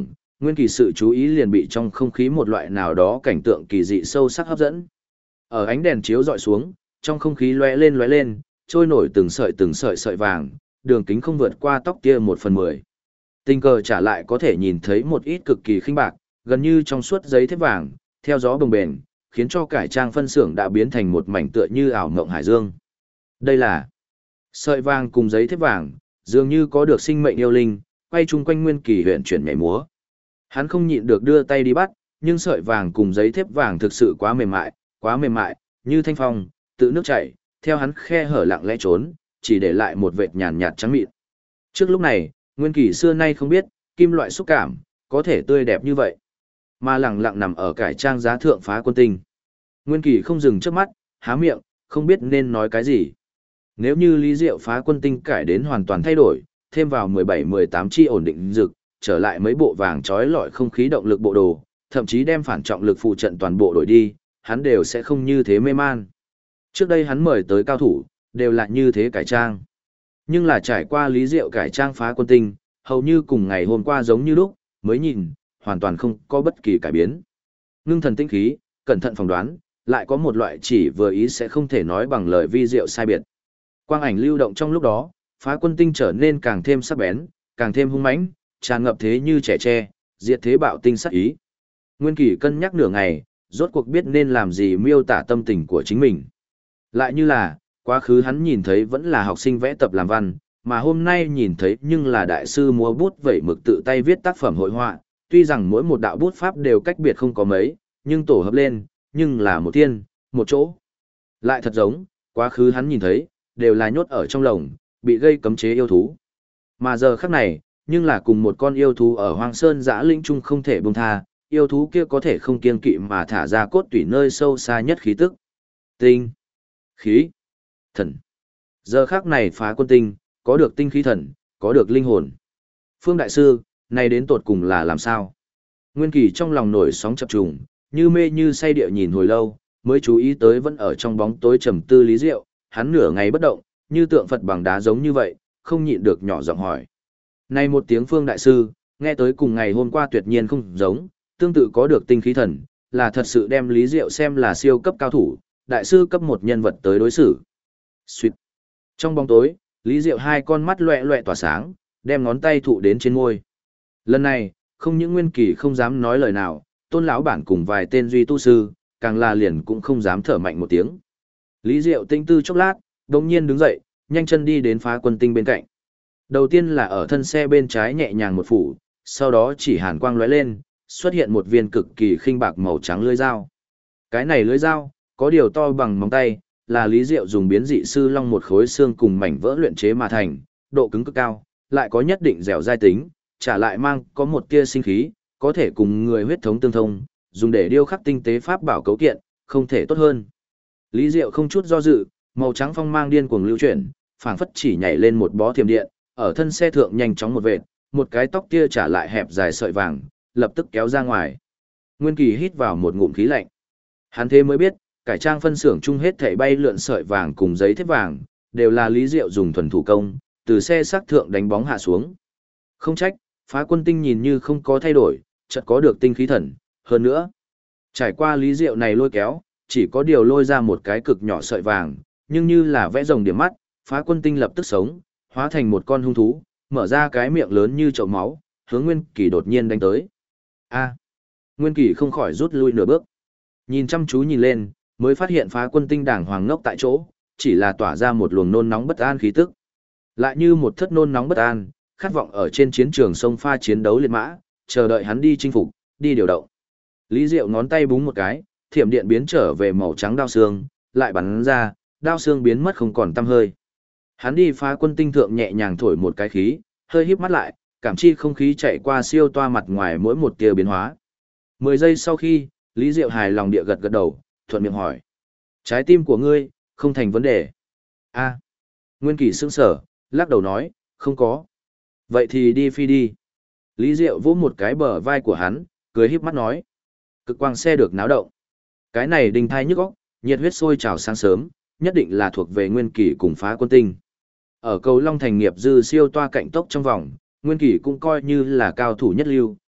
Nguyên Kỳ sự chú ý liền bị trong không khí một loại nào đó cảnh tượng kỳ dị sâu sắc hấp dẫn. Ở ánh đèn chiếu dọi xuống, trong không khí lóe lên, trôi nổi từng sợi sợi vàng, đường kính không vượt qua tóc kia 1/10. Tình cờ trả lại có thể nhìn thấy một ít cực kỳ khinh bạc, gần như trong suốt giấy thép vàng, theo gió bồng bềnh, khiến cho cải trang phân xưởng đã biến thành một mảnh tựa như ảo mộng hải dương. Đây là sợi vàng cùng giấy thép vàng, dường như có được sinh mệnh yêu linh, quay chung quanh Nguyên Kỳ huyền chuyển nhảy múa. Hắn không nhịn được đưa tay đi bắt, nhưng sợi vàng cùng giấy thép vàng thực sự quá mềm mại, như thanh phong, tự nước chảy, theo hắn khe hở lặng lẽ trốn, chỉ để lại một vệt nhàn nhạt trắng mịn. Trước lúc này, Nguyên Kỳ xưa nay không biết, kim loại xúc cảm, có thể tươi đẹp như vậy. Mà lặng lặng nằm ở cải trang giá thượng Phá Quân Tinh. Nguyên Kỳ không dừng trước mắt, há miệng, không biết nên nói cái gì. Nếu như Lý Diệu Phá Quân Tinh cải đến hoàn toàn thay đổi, thêm vào 17-18 chi ổn định dực, trở lại mấy bộ vàng trói lọi không khí động lực bộ đồ, thậm chí đem phản trọng lực phụ trận toàn bộ đổi đi, hắn đều sẽ không như thế mê man. Trước đây hắn mời tới cao thủ, đều là như thế cải trang. Nhưng là trải qua Lý Diệu cải trang Phá Quân Tinh, hầu như cùng ngày hôm qua giống như lúc, mới nhìn, hoàn toàn không có bất kỳ cải biến. Ngưng thần tinh khí, cẩn thận phỏng đoán, lại có một loại chỉ vừa ý sẽ không thể nói bằng lời vi diệu sai biệt. Quang ảnh lưu động trong lúc đó, Phá Quân Tinh trở nên càng thêm sắc bén, càng thêm hung mãnh, tràn ngập thế như trẻ tre, diệt thế bạo tinh sắc ý. Nguyên Kỳ cân nhắc nửa ngày, rốt cuộc biết nên làm gì miêu tả tâm tình của chính mình. Lại như là, quá khứ hắn nhìn thấy vẫn là học sinh vẽ tập làm văn, mà hôm nay nhìn thấy nhưng là đại sư múa bút vẩy mực tự tay viết tác phẩm hội họa, tuy rằng mỗi một đạo bút pháp đều cách biệt không có mấy, nhưng tổ hợp lên, nhưng là một thiên, một chỗ. Lại thật giống, quá khứ hắn nhìn thấy, đều là nhốt ở trong lồng, bị gây cấm chế yêu thú. Mà giờ khắc này, nhưng là cùng một con yêu thú ở Hoang Sơn Dã Lĩnh Trung không thể buông tha, yêu thú kia có thể không kiêng kỵ mà thả ra cốt tủy nơi sâu xa nhất khí tức. Tinh, khí, thần. Giờ khắc này Phá Quân Tinh, có được tinh khí thần, có được linh hồn. Phương Đại Sư, này đến tột cùng là làm sao? Nguyên Kỳ trong lòng nổi sóng chập trùng, như mê như say địa nhìn hồi lâu, mới chú ý tới vẫn ở trong bóng tối trầm tư Lý Diệu, hắn nửa ngày bất động, như tượng Phật bằng đá giống như vậy, không nhịn được nhỏ giọng hỏi. Này một tiếng Phương Đại Sư, nghe tới cùng ngày hôm qua tuyệt nhiên không giống, tương tự có được tinh khí thần, là thật sự đem Lý Diệu xem là siêu cấp cao thủ, đại sư cấp một nhân vật tới đối xử. Xuyệt. Trong bóng tối, Lý Diệu hai con mắt loẹ loẹ tỏa sáng, đem ngón tay thụ đến trên môi. Lần này, không những Nguyên Kỳ không dám nói lời nào, Tôn lão bản cùng vài tên duy tu sư, càng là liền cũng không dám thở mạnh một tiếng. Lý Diệu tinh tư chốc lát, đột nhiên đứng dậy, nhanh chân đi đến Phá Quân Tinh bên cạnh. Đầu tiên là ở thân xe bên trái nhẹ nhàng một phủ, sau đó chỉ hàn quang lóe lên, xuất hiện một viên cực kỳ khinh bạc màu trắng lưỡi dao. Cái này lưỡi dao, có điều to bằng móng tay, là Lý Diệu dùng biến dị sư long một khối xương cùng mảnh vỡ luyện chế mà thành, độ cứng cực cao, lại có nhất định dẻo dai tính, trả lại mang có một tia sinh khí, có thể cùng người huyết thống tương thông, dùng để điêu khắc tinh tế pháp bảo cấu kiện, không thể tốt hơn. Lý Diệu không chút do dự, màu trắng phong mang điên cuồng lưu chuyển, phảng phất chỉ nhảy lên một bó thiểm điện, ở thân xe thượng nhanh chóng một vệt, một cái tóc tia trả lại hẹp dài sợi vàng, lập tức kéo ra ngoài. Nguyên Kỳ hít vào một ngụm khí lạnh. Hắn thế mới biết, cải trang phân xưởng chung hết thảy bay lượn sợi vàng cùng giấy thép vàng, đều là Lý Diệu dùng thuần thủ công, từ xe xác thượng đánh bóng hạ xuống. Không trách, Phá Quân Tinh nhìn như không có thay đổi, chợt có được tinh khí thần, hơn nữa. Trải qua Lý Diệu này lôi kéo, chỉ có điều lôi ra một cái cực nhỏ sợi vàng, nhưng như là vẽ rồng điểm mắt, Phá Quân Tinh lập tức sống, hóa thành một con hung thú, mở ra cái miệng lớn như chậu máu, hướng Nguyên Kỳ đột nhiên đánh tới. A. Nguyên Kỳ không khỏi rút lui nửa bước. Nhìn chăm chú nhìn lên, mới phát hiện Phá Quân Tinh đàng hoàng ngốc tại chỗ, chỉ là tỏa ra một luồng nôn nóng bất an khí tức. Lại như một thất nôn nóng bất an, khát vọng ở trên chiến trường sông pha chiến đấu liệt mã, chờ đợi hắn đi chinh phục, đi điều động. Lý Diệu ngón tay búng một cái, thiểm điện biến trở về màu trắng đao xương, lại bắn ra, đao xương biến mất không còn tăm hơi. Hắn đi Phá Quân Tinh thượng nhẹ nhàng thổi một cái khí, hơi híp mắt lại, cảm chi không khí chạy qua siêu toa mặt ngoài mỗi một tia biến hóa. 10 giây sau khi, Lý Diệu hài lòng địa gật gật đầu, thuận miệng hỏi. Trái tim của ngươi, không thành vấn đề. A. Nguyên Kỳ sững sở, lắc đầu nói, không có. Vậy thì đi phi đi. Lý Diệu vỗ một cái bờ vai của hắn, cười híp mắt nói. Cực quang xe được náo động. Cái này đình thai nhức óc, nhiệt huyết sôi trào sáng sớm, nhất định là thuộc về Nguyên Kỳ cùng Phá Quân Tinh. Ở cầu Long Thành nghiệp dư siêu toa cạnh tốc trong vòng, Nguyên Kỳ cũng coi như là cao thủ nhất lưu,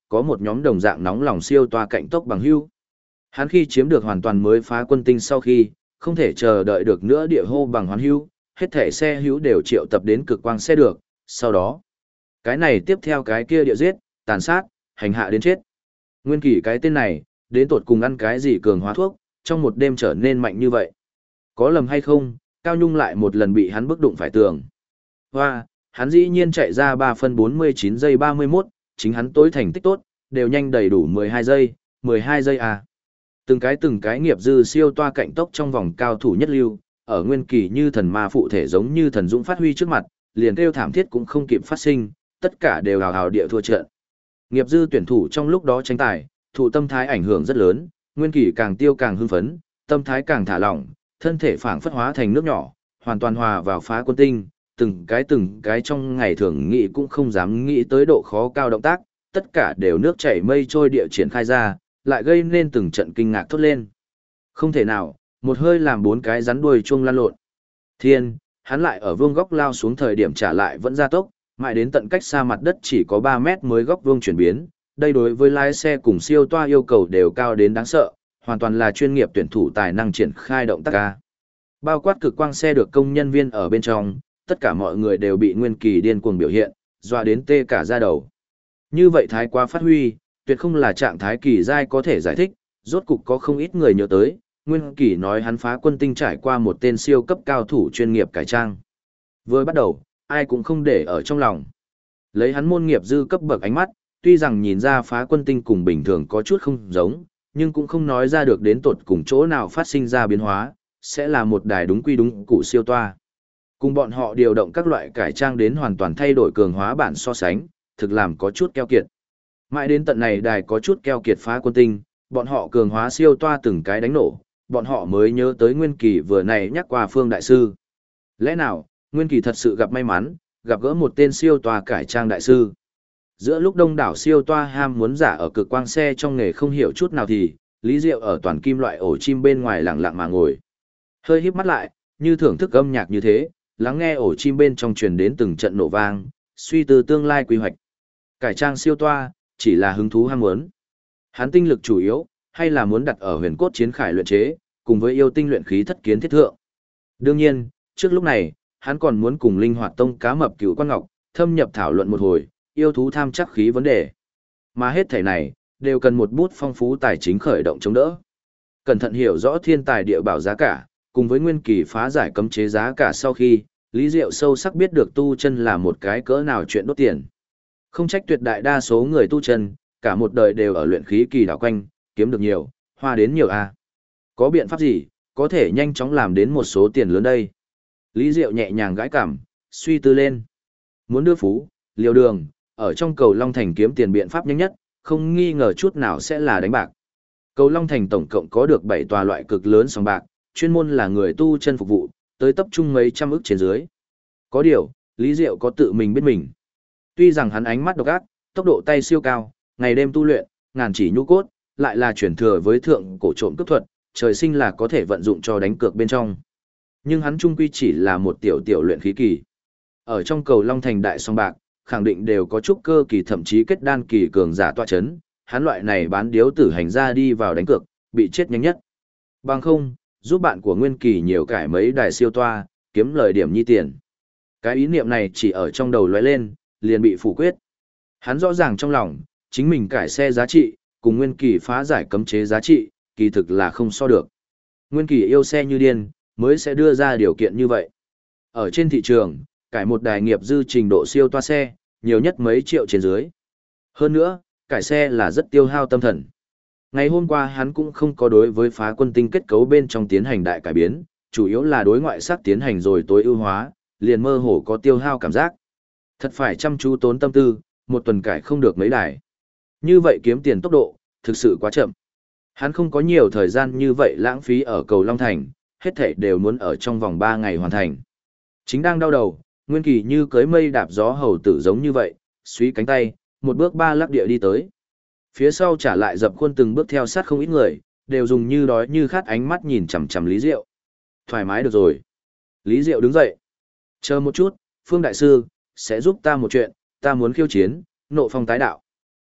có một nhóm đồng dạng nóng lòng siêu toa cạnh tốc bằng hưu. Hắn khi chiếm được hoàn toàn mới phá quân tinh sau khi, không thể chờ đợi được nữa địa hô bằng hoán hưu, hết thể xe hữu đều triệu tập đến cực quang xe được, sau đó, cái này tiếp theo cái kia địa giết, tàn sát, hành hạ đến chết. Nguyên Kỳ cái tên này, đến tột cùng ăn cái gì cường hóa thuốc, trong một đêm trở nên mạnh như vậy. Có lầm hay không, Cao Nhung lại một lần bị hắn bức đụng phải tường. Hoa, hắn dĩ nhiên chạy ra 3 phân 49 giây 31, chính hắn tối thành tích tốt, đều nhanh đầy đủ 12 giây à. Từng cái nghiệp dư siêu toa cạnh tốc trong vòng cao thủ nhất lưu, ở Nguyên Kỳ như thần ma phụ thể giống như thần dũng phát huy trước mặt, liền kêu thảm thiết cũng không kịp phát sinh, tất cả đều hào hào địa thua trận. Nghiệp dư tuyển thủ trong lúc đó tranh tài, thụ tâm thái ảnh hưởng rất lớn, Nguyên Kỳ càng tiêu càng hưng phấn, tâm thái càng thả lỏng, thân thể phảng phất hóa thành nước nhỏ, hoàn toàn hòa vào phá quân tinh, từng cái trong ngày thường nghĩ cũng không dám nghĩ tới độ khó cao động tác, tất cả đều nước chảy mây trôi địa triển khai ra, lại gây nên từng trận kinh ngạc thốt lên. Không thể nào, một hơi làm 4 cái rắn đuôi chuông lan lộn. Thiên, hắn lại ở vuông góc lao xuống thời điểm trả lại vẫn ra tốc, mãi đến tận cách xa mặt đất chỉ có 3 mét mới góc vuông chuyển biến. Đây đối với lái xe cùng siêu toa yêu cầu đều cao đến đáng sợ, hoàn toàn là chuyên nghiệp tuyển thủ tài năng triển khai động tác ca. Bao quát cực quang xe được công nhân viên ở bên trong, tất cả mọi người đều bị Nguyên Kỳ điên cuồng biểu hiện, dọa đến tê cả da đầu. Như vậy thái quá phát huy, tuyệt không là trạng thái kỳ giai có thể giải thích, rốt cục có không ít người nhớ tới, Nguyên Kỳ nói hắn phá quân tinh trải qua một tên siêu cấp cao thủ chuyên nghiệp cải trang. Vừa bắt đầu, ai cũng không để ở trong lòng. Lấy hắn môn nghiệp dư cấp bậc ánh mắt, tuy rằng nhìn ra phá quân tinh cùng bình thường có chút không giống, nhưng cũng không nói ra được đến tột cùng chỗ nào phát sinh ra biến hóa, sẽ là một đài đúng quy đúng cụ siêu toa. Cùng bọn họ điều động các loại cải trang đến hoàn toàn thay đổi cường hóa bản so sánh, thực làm có chút keo kiệt. Mãi đến tận này đài có chút keo kiệt phá quân tinh, bọn họ cường hóa siêu toa từng cái đánh nổ, bọn họ mới nhớ tới Nguyên Kỳ vừa này nhắc qua Phương Đại Sư. Lẽ nào, Nguyên Kỳ thật sự gặp may mắn, gặp gỡ một tên siêu toa cải trang đại sư. Giữa lúc đông đảo siêu toa ham muốn giả ở cực quang xe trong nghề không hiểu chút nào thì, Lý Diệu ở toàn kim loại ổ chim bên ngoài lặng lặng mà ngồi. Hơi híp mắt lại, như thưởng thức âm nhạc như thế, lắng nghe ổ chim bên trong truyền đến từng trận nổ vang, suy tư tương lai quy hoạch. Cải trang siêu toa, chỉ là hứng thú ham muốn. Hắn tinh lực chủ yếu, hay là muốn đặt ở huyền cốt chiến khải luyện chế, cùng với yêu tinh luyện khí thất kiến thiết thượng. Đương nhiên, trước lúc này, hắn còn muốn cùng linh hoạt tông cá mập cửu quan ngọc, thâm nhập thảo luận một hồi, yêu thú tham chắc khí vấn đề. Mà hết thể này, đều cần một bút phong phú tài chính khởi động chống đỡ. Cẩn thận hiểu rõ thiên tài địa bảo giá cả, cùng với Nguyên Kỳ phá giải cấm chế giá cả sau khi, Lý Diệu sâu sắc biết được tu chân là một cái cỡ nào chuyện đốt tiền. Không trách tuyệt đại đa số người tu chân, cả một đời đều ở luyện khí kỳ đảo quanh, kiếm được nhiều, hoa đến nhiều a. Có biện pháp gì, có thể nhanh chóng làm đến một số tiền lớn đây? Lý Diệu nhẹ nhàng gãi cảm, suy tư lên. Muốn đưa phú, liều đường, ở trong cầu Long Thành kiếm tiền biện pháp nhanh nhất, không nghi ngờ chút nào sẽ là đánh bạc. Cầu Long Thành tổng cộng có được 7 tòa loại cực lớn sòng bạc, chuyên môn là người tu chân phục vụ, tới tập trung mấy trăm ức trên dưới. Có điều, Lý Diệu có tự mình biết mình. Tuy rằng hắn ánh mắt độc ác, tốc độ tay siêu cao, ngày đêm tu luyện, ngàn chỉ nhu cốt, lại là chuyển thừa với thượng cổ trộm cướp thuật, trời sinh là có thể vận dụng cho đánh cược bên trong. Nhưng hắn trung quy chỉ là một tiểu luyện khí kỳ. Ở trong cầu Long Thành đại song bạc, khẳng định đều có chút cơ kỳ thậm chí kết đan kỳ cường giả tọa chấn, hắn loại này bán điếu tử hành ra đi vào đánh cược, bị chết nhanh nhất. Bằng không, giúp bạn của Nguyên Kỳ nhiều cải mấy đài siêu toa, kiếm lời điểm nhi tiền. Cái ý niệm này chỉ ở trong đầu lóe lên, liền bị phủ quyết. Hắn rõ ràng trong lòng, chính mình cải xe giá trị, cùng Nguyên Kỳ phá giải cấm chế giá trị, kỳ thực là không so được. Nguyên Kỳ yêu xe như điên, mới sẽ đưa ra điều kiện như vậy. Ở trên thị trường, cải một đài nghiệp dư trình độ siêu toa xe, nhiều nhất mấy triệu trên dưới. Hơn nữa, cải xe là rất tiêu hao tâm thần. Ngày hôm qua hắn cũng không có đối với phá quân tinh kết cấu bên trong tiến hành đại cải biến, chủ yếu là đối ngoại sắc tiến hành rồi tối ưu hóa, liền mơ hồ có tiêu hao cảm giác. Thật phải chăm chú tốn tâm tư, một tuần cải không được mấy đài. Như vậy kiếm tiền tốc độ, thực sự quá chậm. Hắn không có nhiều thời gian như vậy lãng phí ở cầu Long Thành, hết thảy đều muốn ở trong vòng 3 ngày hoàn thành. Chính đang đau đầu, Nguyên Kỳ như cưới mây đạp gió hầu tử giống như vậy, suy cánh tay, một bước 3 lắc địa đi tới. Phía sau trả lại dập khuôn từng bước theo sát không ít người, đều dùng như đói như khát ánh mắt nhìn chằm chằm Lý Diệu. Thoải mái được rồi. Lý Diệu đứng dậy. Chờ một chút, Phương Đại Sư, sẽ giúp ta một chuyện, ta muốn khiêu chiến, nộ phong tái đạo.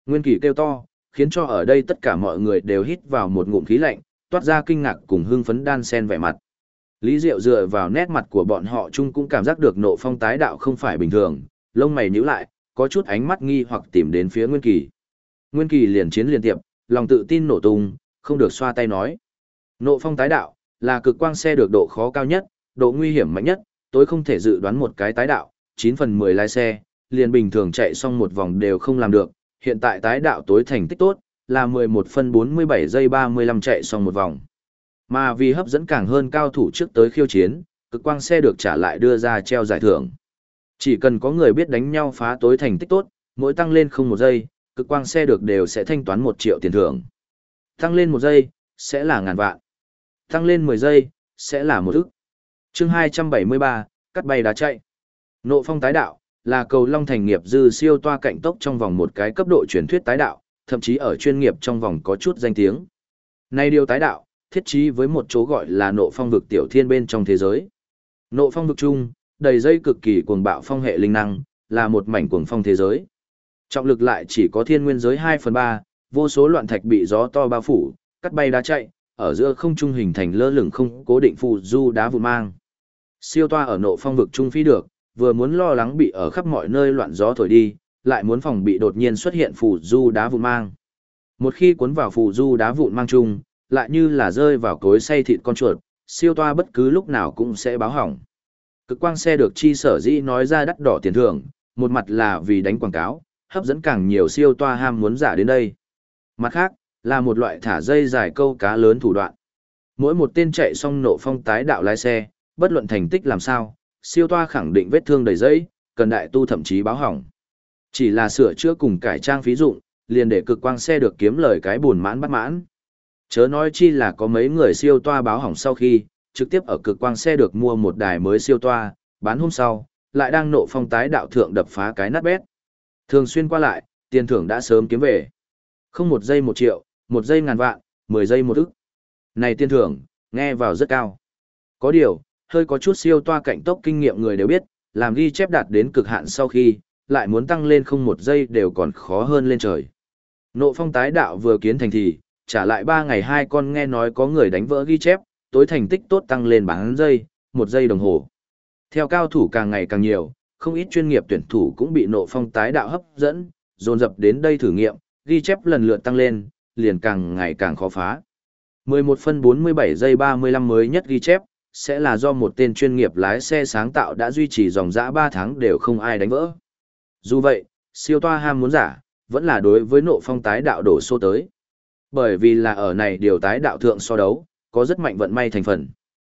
Nguyên Kỳ kêu to, khiến cho ở đây tất cả mọi người đều hít vào một ngụm khí lạnh, toát ra kinh ngạc cùng hưng phấn đan xen vẻ mặt. Lý Diệu dựa vào nét mặt của bọn họ chung cũng cảm giác được Nộ Phong tái đạo không phải bình thường, lông mày nhíu lại, có chút ánh mắt nghi hoặc tìm đến phía Nguyên Kỳ. Nguyên Kỳ liền chiến liền tiệp, lòng tự tin nổ tung, không được xoa tay nói. Nộ Phong tái đạo là cực quang xe được độ khó cao nhất, độ nguy hiểm mạnh nhất, tôi không thể dự đoán một cái tái đạo, 9 phần 10 lái xe, liền bình thường chạy xong một vòng đều không làm được, hiện tại tái đạo tối thành tích tốt, là 11 phân 47 giây 35 chạy xong một vòng. Mà vì hấp dẫn càng hơn cao thủ trước tới khiêu chiến, cực quang xe được trả lại đưa ra treo giải thưởng. Chỉ cần có người biết đánh nhau phá tối thành tích tốt, mỗi tăng lên không một giây, cực quang xe được đều sẽ thanh toán 1 triệu tiền thưởng. Tăng lên 1 giây, sẽ là ngàn vạn. Tăng lên 10 giây, sẽ là 1 ức. Chương 273, cắt bay đá chạy. Nộ Phong tái đạo là cầu long thành nghiệp dư siêu toa cạnh tốc trong vòng một cái cấp độ truyền thuyết tái đạo, thậm chí ở chuyên nghiệp trong vòng có chút danh tiếng. Nay điều tái đạo, thiết trí với một chỗ gọi là Nộ Phong vực tiểu thiên bên trong thế giới. Nộ Phong vực chung, đầy dây cực kỳ cuồng bạo phong hệ linh năng, là một mảnh cuồng phong thế giới. Trọng lực lại chỉ có thiên nguyên giới 2/3, vô số loạn thạch bị gió to bao phủ, cắt bay đá chạy, ở giữa không trung hình thành lơ lửng không cố định phù du đá vụn mang. Siêu toa ở Nộ Phong vực trung phi được, vừa muốn lo lắng bị ở khắp mọi nơi loạn gió thổi đi, lại muốn phòng bị đột nhiên xuất hiện phù du đá vụn mang. Một khi cuốn vào phù du đá vụn mang chung, lại như là rơi vào cối xay thịt con chuột, siêu toa bất cứ lúc nào cũng sẽ báo hỏng. Cực quang xe được chi sở dĩ nói ra đắt đỏ tiền thưởng, một mặt là vì đánh quảng cáo, hấp dẫn càng nhiều siêu toa ham muốn giả đến đây. Mặt khác, là một loại thả dây dài câu cá lớn thủ đoạn. Mỗi một tên chạy xong Nộ Phong tái đạo lái xe, bất luận thành tích làm sao, siêu toa khẳng định vết thương đầy dẫy, cần đại tu thậm chí báo hỏng. Chỉ là sửa chữa cùng cải trang phí dụng, liền để cực quang xe được kiếm lời cái buồn mãn bắt mãn. Chớ nói chi là có mấy người siêu toa báo hỏng sau khi, trực tiếp ở cực quang xe được mua một đài mới siêu toa, bán hôm sau, lại đang Nộ Phong tái đạo thượng đập phá cái nát bét. Thường xuyên qua lại, tiền thưởng đã sớm kiếm về. Không 1 giây 1 triệu, 1 giây ngàn vạn, 10 giây 1 ức. Này tiền thưởng, nghe vào rất cao. Có điều, hơi có chút siêu toa cạnh tốc kinh nghiệm người đều biết, làm ghi chép đạt đến cực hạn sau khi, lại muốn tăng lên không 1 giây đều còn khó hơn lên trời. Nộ Phong tái đạo vừa kiến thành thì, trả lại 3 ngày 2 con nghe nói có người đánh vỡ ghi chép, tối thành tích tốt tăng lên bán giây, 1 giây đồng hồ. Theo cao thủ càng ngày càng nhiều, không ít chuyên nghiệp tuyển thủ cũng bị Nộ Phong tái đạo hấp dẫn, dồn dập đến đây thử nghiệm, ghi chép lần lượt tăng lên, liền càng ngày càng khó phá. 11 phân 47 giây 35 mới nhất ghi chép, sẽ là do một tên chuyên nghiệp lái xe sáng tạo đã duy trì dòng dã 3 tháng đều không ai đánh vỡ. Dù vậy, siêu toa ham muốn giả, vẫn là đối với Nộ Phong tái đạo đổ xô tới. Bởi vì là ở này điều tái đạo thượng so đấu, có rất mạnh vận may thành phần.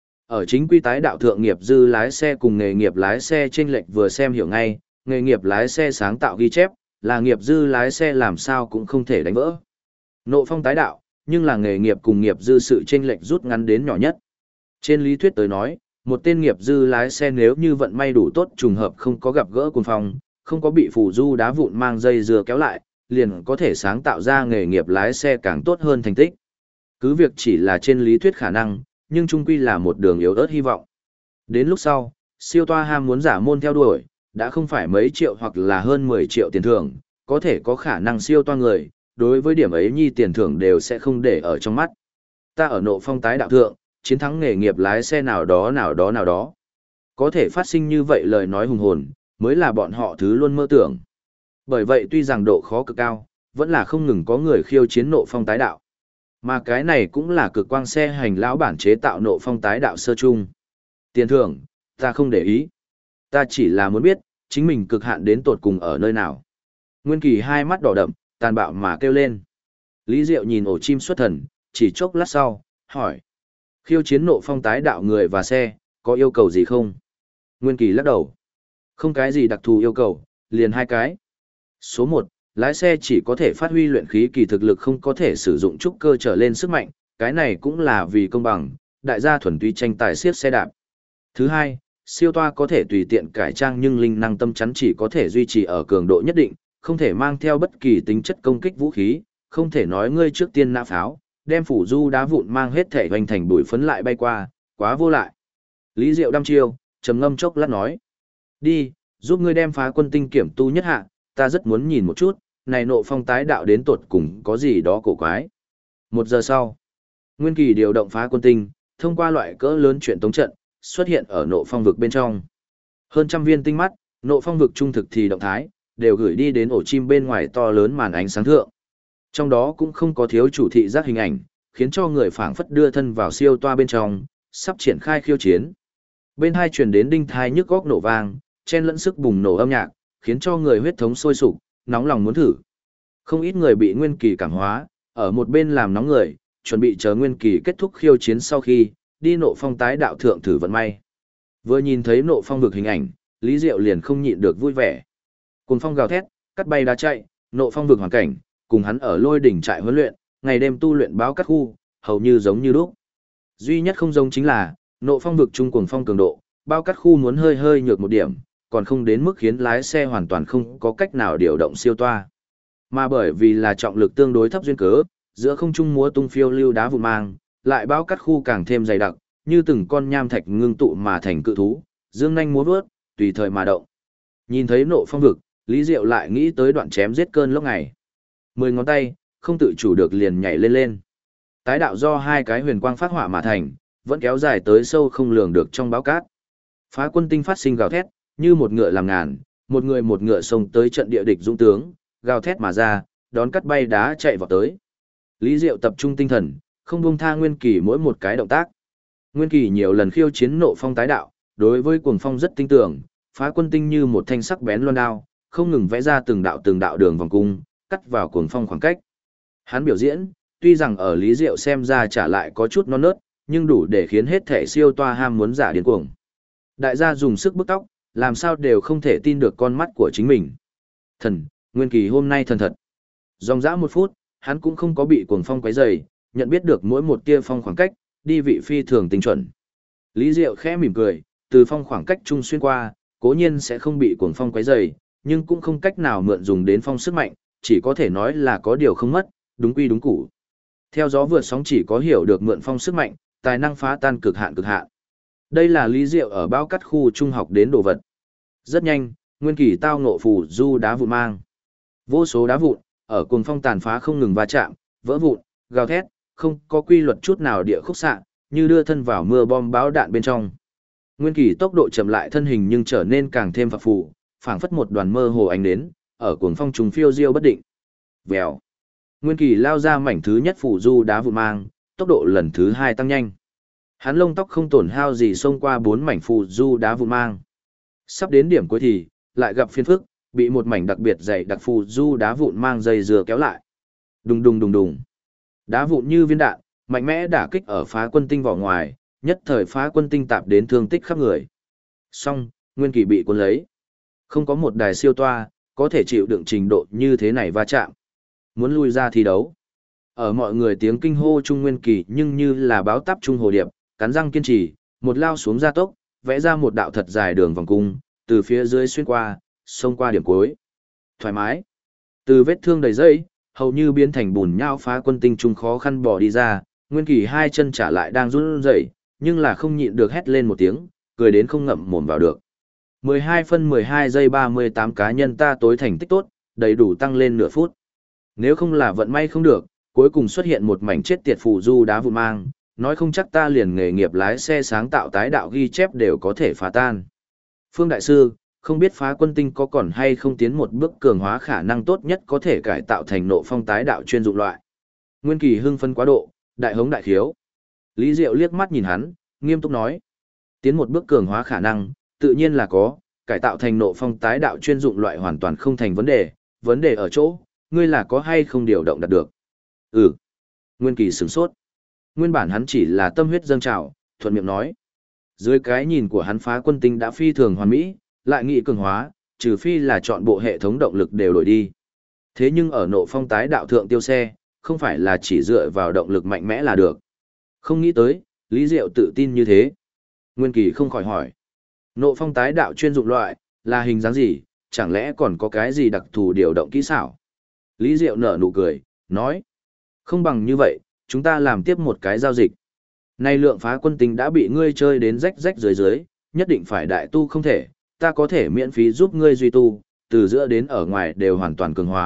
Ở chính quy tái đạo thượng nghiệp dư lái xe cùng nghề nghiệp lái xe chênh lệch vừa xem hiểu ngay, nghề nghiệp lái xe sáng tạo ghi chép, là nghiệp dư lái xe làm sao cũng không thể đánh vỡ. Nộ Phong tái đạo, nhưng là nghề nghiệp cùng nghiệp dư sự chênh lệch rút ngắn đến nhỏ nhất. Trên lý thuyết tới nói, một tên nghiệp dư lái xe nếu như vận may đủ tốt trùng hợp không có gặp gỡ cuồng phong, không có bị phù du đá vụn mang dây dừa kéo lại, liền có thể sáng tạo ra nghề nghiệp lái xe càng tốt hơn thành tích. Cứ việc chỉ là trên lý thuyết khả năng, nhưng chung quy là một đường yếu ớt hy vọng. Đến lúc sau, siêu toa ham muốn giả môn theo đuổi, đã không phải mấy triệu hoặc là hơn 10 triệu tiền thưởng, có thể có khả năng siêu toa người, đối với điểm ấy nhi tiền thưởng đều sẽ không để ở trong mắt. Ta ở Nộ Phong tái đạo thượng, chiến thắng nghề nghiệp lái xe nào đó nào đó nào đó. Có thể phát sinh như vậy lời nói hùng hồn, mới là bọn họ thứ luôn mơ tưởng. Bởi vậy tuy rằng độ khó cực cao, vẫn là không ngừng có người khiêu chiến Nộ Phong tái đạo. Mà cái này cũng là cực quang xe hành lão bản chế tạo Nộ Phong tái đạo sơ chung. Tiền thưởng, ta không để ý. Ta chỉ là muốn biết, chính mình cực hạn đến tột cùng ở nơi nào. Nguyên Kỳ hai mắt đỏ đậm, tàn bạo mà kêu lên. Lý Diệu nhìn ổ chim xuất thần, chỉ chốc lát sau, hỏi. Khiêu chiến Nộ Phong tái đạo người và xe, có yêu cầu gì không? Nguyên Kỳ lắc đầu. Không cái gì đặc thù yêu cầu, liền 2 cái. Số 1, lái xe chỉ có thể phát huy luyện khí kỳ thực lực không có thể sử dụng trúc cơ trở lên sức mạnh, cái này cũng là vì công bằng, đại gia thuần túy tranh tài siết xe đạp. Thứ 2, siêu toa có thể tùy tiện cải trang nhưng linh năng tâm chắn chỉ có thể duy trì ở cường độ nhất định, không thể mang theo bất kỳ tính chất công kích vũ khí, không thể nói ngươi trước tiên nã pháo, đem phủ du đá vụn mang hết thể hoành thành bụi phấn lại bay qua, quá vô lại. Lý Diệu đăm chiêu, trầm ngâm chốc lát nói. Đi, giúp ngươi đem phá quân tinh kiểm tu nhất hạ, ta rất muốn nhìn một chút, này nộ phong tái đạo đến tột cùng có gì đó cổ quái. 1 giờ sau, Nguyên Kỳ điều động phá quân tinh, thông qua loại cỡ lớn truyền tống trận, xuất hiện ở nộ phong vực bên trong. Hơn trăm viên tinh mắt, nộ phong vực trung thực thì động thái, đều gửi đi đến ổ chim bên ngoài to lớn màn ánh sáng thượng. Trong đó cũng không có thiếu chủ thị giác hình ảnh, khiến cho người phảng phất đưa thân vào siêu toa bên trong, sắp triển khai khiêu chiến. Bên hai truyền đến đinh thai nhức góc nổ vang, chen lẫn sức bùng nổ âm nhạc, khiến cho người huyết thống sôi sục, nóng lòng muốn thử. Không ít người bị Nguyên Kỳ cảm hóa, ở một bên làm nóng người, chuẩn bị chờ Nguyên Kỳ kết thúc khiêu chiến sau khi, đi nộ phong tái đạo thượng thử vận may. Vừa nhìn thấy nộ phong vực hình ảnh, Lý Diệu liền không nhịn được vui vẻ. Cùng phong gào thét, cắt bay đá chạy, nộ phong vực hoàn cảnh, cùng hắn ở lôi đỉnh trại huấn luyện, ngày đêm tu luyện báo cắt khu, hầu như giống như lúc. Duy nhất không giống chính là, nộ phong vực trung cuồng phong cường độ, bao cắt khu muốn hơi hơi nhược một điểm, còn không đến mức khiến lái xe hoàn toàn không có cách nào điều động siêu toa. Mà bởi vì là trọng lực tương đối thấp duyên cớ, giữa không trung múa tung phiêu lưu đá vụn mang, lại bao cắt khu càng thêm dày đặc, như từng con nham thạch ngưng tụ mà thành cự thú, dương nhanh múa vớt, tùy thời mà động. Nhìn thấy nộ phong vực, Lý Diệu lại nghĩ tới đoạn chém giết cơn lốc ngày. 10 ngón tay, không tự chủ được liền nhảy lên lên. Tái đạo do 2 cái huyền quang phát hỏa mà thành, vẫn kéo dài tới sâu không lường được trong báo cát. Phá quân tinh phát sinh gào thét, như một ngựa làm ngàn, một người một ngựa xông tới trận địa địch dũng tướng, gào thét mà ra, đón cắt bay đá chạy vào tới. Lý Diệu tập trung tinh thần, không buông tha Nguyên Kỳ mỗi một cái động tác. Nguyên Kỳ nhiều lần khiêu chiến nộ phong tái đạo, đối với cuồng phong rất tinh tưởng, phá quân tinh như một thanh sắc bén loan đao, không ngừng vẽ ra từng đạo đường vòng cung, cắt vào cuồng phong khoảng cách. Hắn biểu diễn, tuy rằng ở Lý Diệu xem ra trả lại có chút non nớt, nhưng đủ để khiến hết thể siêu toa ham muốn giả điên cuồng. Đại gia dùng sức bức tóc, làm sao đều không thể tin được con mắt của chính mình. Thần, Nguyên Kỳ hôm nay thần thật. Dòng dã 1 phút, hắn cũng không có bị cuồng phong quấy rầy, nhận biết được mỗi một tia phong khoảng cách, đi vị phi thường tinh chuẩn. Lý Diệu khẽ mỉm cười, từ phong khoảng cách trung xuyên qua, cố nhiên sẽ không bị cuồng phong quấy rầy, nhưng cũng không cách nào mượn dùng đến phong sức mạnh, chỉ có thể nói là có điều không mất, đúng quy đúng củ. Theo gió vượt sóng chỉ có hiểu được mượn phong sức mạnh, tài năng phá tan cực hạn cực hạn. Đây là Lý Diệu ở bao cắt khu trung học đến đồ vật. Rất nhanh, Nguyên Kỳ tao ngộ phù du đá vụn mang. Vô số đá vụn, ở cuồng phong tàn phá không ngừng va chạm, vỡ vụn, gào thét, không có quy luật chút nào địa khúc xạ, như đưa thân vào mưa bom bão đạn bên trong. Nguyên Kỳ tốc độ chậm lại thân hình nhưng trở nên càng thêm phập phù, phảng phất một đoàn mơ hồ ánh nến, ở cuồng phong trùng phiêu diêu bất định. Vèo. Nguyên Kỳ lao ra mảnh thứ nhất phù du đá vụn mang, tốc độ lần thứ 2 tăng nhanh. Hắn lông tóc không tổn hao gì xông qua 4 mảnh phù du đá vụn mang. Sắp đến điểm cuối thì, lại gặp phiền phức, bị một mảnh đặc biệt dày đặc phù du đá vụn mang dây dừa kéo lại. Đùng đùng đùng đùng. Đá vụn như viên đạn, mạnh mẽ đả kích ở phá quân tinh vỏ ngoài, nhất thời phá quân tinh tạp đến thương tích khắp người. Xong, Nguyên Kỳ bị cuốn lấy. Không có một đài siêu toa, có thể chịu đựng trình độ như thế này va chạm. Muốn lui ra thi đấu. Ở mọi người tiếng kinh hô chung Nguyên Kỳ nhưng như là báo táp trung hồ điệp, cắn răng kiên trì, một lao xuống gia tốc, vẽ ra một đạo thật dài đường vòng cung, từ phía dưới xuyên qua, xông qua điểm cuối. Thoải mái. Từ vết thương đầy dây, hầu như biến thành bùn nhão phá quân tinh trung khó khăn bỏ đi ra, Nguyên Kỳ 2 chân trả lại đang run rẩy, nhưng là không nhịn được hét lên một tiếng, cười đến không ngậm mồm vào được. 12 phân 12 giây 38 cá nhân ta tối thành tích tốt, đầy đủ tăng lên nửa phút. Nếu không là vận may không được, cuối cùng xuất hiện một mảnh chết tiệt phù du đá vụn mang, nói không chắc ta liền nghề nghiệp lái xe sáng tạo tái đạo ghi chép đều có thể phá tan. Phương Đại Sư, không biết phá quân tinh có còn hay không tiến một bước cường hóa khả năng tốt nhất có thể cải tạo thành nộ phong tái đạo chuyên dụng loại. Nguyên Kỳ hưng phấn quá độ, đại hống đại khiếu. Lý Diệu liếc mắt nhìn hắn, nghiêm túc nói. Tiến một bước cường hóa khả năng, tự nhiên là có, cải tạo thành nộ phong tái đạo chuyên dụng loại hoàn toàn không thành vấn đề ở chỗ, ngươi là có hay không điều động đạt được. Ừ. Nguyên Kỳ sửng sốt. Nguyên bản hắn chỉ là tâm huyết dâng trào, thuận miệng nói. Dưới cái nhìn của hắn phá quân tinh đã phi thường hoàn mỹ, lại nghị cường hóa, trừ phi là chọn bộ hệ thống động lực đều đổi đi. Thế nhưng ở nộ phong tái đạo thượng tiêu xe, không phải là chỉ dựa vào động lực mạnh mẽ là được. Không nghĩ tới, Lý Diệu tự tin như thế. Nguyên Kỳ không khỏi hỏi. Nộ phong tái đạo chuyên dụng loại, là hình dáng gì, chẳng lẽ còn có cái gì đặc thù điều động kỹ xảo? Lý Diệu nở nụ cười, nói. Không bằng như vậy, chúng ta làm tiếp một cái giao dịch. Nay lượng phá quân tinh đã bị ngươi chơi đến rách rách dưới dưới, nhất định phải đại tu không thể, ta có thể miễn phí giúp ngươi duy tu, từ giữa đến ở ngoài đều hoàn toàn cường hóa,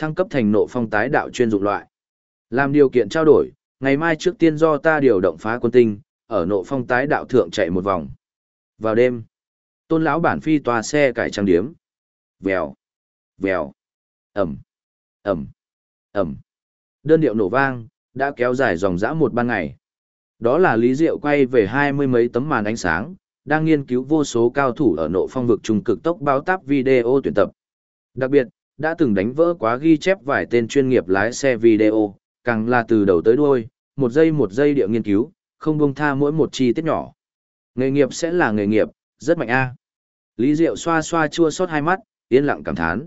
thăng cấp thành nộ phong tái đạo chuyên dụng loại. Làm điều kiện trao đổi, ngày mai trước tiên do ta điều động phá quân tinh, ở nộ phong tái đạo thượng chạy một vòng. Vào đêm, Tôn lão bản phi tòa xe cải trang điếm. Vèo, vèo, ầm, ầm, ầm. Đơn điệu nổ vang, đã kéo dài dòng dã một ban ngày. Đó là Lý Diệu quay về 20 mấy tấm màn ánh sáng, đang nghiên cứu vô số cao thủ ở nộ phong vực trung cực tốc báo táp video tuyển tập. Đặc biệt, đã từng đánh vỡ quá ghi chép vài tên chuyên nghiệp lái xe video, càng là từ đầu tới đuôi, một giây địa nghiên cứu, không buông tha mỗi một chi tiết nhỏ. Nghề nghiệp sẽ là nghề nghiệp, rất mạnh a. Lý Diệu xoa xoa chua xót hai mắt, yên lặng cảm thán.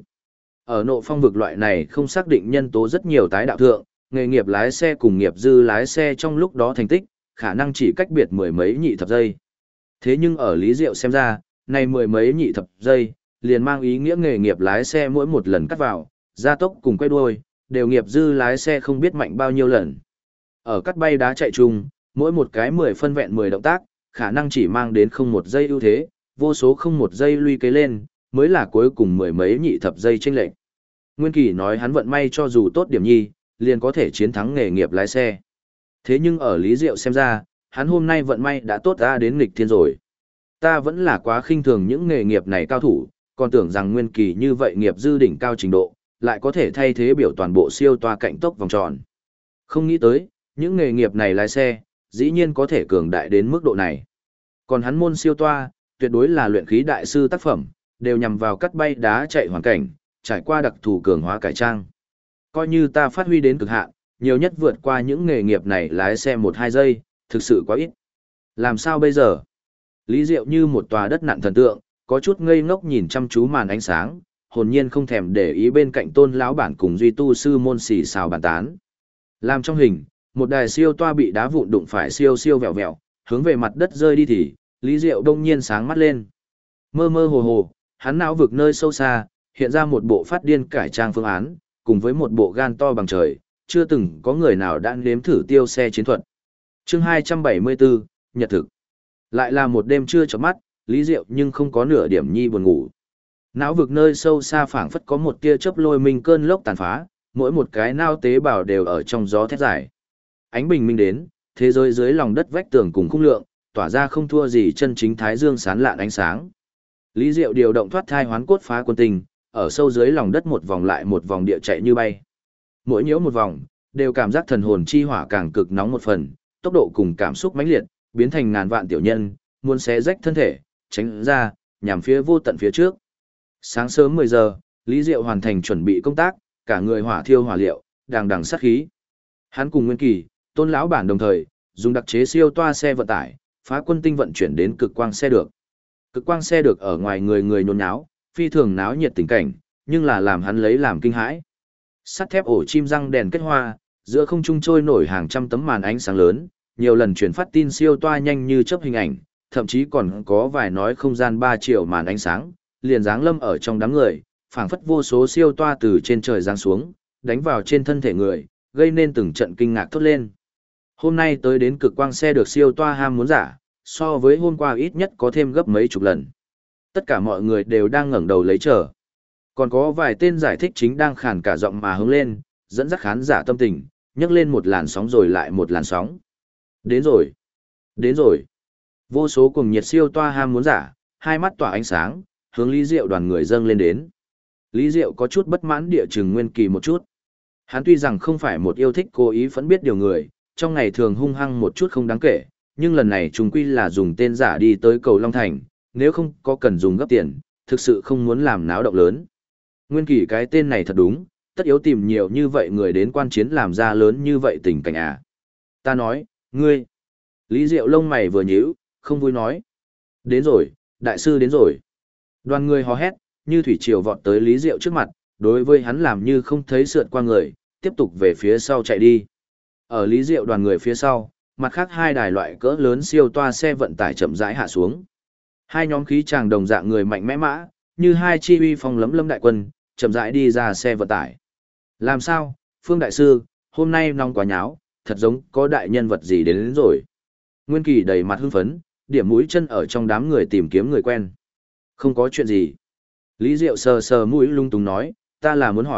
Ở nộ phong vực loại này không xác định nhân tố rất nhiều tái đạo thượng, nghề nghiệp lái xe cùng nghiệp dư lái xe trong lúc đó thành tích, khả năng chỉ cách biệt mười mấy nhị thập giây. Thế nhưng ở Lý Diệu xem ra, này mười mấy nhị thập giây, liền mang ý nghĩa nghề nghiệp lái xe mỗi một lần cắt vào, gia tốc cùng quay đuôi, đều nghiệp dư lái xe không biết mạnh bao nhiêu lần. Ở cắt bay đá chạy chung, mỗi một cái 10 phân vẹn 10 động tác, khả năng chỉ mang đến không một giây ưu thế, vô số không một giây luy kế lên, mới là cuối cùng mười mấy nhị thập giây chênh lệch. Nguyên Kỳ nói hắn vận may cho dù tốt điểm nhi, liền có thể chiến thắng nghề nghiệp lái xe. Thế nhưng ở Lý Diệu xem ra, hắn hôm nay vận may đã tốt ra đến nghịch thiên rồi. Ta vẫn là quá khinh thường những nghề nghiệp này cao thủ, còn tưởng rằng Nguyên Kỳ như vậy nghiệp dư đỉnh cao trình độ, lại có thể thay thế biểu toàn bộ siêu toa cạnh tốc vòng tròn. Không nghĩ tới, những nghề nghiệp này lái xe, dĩ nhiên có thể cường đại đến mức độ này. Còn hắn môn siêu toa, tuyệt đối là luyện khí đại sư tác phẩm, đều nhằm vào cắt bay đá chạy hoàn cảnh, trải qua đặc thù cường hóa cải trang. Coi như ta phát huy đến cực hạn, nhiều nhất vượt qua những nghề nghiệp này lái xe 1-2 giây, thực sự quá ít. Làm sao bây giờ? Lý Diệu như một tòa đất nặn thần tượng, có chút ngây ngốc nhìn chăm chú màn ánh sáng, hồn nhiên không thèm để ý bên cạnh Tôn lão bản cùng duy tu sư môn xì xào bàn tán. Làm trong hình, một đài siêu toa bị đá vụn đụng phải siêu siêu vẹo vẹo, hướng về mặt đất rơi đi thì, Lý Diệu đông nhiên sáng mắt lên. Mơ mơ hồ hồ, hắn não vực nơi sâu xa, hiện ra một bộ phát điên cải trang phương án, cùng với một bộ gan to bằng trời, chưa từng có người nào đã nếm thử tiêu xe chiến thuật. Chương 274, Nhật thực. Lại là một đêm chưa chợp mắt, Lý Diệu nhưng không có nửa điểm nhi buồn ngủ. Não vực nơi sâu xa phảng phất có một tia chớp lôi minh cơn lốc tàn phá, mỗi một cái nao tế bào đều ở trong gió thét giải. Ánh bình minh đến, thế giới dưới lòng đất vách tường cùng khung lượng, tỏa ra không thua gì chân chính thái dương sáng lạn ánh sáng. Lý Diệu điều động thoát thai hoán cốt phá quân tinh, ở sâu dưới lòng đất một vòng lại một vòng địa chạy như bay. Mỗi nhiễu một vòng, đều cảm giác thần hồn chi hỏa càng cực nóng một phần, tốc độ cùng cảm xúc mãnh liệt, biến thành ngàn vạn tiểu nhân, muốn xé rách thân thể, tránh ra, nhằm phía vô tận phía trước. Sáng sớm 10 giờ, Lý Diệu hoàn thành chuẩn bị công tác, cả người hỏa thiêu hỏa liệu, đằng đằng sát khí. Hắn cùng Nguyên Kỳ, Tôn lão bản đồng thời, dùng đặc chế siêu toa xe vận tải, phá quân tinh vận chuyển đến cực quang xe được. Cực quang xe được ở ngoài người nhốn nháo, phi thường náo nhiệt tình cảnh, nhưng là làm hắn lấy làm kinh hãi. Sắt thép ổ chim răng đèn kết hoa, giữa không trung trôi nổi hàng trăm tấm màn ánh sáng lớn, nhiều lần truyền phát tin siêu toa nhanh như chớp hình ảnh, thậm chí còn có vài nói không gian 3 triệu màn ánh sáng, liền giáng lâm ở trong đám người, phảng phất vô số siêu toa từ trên trời giáng xuống, đánh vào trên thân thể người, gây nên từng trận kinh ngạc thốt lên. Hôm nay tới đến cực quang xe được siêu toa ham muốn giả, so với hôm qua ít nhất có thêm gấp mấy chục lần. Tất cả mọi người đều đang ngẩng đầu lấy chờ. Còn có vài tên giải thích chính đang khàn cả giọng mà hướng lên, dẫn dắt khán giả tâm tình, nhấc lên một làn sóng rồi lại một làn sóng. Đến rồi, đến rồi. Vô số cuồng nhiệt siêu toa ham muốn giả, hai mắt tỏa ánh sáng, hướng Lý Diệu đoàn người dâng lên đến. Lý Diệu có chút bất mãn địa chừng Nguyên Kỳ một chút. Hắn tuy rằng không phải một yêu thích cố ý phẫn biết điều người, trong ngày thường hung hăng một chút không đáng kể, nhưng lần này chúng quy là dùng tên giả đi tới cầu Long Thành, nếu không có cần dùng gấp tiền, thực sự không muốn làm náo động lớn. Nguyên Kỳ cái tên này thật đúng, tất yếu tìm nhiều như vậy người đến quan chiến làm ra lớn như vậy tình cảnh à. Ta nói, ngươi. Lý Diệu lông mày vừa nhíu, không vui nói. Đến rồi, đại sư đến rồi. Đoàn người hò hét, như thủy triều vọt tới Lý Diệu trước mặt, đối với hắn làm như không thấy sượt qua người, tiếp tục về phía sau chạy đi. Ở Lý Diệu đoàn người phía sau, mặt khác hai đài loại cỡ lớn siêu toa xe vận tải chậm rãi hạ xuống. Hai nhóm khí tràng đồng dạng người mạnh mẽ mã, như hai chi uy phong lấm lâm đại quân, chậm rãi đi ra xe vận tải. Làm sao, Phương đại sư, hôm nay nóng quá nháo, thật giống có đại nhân vật gì đến rồi. Nguyên Kỳ đầy mặt hưng phấn, điểm mũi chân ở trong đám người tìm kiếm người quen. Không có chuyện gì. Lý Diệu sờ sờ mũi lung tung nói, ta là muốn hỏi,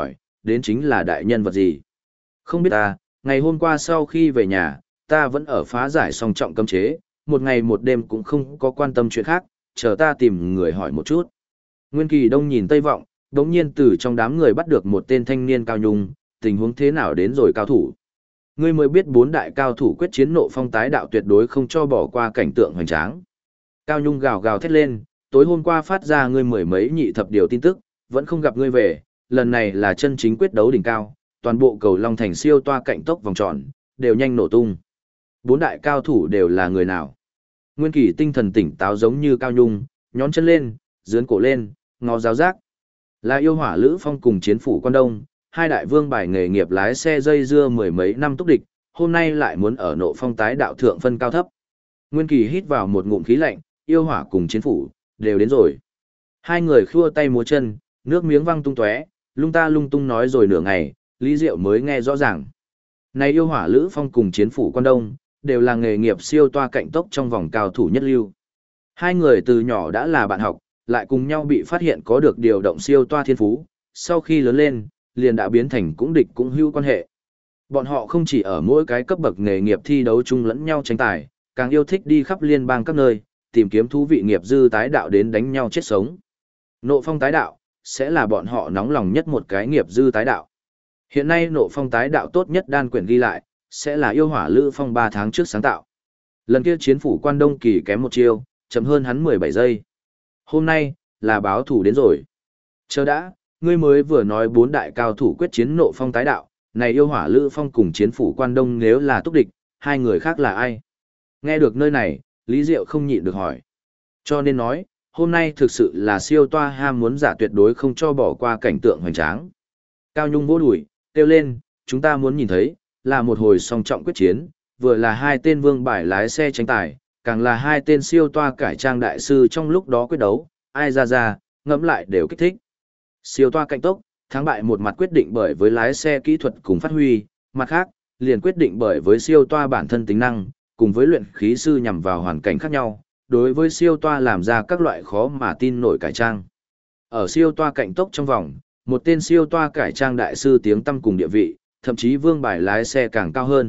đến chính là đại nhân vật gì. Không biết ta, ngày hôm qua sau khi về nhà, ta vẫn ở phá giải song trọng cấm chế, một ngày một đêm cũng không có quan tâm chuyện khác, chờ ta tìm người hỏi một chút. Nguyên Kỳ Đông nhìn Tây Vọng, đống nhiên từ trong đám người bắt được một tên thanh niên cao nhung, tình huống thế nào đến rồi cao thủ. Ngươi mới biết bốn đại cao thủ quyết chiến nộ phong tái đạo tuyệt đối không cho bỏ qua cảnh tượng hoành tráng. Cao Nhung gào gào thét lên, tối hôm qua phát ra ngươi mười mấy nhị thập điều tin tức, vẫn không gặp ngươi về, lần này là chân chính quyết đấu đỉnh cao, toàn bộ cầu Long Thành siêu toa cạnh tốc vòng tròn, đều nhanh nổ tung. Bốn đại cao thủ đều là người nào? Nguyên Kỳ tinh thần tỉnh táo giống như Cao Nhung, nhón chân lên, dướn cổ lên, ngó giáo giác. Là yêu hỏa Lữ Phong cùng chiến phủ Quan Đông, hai đại vương bài nghề nghiệp lái xe dây dưa mười mấy năm túc địch, hôm nay lại muốn ở nộ phong tái đạo thượng phân cao thấp. Nguyên Kỳ hít vào một ngụm khí lạnh, yêu hỏa cùng chiến phủ, đều đến rồi. Hai người khua tay múa chân, nước miếng văng tung tóe, lung ta lung tung nói rồi nửa ngày, Lý Diệu mới nghe rõ ràng. Này yêu hỏa Lữ Phong cùng chiến phủ Quan Đông, đều là nghề nghiệp siêu toa cạnh tốc trong vòng cao thủ nhất lưu. Hai người từ nhỏ đã là bạn học, lại cùng nhau bị phát hiện có được điều động siêu toa thiên phú, sau khi lớn lên, liền đã biến thành cũng địch cũng hữu quan hệ. Bọn họ không chỉ ở mỗi cái cấp bậc nghề nghiệp thi đấu chung lẫn nhau tranh tài, càng yêu thích đi khắp liên bang các nơi, tìm kiếm thú vị nghiệp dư tái đạo đến đánh nhau chết sống. Nộ phong tái đạo, sẽ là bọn họ nóng lòng nhất một cái nghiệp dư tái đạo. Hiện nay nộ phong tái đạo tốt nhất đan quyển ghi lại, sẽ là yêu hỏa Lữ Phong 3 tháng trước sáng tạo. Lần kia chiến phủ Quan Đông kỳ kém một chiêu, chậm hơn hắn 17 giây. Hôm nay, là báo thủ đến rồi. Chờ đã, ngươi mới vừa nói bốn đại cao thủ quyết chiến nộ phong tái đạo, này yêu hỏa Lữ Phong cùng chiến phủ Quan Đông nếu là túc địch, hai người khác là ai? Nghe được nơi này, Lý Diệu không nhịn được hỏi. Cho nên nói, hôm nay thực sự là siêu toa ham muốn giả tuyệt đối không cho bỏ qua cảnh tượng hoành tráng. Cao Nhung vỗ đùi, kêu lên, chúng ta muốn nhìn thấy, là một hồi song trọng quyết chiến, vừa là hai tên vương bài lái xe tranh tài, càng là hai tên siêu toa cải trang đại sư trong lúc đó quyết đấu, ai ra, ngẫm lại đều kích thích. Siêu toa cạnh tốc, thắng bại một mặt quyết định bởi với lái xe kỹ thuật cùng phát huy, mặt khác, liền quyết định bởi với siêu toa bản thân tính năng, cùng với luyện khí sư nhằm vào hoàn cảnh khác nhau, đối với siêu toa làm ra các loại khó mà tin nổi cải trang. Ở siêu toa cạnh tốc trong vòng, một tên siêu toa cải trang đại sư tiếng tăm cùng địa vị, thậm chí vương bài lái xe càng cao hơn.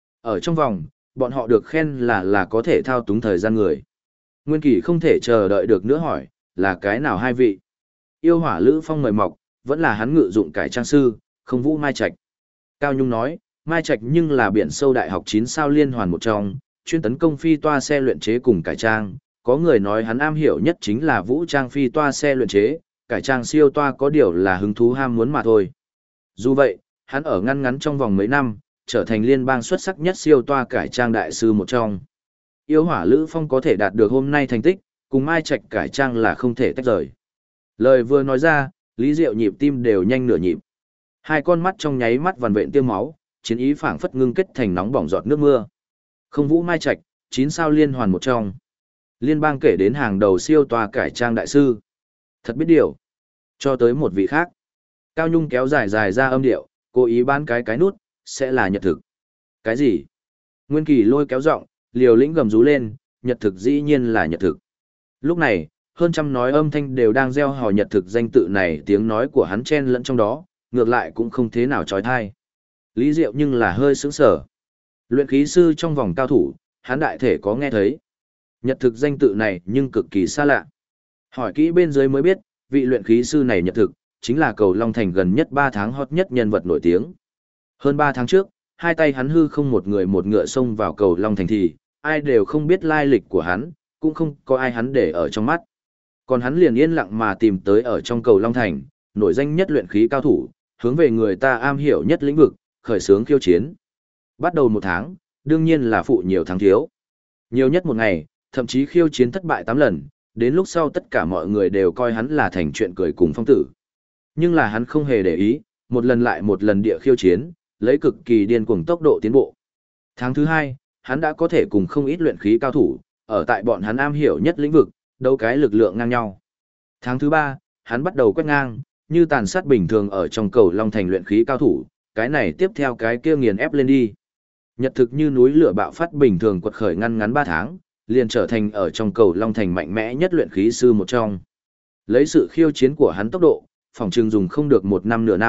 Ở trong vòng, bọn họ được khen là có thể thao túng thời gian người. Nguyên Kỳ không thể chờ đợi được nữa hỏi, là cái nào hai vị? Yêu hỏa Lữ Phong mời mọc, vẫn là hắn ngự dụng cải trang sư, không Vũ Mai Trạch. Cao Nhung nói, Mai Trạch nhưng là biển sâu đại học 9 sao liên hoàn một trong, chuyên tấn công phi toa xe luyện chế cùng cải trang. Có người nói hắn am hiểu nhất chính là vũ trang phi toa xe luyện chế, cải trang siêu toa có điều là hứng thú ham muốn mà thôi. Dù vậy, hắn ở ngăn ngắn trong vòng mấy năm, trở thành liên bang xuất sắc nhất siêu toa cải trang đại sư một trong. Yêu hỏa Lữ Phong có thể đạt được hôm nay thành tích, cùng Mai Trạch cải trang là không thể tách rời. Lời vừa nói ra, Lý Diệu nhịp tim đều nhanh nửa nhịp. Hai con mắt trong nháy mắt vằn vện tiêm máu, chiến ý phảng phất ngưng kết thành nóng bỏng giọt nước mưa. Không Vũ Mai Trạch, 9 sao liên hoàn một trong. Liên bang kể đến hàng đầu siêu toa cải trang đại sư. Thật biết điều. Cho tới một vị khác. Cao Nhung kéo dài ra âm điệu, cố ý bán cái nút, sẽ là nhật thực. Cái gì? Nguyên Kỳ lôi kéo giọng, liều lĩnh gầm rú lên, nhật thực dĩ nhiên là nhật thực. Lúc này, hơn trăm nói âm thanh đều đang gieo hò nhật thực danh tự này, tiếng nói của hắn chen lẫn trong đó, ngược lại cũng không thế nào trói thai. Lý Diệu nhưng là hơi sững sờ. Luyện khí sư trong vòng cao thủ, hắn đại thể có nghe thấy. Nhật thực danh tự này nhưng cực kỳ xa lạ. Hỏi kỹ bên dưới mới biết, vị luyện khí sư này nhật thực, chính là cầu Long Thành gần nhất 3 tháng hot nhất nhân vật nổi tiếng. Hơn 3 tháng trước, hai tay hắn hư không một người một ngựa xông vào cầu Long Thành thì, ai đều không biết lai lịch của hắn, cũng không có ai hắn để ở trong mắt. Còn hắn liền yên lặng mà tìm tới ở trong cầu Long Thành, nổi danh nhất luyện khí cao thủ, hướng về người ta am hiểu nhất lĩnh vực, khởi xướng khiêu chiến. Bắt đầu 1 tháng, đương nhiên là phụ nhiều tháng thiếu. Nhiều nhất một ngày, thậm chí khiêu chiến thất bại 8 lần, đến lúc sau tất cả mọi người đều coi hắn là thành chuyện cười cùng phong tử. Nhưng là hắn không hề để ý, một lần lại một lần địa khiêu chiến, lấy cực kỳ điên cuồng tốc độ tiến bộ. Tháng thứ 2, hắn đã có thể cùng không ít luyện khí cao thủ, ở tại bọn hắn am hiểu nhất lĩnh vực, đấu cái lực lượng ngang nhau. Tháng thứ 3, hắn bắt đầu quét ngang, như tàn sát bình thường ở trong cầu Long Thành luyện khí cao thủ, cái này tiếp theo cái kia nghiền ép lên đi. Nhật thực như núi lửa bạo phát bình thường quật khởi ngăn ngắn 3 tháng, liền trở thành ở trong cầu Long Thành mạnh mẽ nhất luyện khí sư một trong. Lấy sự khiêu chiến của hắn tốc độ, phòng trừng dùng không được 1 năm nửa năm,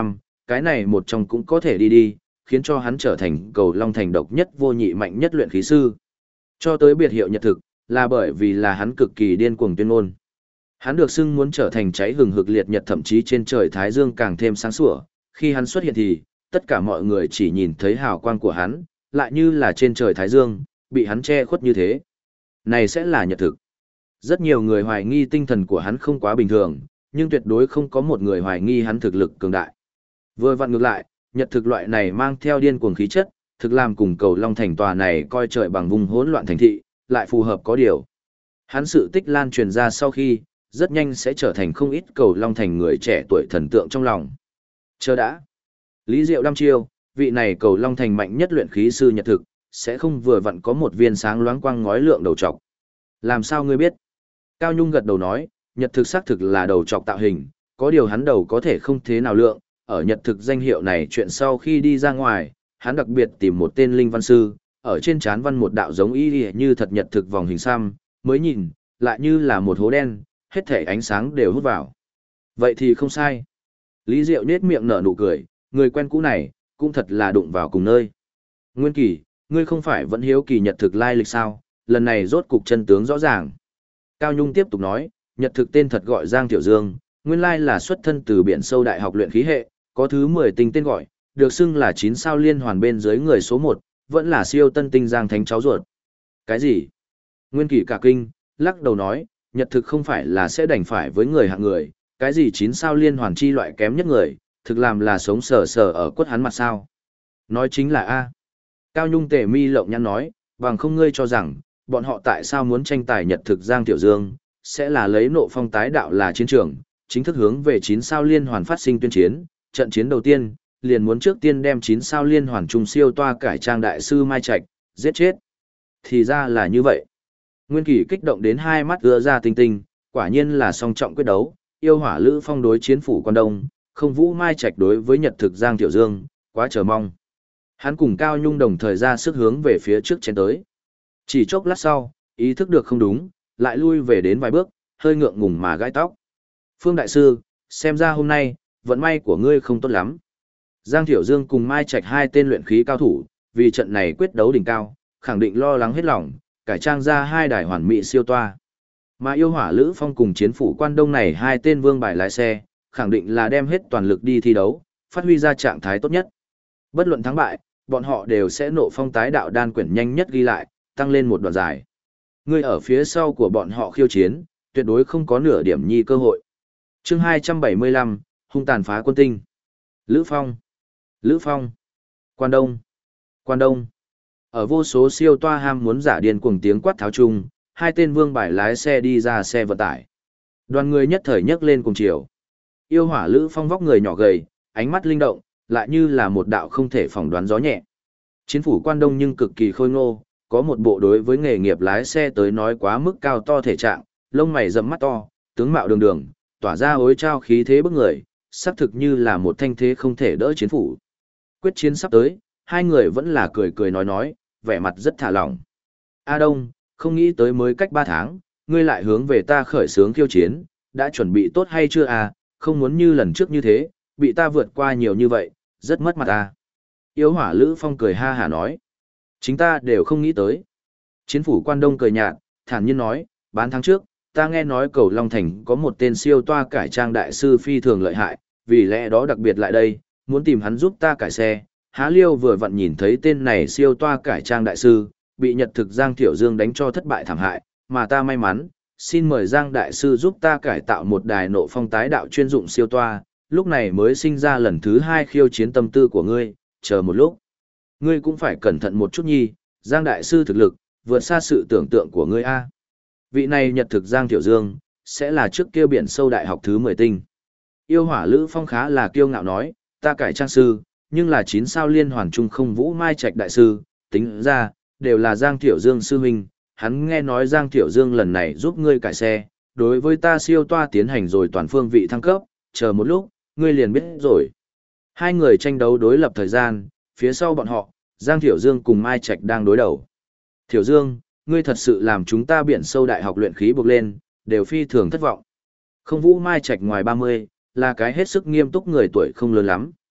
cái này một trong cũng có thể đi đi, khiến cho hắn trở thành cầu long thành độc nhất vô nhị mạnh nhất luyện khí sư. Cho tới biệt hiệu nhật thực, là bởi vì là hắn cực kỳ điên cuồng tuyên ngôn. Hắn được xưng muốn trở thành cháy hừng hực liệt nhật, thậm chí trên trời thái dương càng thêm sáng sủa, khi hắn xuất hiện thì, tất cả mọi người chỉ nhìn thấy hào quang của hắn, lại như là trên trời thái dương, bị hắn che khuất như thế. Này sẽ là nhật thực. Rất nhiều người hoài nghi tinh thần của hắn không quá bình thường, nhưng tuyệt đối không có một người hoài nghi hắn thực lực cường đại. Vừa vặn ngược lại, nhật thực loại này mang theo điên cuồng khí chất, thực làm cùng cầu long thành tòa này coi trời bằng vùng hỗn loạn thành thị, lại phù hợp có điều. Hắn sự tích lan truyền ra sau khi, rất nhanh sẽ trở thành không ít cầu long thành người trẻ tuổi thần tượng trong lòng. Chờ đã. Lý Diệu đăm chiêu, vị này cầu long thành mạnh nhất luyện khí sư nhật thực, sẽ không vừa vặn có một viên sáng loáng quang ngói lượng đầu trọc. Làm sao ngươi biết? Cao Nhung gật đầu nói, nhật thực xác thực là đầu trọc tạo hình, có điều hắn đầu có thể không thế nào lượng, ở nhật thực danh hiệu này chuyện sau khi đi ra ngoài, hắn đặc biệt tìm một tên linh văn sư, ở trên trán văn một đạo giống y như thật nhật thực vòng hình xăm, mới nhìn, lại như là một hố đen, hết thể ánh sáng đều hút vào. Vậy thì không sai. Lý Diệu nết miệng nở nụ cười, người quen cũ này, cũng thật là đụng vào cùng nơi. Nguyên Kỳ, ngươi không phải vẫn hiếu kỳ nhật thực lai lịch sao, lần này rốt cục chân tướng rõ ràng. Cao Nhung tiếp tục nói, nhật thực tên thật gọi Giang Tiểu Dương, nguyên lai là xuất thân từ biển sâu đại học luyện khí hệ, có thứ 10 tinh tên gọi, được xưng là 9 sao liên hoàn bên dưới người số 1, vẫn là siêu tân tinh Giang Thánh cháu ruột. Cái gì? Nguyên Kỳ cả kinh, lắc đầu nói, nhật thực không phải là sẽ đành phải với người hạng người, cái gì 9 sao liên hoàn chi loại kém nhất người, thực làm là sống sờ sờ ở quất hắn mặt sao. Nói chính là A. Cao Nhung tề mi lộng nhăn nói, bằng không ngươi cho rằng, bọn họ tại sao muốn tranh tài nhật thực Giang Tiểu Dương, sẽ là lấy nộ phong tái đạo là chiến trường, chính thức hướng về 9 sao liên hoàn phát sinh tuyên chiến, trận chiến đầu tiên, liền muốn trước tiên đem 9 sao liên hoàn trung siêu toa cải trang đại sư Mai Trạch, giết chết. Thì ra là như vậy. Nguyên Kỳ kích động đến hai mắt ưa ra tinh tinh, quả nhiên là song trọng quyết đấu, yêu hỏa lữ phong đối chiến phủ quan đông, không vũ Mai Trạch đối với nhật thực Giang Tiểu Dương, quá chờ mong. Hắn cùng Cao Nhung đồng thời ra sức hướng về phía trước chén tới. Chỉ chốc lát sau, ý thức được không đúng, lại lui về đến vài bước, hơi ngượng ngùng mà gãi tóc. Phương Đại Sư, xem ra hôm nay, vận may của ngươi không tốt lắm. Giang Tiểu Dương cùng Mai Trạch hai tên luyện khí cao thủ, vì trận này quyết đấu đỉnh cao, khẳng định lo lắng hết lòng, cải trang ra hai đài hoàn mỹ siêu toa. Mà yêu hỏa Lữ Phong cùng chiến phủ quan đông này hai tên vương bài lái xe, khẳng định là đem hết toàn lực đi thi đấu, phát huy ra trạng thái tốt nhất. Bất luận thắng bại, bọn họ đều sẽ nộ phong tái đạo đan quyển nhanh nhất ghi lại, tăng lên một đoạn dài. Người ở phía sau của bọn họ khiêu chiến, tuyệt đối không có nửa điểm nhi cơ hội. Chương 275, hung tàn phá quân tinh. Lữ Phong, Lữ Phong, Quan Đông, Quan Đông. Ở vô số siêu toa ham muốn giả điên cuồng tiếng quát tháo chung, hai tên vương bài lái xe đi ra xe vận tải. Đoàn người nhất thời nhấc lên cùng chiều. Yêu hỏa Lữ Phong vóc người nhỏ gầy, ánh mắt linh động, lại như là một đạo không thể phỏng đoán gió nhẹ. Chiến phủ Quan Đông nhưng cực kỳ khôi ngô, có một bộ đối với nghề nghiệp lái xe tới nói quá mức cao to thể trạng, lông mày rậm mắt to, tướng mạo đường đường, tỏa ra ối trao khí thế bức người, xác thực như là một thanh thế không thể đỡ chiến phủ. Quyết chiến sắp tới, hai người vẫn là cười cười nói, vẻ mặt rất thả lỏng. A Đông, không nghĩ tới mới cách 3 tháng, ngươi lại hướng về ta khởi xướng khiêu chiến, đã chuẩn bị tốt hay chưa à, không muốn như lần trước như thế, bị ta vượt qua nhiều như vậy, rất mất mặt à. Yêu hỏa Lữ Phong cười ha hả nói. Chính ta đều không nghĩ tới. Chiến phủ Quan Đông cười nhạt, thản nhiên nói, bán tháng trước, ta nghe nói cầu Long Thành có một tên siêu toa cải trang đại sư phi thường lợi hại, vì lẽ đó đặc biệt lại đây, muốn tìm hắn giúp ta cải xe. Há liêu vừa vặn nhìn thấy tên này siêu toa cải trang đại sư, bị nhật thực Giang Tiểu Dương đánh cho thất bại thảm hại, mà ta may mắn, xin mời Giang đại sư giúp ta cải tạo một đài nộ phong tái đạo chuyên dụng siêu toa, lúc này mới sinh ra lần thứ 2 khiêu chiến tâm tư của ngươi, chờ một lúc. Ngươi cũng phải cẩn thận một chút nhi, Giang đại sư thực lực, vượt xa sự tưởng tượng của ngươi a. Vị này nhật thực Giang Tiểu Dương, sẽ là trước kia biển sâu đại học thứ 10 tinh. Yêu hỏa Lữ Phong khá là kiêu ngạo nói, ta cải trang sư, nhưng là 9 sao liên hoàn trung không vũ Mai Trạch đại sư, tính ra, đều là Giang Tiểu Dương sư huynh, hắn nghe nói Giang Tiểu Dương lần này giúp ngươi cải xe, đối với ta siêu toa tiến hành rồi toàn phương vị thăng cấp, chờ một lúc, ngươi liền biết rồi. Hai người tranh đấu đối lập thời gian, phía sau bọn họ, Giang Tiểu Dương cùng Mai Trạch đang đối đầu. Tiểu Dương, ngươi thật sự làm chúng ta biển sâu đại học luyện khí buộc lên, đều phi thường thất vọng. Không vũ Mai Trạch ngoài 30, là cái hết sức nghiêm túc người tuổi không lớn lắm,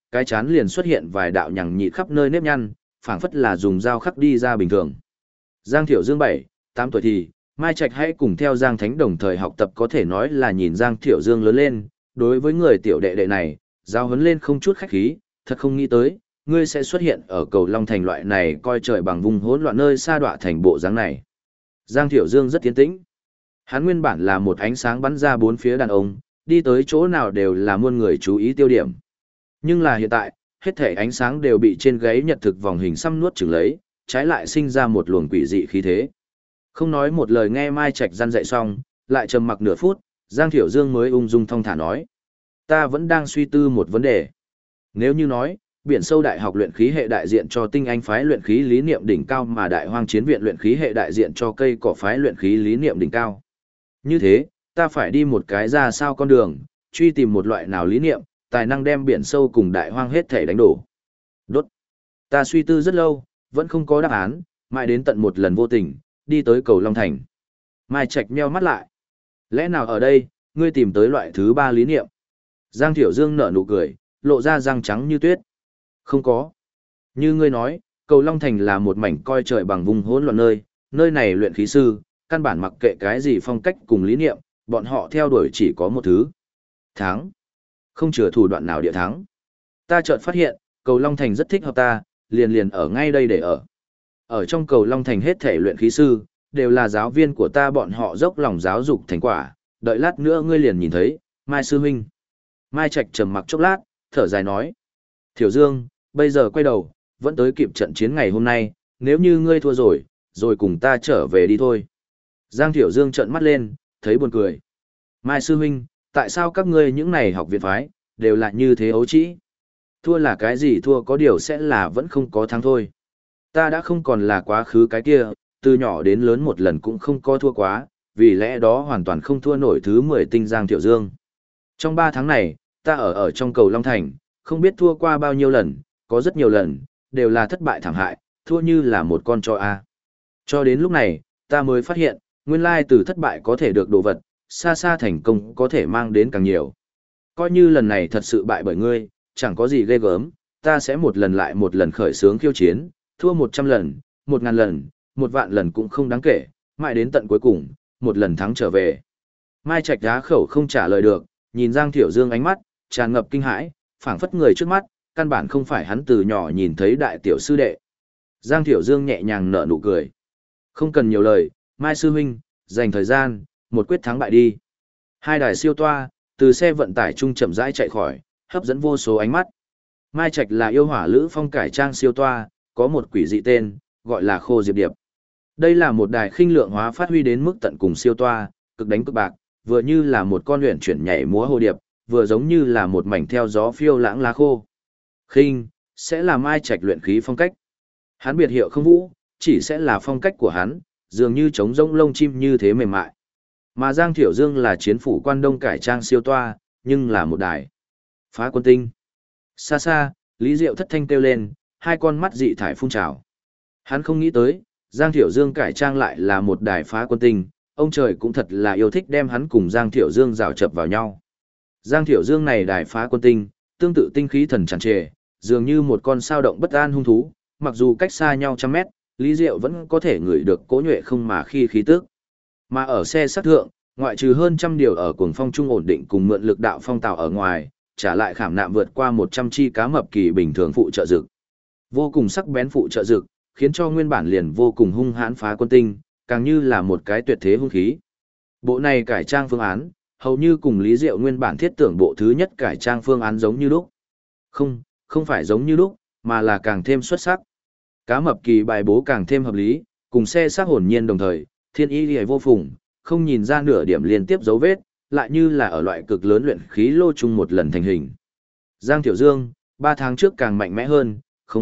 cái chán liền xuất hiện vài đạo nhằng nhị khắp nơi nếp nhăn, phảng phất là dùng dao khắc đi ra bình thường. Giang Thiểu Dương 7, 8 tuổi thì, Mai Trạch hãy cùng theo Giang Thánh đồng thời học tập có thể nói là nhìn Giang Thiểu Dương lớn lên, đối với người tiểu đệ đệ này, giao huấn lên không chút khách khí, thật không nghĩ tới, ngươi sẽ xuất hiện ở cầu Long Thành loại này coi trời bằng vùng hỗn loạn nơi xa đọa thành bộ dáng này. Giang Thiểu Dương rất tiến tĩnh. Hắn nguyên bản là một ánh sáng bắn ra bốn phía đàn ông, đi tới chỗ nào đều là muôn người chú ý tiêu điểm. Nhưng là hiện tại, hết thể ánh sáng đều bị trên gáy nhật thực vòng hình xăm nuốt chửng lấy, trái lại sinh ra một luồng quỷ dị khí thế. Không nói một lời nghe Mai Trạch răn dạy xong, lại trầm mặc nửa phút, Giang Thiểu Dương mới ung dung thong thả nói. Ta vẫn đang suy tư một vấn đề. Nếu như nói, Biển Sâu Đại học luyện khí hệ đại diện cho tinh anh phái luyện khí lý niệm đỉnh cao mà Đại Hoang Chiến viện luyện khí hệ đại diện cho cây cỏ phái luyện khí lý niệm đỉnh cao. Như thế, ta phải đi một cái ra sao con đường, truy tìm một loại nào lý niệm, tài năng đem Biển Sâu cùng Đại Hoang hết thể đánh đổ. Đốt. Ta suy tư rất lâu, vẫn không có đáp án, mãi đến tận một lần vô tình, đi tới cầu Long Thành. Mai Trạch nheo mắt lại. Lẽ nào ở đây, ngươi tìm tới loại thứ ba lý niệm? Giang Thiểu Dương nở nụ cười, lộ ra răng trắng như tuyết. Không có. Như ngươi nói, cầu Long Thành là một mảnh coi trời bằng vùng hỗn loạn nơi, nơi này luyện khí sư, căn bản mặc kệ cái gì phong cách cùng lý niệm, bọn họ theo đuổi chỉ có một thứ. Thắng. Không chừa thủ đoạn nào địa thắng. Ta chợt phát hiện, cầu Long Thành rất thích hợp ta, liền ở ngay đây để ở. Ở trong cầu Long Thành hết thể luyện khí sư, đều là giáo viên của ta, bọn họ dốc lòng giáo dục thành quả, đợi lát nữa ngươi liền nhìn thấy, Mai sư huynh. Mai Trạch trầm mặc chốc lát, thở dài nói. Thiểu Dương, bây giờ quay đầu, vẫn tới kịp trận chiến ngày hôm nay, nếu như ngươi thua rồi cùng ta trở về đi thôi. Giang Thiểu Dương trợn mắt lên, thấy buồn cười. Mai sư huynh, tại sao các ngươi những này học viện phái, đều là như thế ấu trĩ? Thua là cái gì, thua có điều sẽ là vẫn không có thắng thôi. Ta đã không còn là quá khứ cái kia, từ nhỏ đến lớn một lần cũng không có thua quá, vì lẽ đó hoàn toàn không thua nổi thứ 10 tinh Giang Thiểu Dương. Trong 3 tháng này, ta ở trong cầu Long Thành, không biết thua qua bao nhiêu lần, có rất nhiều lần, đều là thất bại thảm hại, thua như là một con chó A. Cho đến lúc này, ta mới phát hiện, nguyên lai từ thất bại có thể được đồ vật, xa xa thành công có thể mang đến càng nhiều. Coi như lần này thật sự bại bởi ngươi, chẳng có gì ghê gớm, ta sẽ một lần lại một lần khởi xướng khiêu chiến, thua 100 lần, 1000 lần, 1 vạn lần cũng không đáng kể, mãi đến tận cuối cùng, một lần thắng trở về. Mai Trạch đá khẩu không trả lời được, nhìn Giang Thiểu Dương ánh mắt, tràn ngập kinh hãi, phảng phất người trước mắt, căn bản không phải hắn từ nhỏ nhìn thấy đại tiểu sư đệ. Giang Thiểu Dương nhẹ nhàng nở nụ cười. Không cần nhiều lời, Mai sư huynh, dành thời gian, một quyết thắng bại đi. Hai đài siêu toa, từ xe vận tải trung chậm rãi chạy khỏi, hấp dẫn vô số ánh mắt. Mai Trạch là yêu hỏa lữ phong cải trang siêu toa, có một quỷ dị tên, gọi là Khô Diệp Điệp. Đây là một đài khinh lượng hóa phát huy đến mức tận cùng siêu toa, cực đánh cực bạc, vừa như là một con luyện chuyển nhảy múa hồ điệp, vừa giống như là một mảnh theo gió phiêu lãng lá khô. Khinh, sẽ là Mai Trạch luyện khí phong cách. Hắn biệt hiệu không vũ, chỉ sẽ là phong cách của hắn, dường như trống rỗng lông chim như thế mềm mại. Mà Giang Thiểu Dương là chiến phủ quan đông cải trang siêu toa, nhưng là một đài phá quân tinh. Xa xa, Lý Diệu thất thanh kêu lên, hai con mắt dị thải phun trào. Hắn không nghĩ tới, Giang Thiểu Dương cải trang lại là một đài phá quân tinh, ông trời cũng thật là yêu thích đem hắn cùng Giang Thiểu Dương rào chập vào nhau. Giang Thiểu Dương này đài phá quân tinh, tương tự tinh khí thần tràn trề, dường như một con sao động bất an hung thú, mặc dù cách xa nhau trăm mét, Lý Diệu vẫn có thể ngửi được cỗ nhuệ không mà khi khí tức. Mà ở xe sát thượng, ngoại trừ hơn trăm điều ở cuồng phong trung ổn định cùng mượn lực đạo phong tàu ở ngoài, trả lại khảm nạm vượt qua 100 chi cá mập kỳ bình thường phụ trợ dực. Vô cùng sắc bén phụ trợ dực, khiến cho nguyên bản liền vô cùng hung hãn phá quân tinh, càng như là một cái tuyệt thế hung khí. Bộ này cải trang phương án, hầu như cùng Lý Diệu nguyên bản thiết tưởng bộ thứ nhất cải trang phương án giống như lúc. Không phải giống như lúc, mà là càng thêm xuất sắc. Cá mập kỳ bài bố càng thêm hợp lý, cùng xe xác hồn nhiên đồng thời, thiên ý liễu vô phùng, không nhìn ra nửa điểm liên tiếp dấu vết, lại như là ở loại cực lớn luyện khí lô chung một lần thành hình. Giang Thiểu Dương, 3 tháng trước càng mạnh mẽ hơn,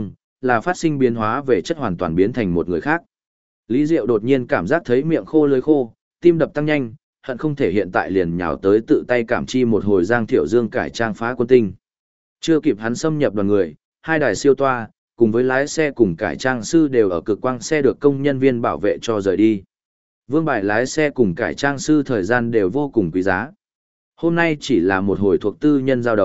là phát sinh biến hóa về chất hoàn toàn biến thành một người khác. Lý Diệu đột nhiên cảm giác thấy miệng khô lưỡi khô, tim đập tăng nhanh, hận không thể hiện tại liền nhào tới tự tay cảm chi một hồi Giang Thiểu Dương cải trang phá quân tinh. Chưa kịp hắn xâm nhập đoàn người, hai đài siêu toa, cùng với lái xe cùng cải trang sư đều ở cực quang xe được công nhân viên bảo vệ cho rời đi. Vương bài lái xe cùng cải trang sư thời gian đều vô cùng quý giá. Hôm nay chỉ là một hồi thuộc tư nhân giao đấu,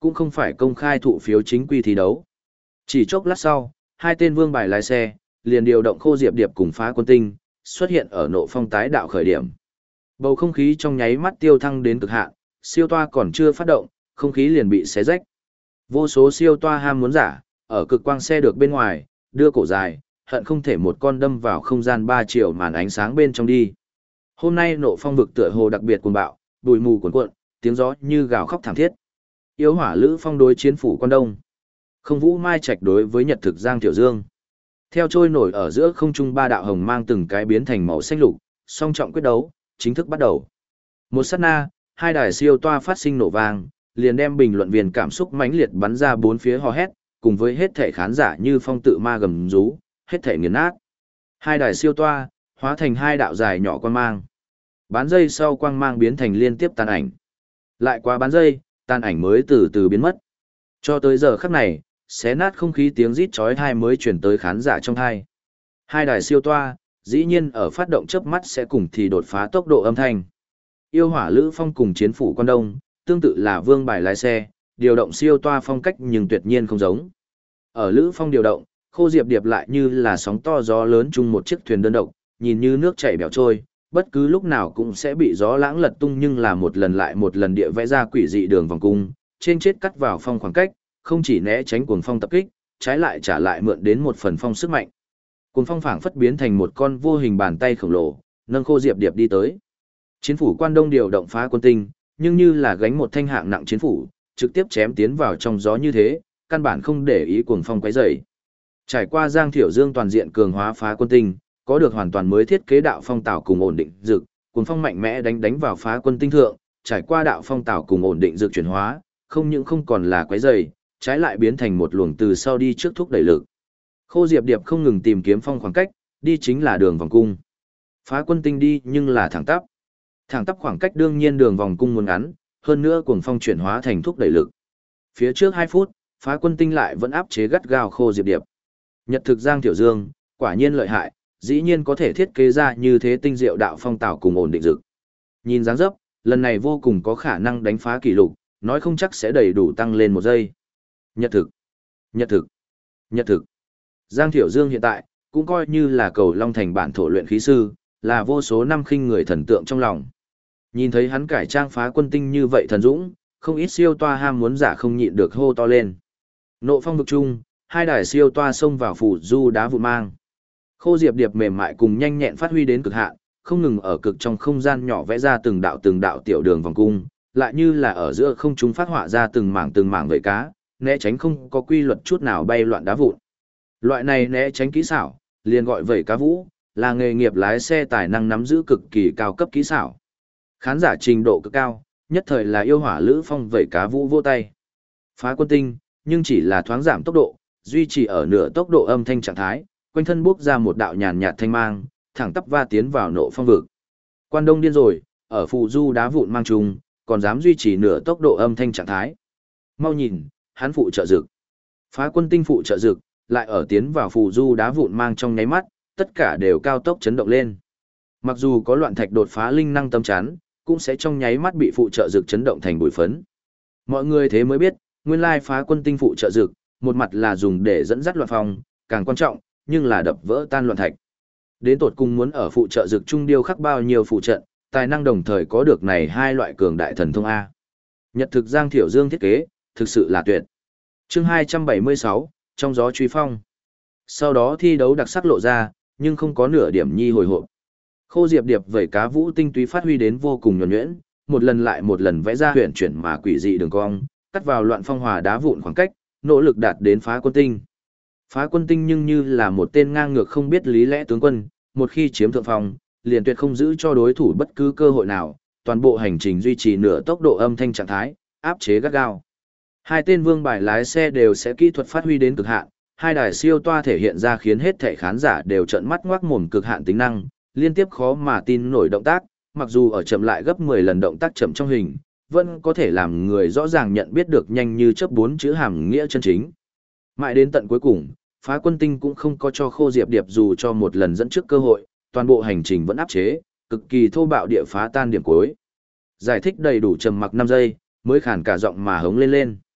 cũng không phải công khai thụ phiếu chính quy thi đấu. Chỉ chốc lát sau, hai tên vương bài lái xe, liền điều động Khô Diệp Điệp cùng Phá Quân Tinh, xuất hiện ở Nộ Phong tái đạo khởi điểm. Bầu không khí trong nháy mắt tiêu thăng đến cực hạn, siêu toa còn chưa phát động, không khí liền bị xé rách. Vô số siêu toa ham muốn giả, ở cực quang xe được bên ngoài, đưa cổ dài, hận không thể một con đâm vào không gian 3 triệu màn ánh sáng bên trong đi. Hôm nay Nộ Phong vực tựa hồ đặc biệt cuồng bạo, bụi mù cuồn cuộn, tiếng gió như gào khóc thảm thiết. Yếu Hỏa Lữ Phong đối chiến phủ Quan Đông. Không Vũ Mai Trạch đối với Nhật Thực Giang Tiểu Dương. Theo trôi nổi ở giữa không trung ba đạo hồng mang từng cái biến thành màu xanh lục, song trọng quyết đấu, chính thức bắt đầu. Một sát na, hai đài siêu toa phát sinh nổ vang, liền đem bình luận viên cảm xúc mãnh liệt bắn ra bốn phía hò hét, cùng với hết thể khán giả như phong tự ma gầm rú, hết thể nghiền nát. Hai đài siêu toa, hóa thành hai đạo dài nhỏ quang mang. Bán dây sau quang mang biến thành liên tiếp tàn ảnh. Lại qua bán dây, tàn ảnh mới từ từ biến mất. Cho tới giờ khắc này, xé nát không khí tiếng rít chói tai mới truyền tới khán giả trong tai. Hai đài siêu toa, dĩ nhiên ở phát động chớp mắt sẽ cùng thì đột phá tốc độ âm thanh. Yêu Hỏa Lữ Phong cùng chiến phủ Quan Đông, tương tự là vương bài lái xe, điều động siêu toa phong cách nhưng tuyệt nhiên không giống. Ở Lữ Phong điều động, Khô Diệp Điệp lại như là sóng to gió lớn chung một chiếc thuyền đơn độc, nhìn như nước chảy bèo trôi, bất cứ lúc nào cũng sẽ bị gió lãng lật tung, nhưng là một lần lại một lần địa vẽ ra quỷ dị đường vòng cung, trên chết cắt vào phong khoảng cách, không chỉ né tránh cuồng phong tập kích, trái lại trả lại mượn đến một phần phong sức mạnh. Cuồng phong phảng phất biến thành một con vô hình bàn tay khổng lồ, nâng Khô Diệp Điệp đi tới. Chiến phủ Quan Đông điều động Phá Quân Tinh, nhưng như là gánh một thanh hạng nặng chiến phủ, trực tiếp chém tiến vào trong gió như thế, căn bản không để ý cuồng phong quấy rầy. Trải qua Giang Thiểu Dương toàn diện cường hóa Phá Quân Tinh, có được hoàn toàn mới thiết kế đạo phong tảo cùng ổn định dực, cuồng phong mạnh mẽ đánh vào Phá Quân Tinh thượng, trải qua đạo phong tảo cùng ổn định dực chuyển hóa, không những không còn là quấy rầy, trái lại biến thành một luồng từ sau đi trước thúc đẩy lực. Khô Diệp Điệp không ngừng tìm kiếm phong khoảng cách, đi chính là đường vòng cung. Phá Quân Tinh đi nhưng là thẳng tắp. Thẳng tắp khoảng cách đương nhiên đường vòng cung muốn ngắn, hơn nữa cuồng phong chuyển hóa thành thúc đẩy lực. Phía trước 2 phút, Phá Quân Tinh lại vẫn áp chế gắt gao Khô Diệp Điệp. Nhật Thực Giang Tiểu Dương, quả nhiên lợi hại, dĩ nhiên có thể thiết kế ra như thế tinh diệu đạo phong tảo cùng ổn định dực. Nhìn dáng dấp, lần này vô cùng có khả năng đánh phá kỷ lục, nói không chắc sẽ đầy đủ tăng lên 1 giây. Nhật thực, Nhật thực, Nhật thực. Giang Thiểu Dương hiện tại, cũng coi như là cầu Long Thành bản thổ luyện khí sư, là vô số năm khinh người thần tượng trong lòng. Nhìn thấy hắn cải trang Phá Quân Tinh như vậy thần dũng, không ít siêu toa ham muốn giả không nhịn được hô to lên. Nộ phong vực chung, hai đài siêu toa xông vào phủ du đá vụn mang. Khô Diệp Điệp mềm mại cùng nhanh nhẹn phát huy đến cực hạn, không ngừng ở cực trong không gian nhỏ vẽ ra từng đạo tiểu đường vòng cung, lại như là ở giữa không trung phát họa ra từng mảng vảy cá, né tránh không có quy luật chút nào bay loạn đá vụn. Loại này né tránh kỹ xảo, liền gọi vảy cá vũ, là nghề nghiệp lái xe tài năng nắm giữ cực kỳ cao cấp kỹ xảo. Khán giả trình độ cực cao, nhất thời là Yêu Hỏa Lữ Phong vảy cá vũ vô tay. Phá Quân Tinh, nhưng chỉ là thoáng giảm tốc độ, duy trì ở nửa tốc độ âm thanh trạng thái, quanh thân bốc ra một đạo nhàn nhạt thanh mang, thẳng tắp va tiến vào Nộ Phong vực. Quan Đông điên rồi, ở phù du đá vụn mang trùng, còn dám duy trì nửa tốc độ âm thanh trạng thái. Mau nhìn, hắn phụ trợ dực. Phá Quân Tinh phụ trợ dực, lại ở tiến vào phù du đá vụn mang trong nháy mắt, tất cả đều cao tốc chấn động lên. Mặc dù có loạn thạch đột phá linh năng tâm chắn, cũng sẽ trong nháy mắt bị phụ trợ dực chấn động thành bụi phấn. Mọi người thế mới biết, nguyên lai Phá Quân Tinh phụ trợ dực, một mặt là dùng để dẫn dắt loạn phong, càng quan trọng, nhưng là đập vỡ tan loạn thạch. Đến tột cùng muốn ở phụ trợ dực trung điêu khắc bao nhiêu phụ trận, tài năng đồng thời có được này hai loại cường đại thần thông A. Nhật Thực Giang Thiểu Dương thiết kế, thực sự là tuyệt. Chương 276, trong gió truy phong. Sau đó thi đấu đặc sắc lộ ra, nhưng không có nửa điểm nhi hồi hộp. Khô Diệp Điệp vẩy cá vũ tinh túy phát huy đến vô cùng nhuần nhuyễn, một lần lại một lần vẽ ra huyền chuyển mà quỷ dị đường cong, cắt vào loạn phong hòa đá vụn khoảng cách, nỗ lực đạt đến Phá Quân Tinh. Phá Quân Tinh nhưng như là một tên ngang ngược không biết lý lẽ tướng quân, một khi chiếm thượng phong, liền tuyệt không giữ cho đối thủ bất cứ cơ hội nào, toàn bộ hành trình duy trì nửa tốc độ âm thanh trạng thái, áp chế gắt gao. Hai tên vương bài lái xe đều sẽ kỹ thuật phát huy đến cực hạn, hai đài siêu toa thể hiện ra khiến hết thảy khán giả đều trợn mắt ngoác mồm cực hạn tính năng, liên tiếp khó mà tin nổi động tác, mặc dù ở chậm lại gấp 10 lần động tác chậm trong hình, vẫn có thể làm người rõ ràng nhận biết được nhanh như chớp 4 chữ hàm nghĩa chân chính. Mãi đến tận cuối cùng, Phá Quân Tinh cũng không có cho Khô Diệp Điệp dù cho một lần dẫn trước cơ hội, toàn bộ hành trình vẫn áp chế, cực kỳ thô bạo địa phá tan điểm cuối. Giải thích đầy đủ trầm mặc 5 giây, mới khàn cả giọng mà hống lên lên.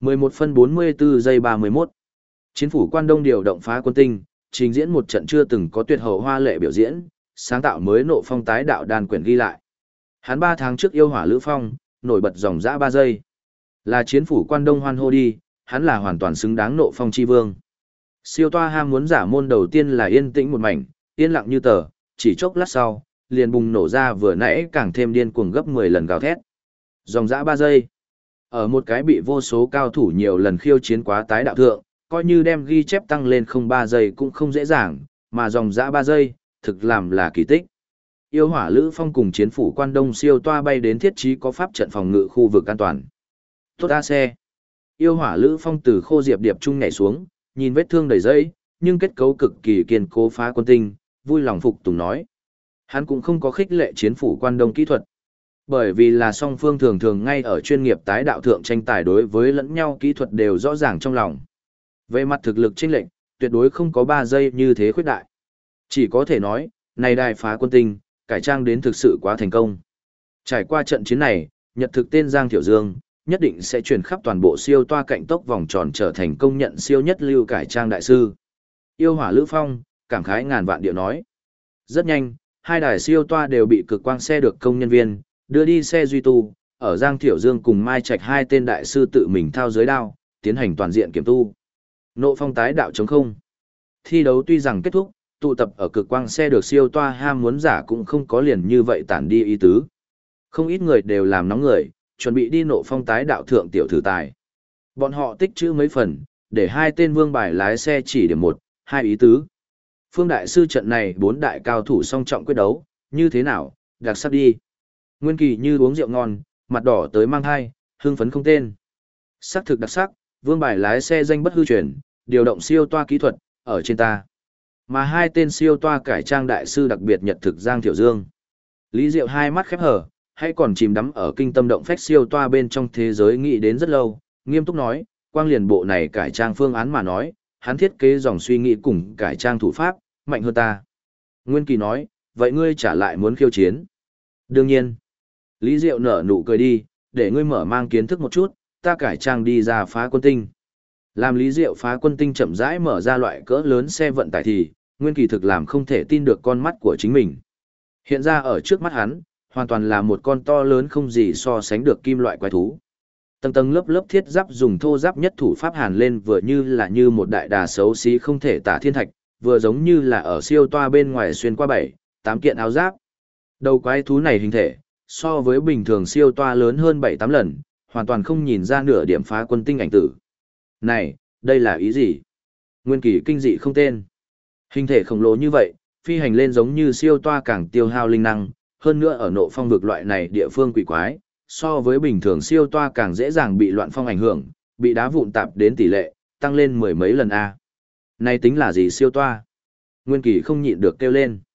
11 phân 44 giây 31. Chiến phủ quan đông điều động phá quân tinh, trình diễn một trận chưa từng có tuyệt hậu hoa lệ biểu diễn, sáng tạo mới nộ phong tái đạo đàn quyển ghi lại. Hắn 3 tháng trước yêu hỏa lữ phong, nổi bật dòng dã 3 giây. Là chiến phủ quan đông hoan hô đi, hắn là hoàn toàn xứng đáng nộ phong chi vương. Siêu toa ham muốn giả môn đầu tiên là yên tĩnh một mảnh, yên lặng như tờ, chỉ chốc lát sau, liền bùng nổ ra vừa nãy càng thêm điên cuồng gấp 10 lần gào thét. Dòng dã 3 giây. Ở một cái bị vô số cao thủ nhiều lần khiêu chiến quá tái đạo thượng, coi như đem ghi chép tăng lên không 3 giây cũng không dễ dàng, mà dòng dã 3 giây, thực làm là kỳ tích. Yêu hỏa lữ phong cùng chiến phủ quan đông siêu toa bay đến thiết trí có pháp trận phòng ngự khu vực an toàn. Tốt A xe. Yêu hỏa lữ phong từ khô diệp điệp trung nhảy xuống, nhìn vết thương đầy dây, nhưng kết cấu cực kỳ kiên cố phá quân tinh, vui lòng phục tùng nói. Hắn cũng không có khích lệ chiến phủ quan đông kỹ thuật. Bởi vì là song phương thường thường ngay ở chuyên nghiệp tái đạo thượng tranh tài đối với lẫn nhau kỹ thuật đều rõ ràng trong lòng. Về mặt thực lực chênh lệch, tuyệt đối không có 3 giây như thế khuyết đại. Chỉ có thể nói, này đài phá quân tinh, cải trang đến thực sự quá thành công. Trải qua trận chiến này, nhật thực tên Giang Thiểu Dương, nhất định sẽ truyền khắp toàn bộ siêu toa cạnh tốc vòng tròn trở thành công nhận siêu nhất lưu cải trang đại sư. Yêu hỏa lữ phong, cảm khái ngàn vạn điệu nói. Rất nhanh, hai đài siêu toa đều bị cực quang xe được công nhân viên, đưa đi xe duy tu, ở Giang Thiểu Dương cùng Mai Trạch hai tên đại sư tự mình thao giới đao, tiến hành toàn diện kiểm tu. Nộ phong tái đạo chống không. Thi đấu tuy rằng kết thúc, tụ tập ở cực quang xe được siêu toa ham muốn giả cũng không có liền như vậy tản đi ý tứ. Không ít người đều làm nóng người, chuẩn bị đi nộ phong tái đạo thượng tiểu thử tài. Bọn họ tích trữ mấy phần, để hai tên vương bài lái xe chỉ điểm 1, 2 ý tứ. Phương đại sư trận này 4 đại cao thủ song trọng quyết đấu, như thế nào, đặc sắc đi. Nguyên Kỳ như uống rượu ngon, mặt đỏ tới mang hai, hưng phấn không tên. Sắc thực đặc sắc, vương bài lái xe danh bất hư truyền, điều động siêu toa kỹ thuật, ở trên ta. Mà hai tên siêu toa cải trang đại sư đặc biệt nhật thực Giang Thiểu Dương. Lý Diệu hai mắt khép hở, hay còn chìm đắm ở kinh tâm động phách siêu toa bên trong thế giới nghĩ đến rất lâu, nghiêm túc nói, quang liền bộ này cải trang phương án mà nói, hắn thiết kế dòng suy nghĩ cùng cải trang thủ pháp, mạnh hơn ta. Nguyên Kỳ nói, vậy ngươi trả lại muốn khiêu chiến. Đương nhiên. Lý Diệu nở nụ cười đi, để ngươi mở mang kiến thức một chút, ta cải trang đi ra phá quân tinh. Làm Lý Diệu phá quân tinh chậm rãi mở ra loại cỡ lớn xe vận tải thì, Nguyên Kỳ thực làm không thể tin được con mắt của chính mình. Hiện ra ở trước mắt hắn, hoàn toàn là một con to lớn không gì so sánh được kim loại quái thú. Tầng tầng lớp lớp thiết giáp dùng thô giáp nhất thủ pháp hàn lên vừa như một đại đà xấu xí không thể tả thiên thạch, vừa giống như là ở siêu toa bên ngoài xuyên qua 7-8 kiện áo giáp. Đầu quái thú này hình thể, so với bình thường siêu toa lớn hơn 7-8 lần, hoàn toàn không nhìn ra nửa điểm phá quân tinh ảnh tử. Này, đây là ý gì? Nguyên Kỳ kinh dị không tên. Hình thể khổng lồ như vậy, phi hành lên giống như siêu toa càng tiêu hao linh năng, hơn nữa ở nộ phong vực loại này địa phương quỷ quái, so với bình thường siêu toa càng dễ dàng bị loạn phong ảnh hưởng, bị đá vụn tạp đến tỷ lệ, tăng lên 10 mấy lần A. Này tính là gì siêu toa? Nguyên Kỳ không nhịn được kêu lên.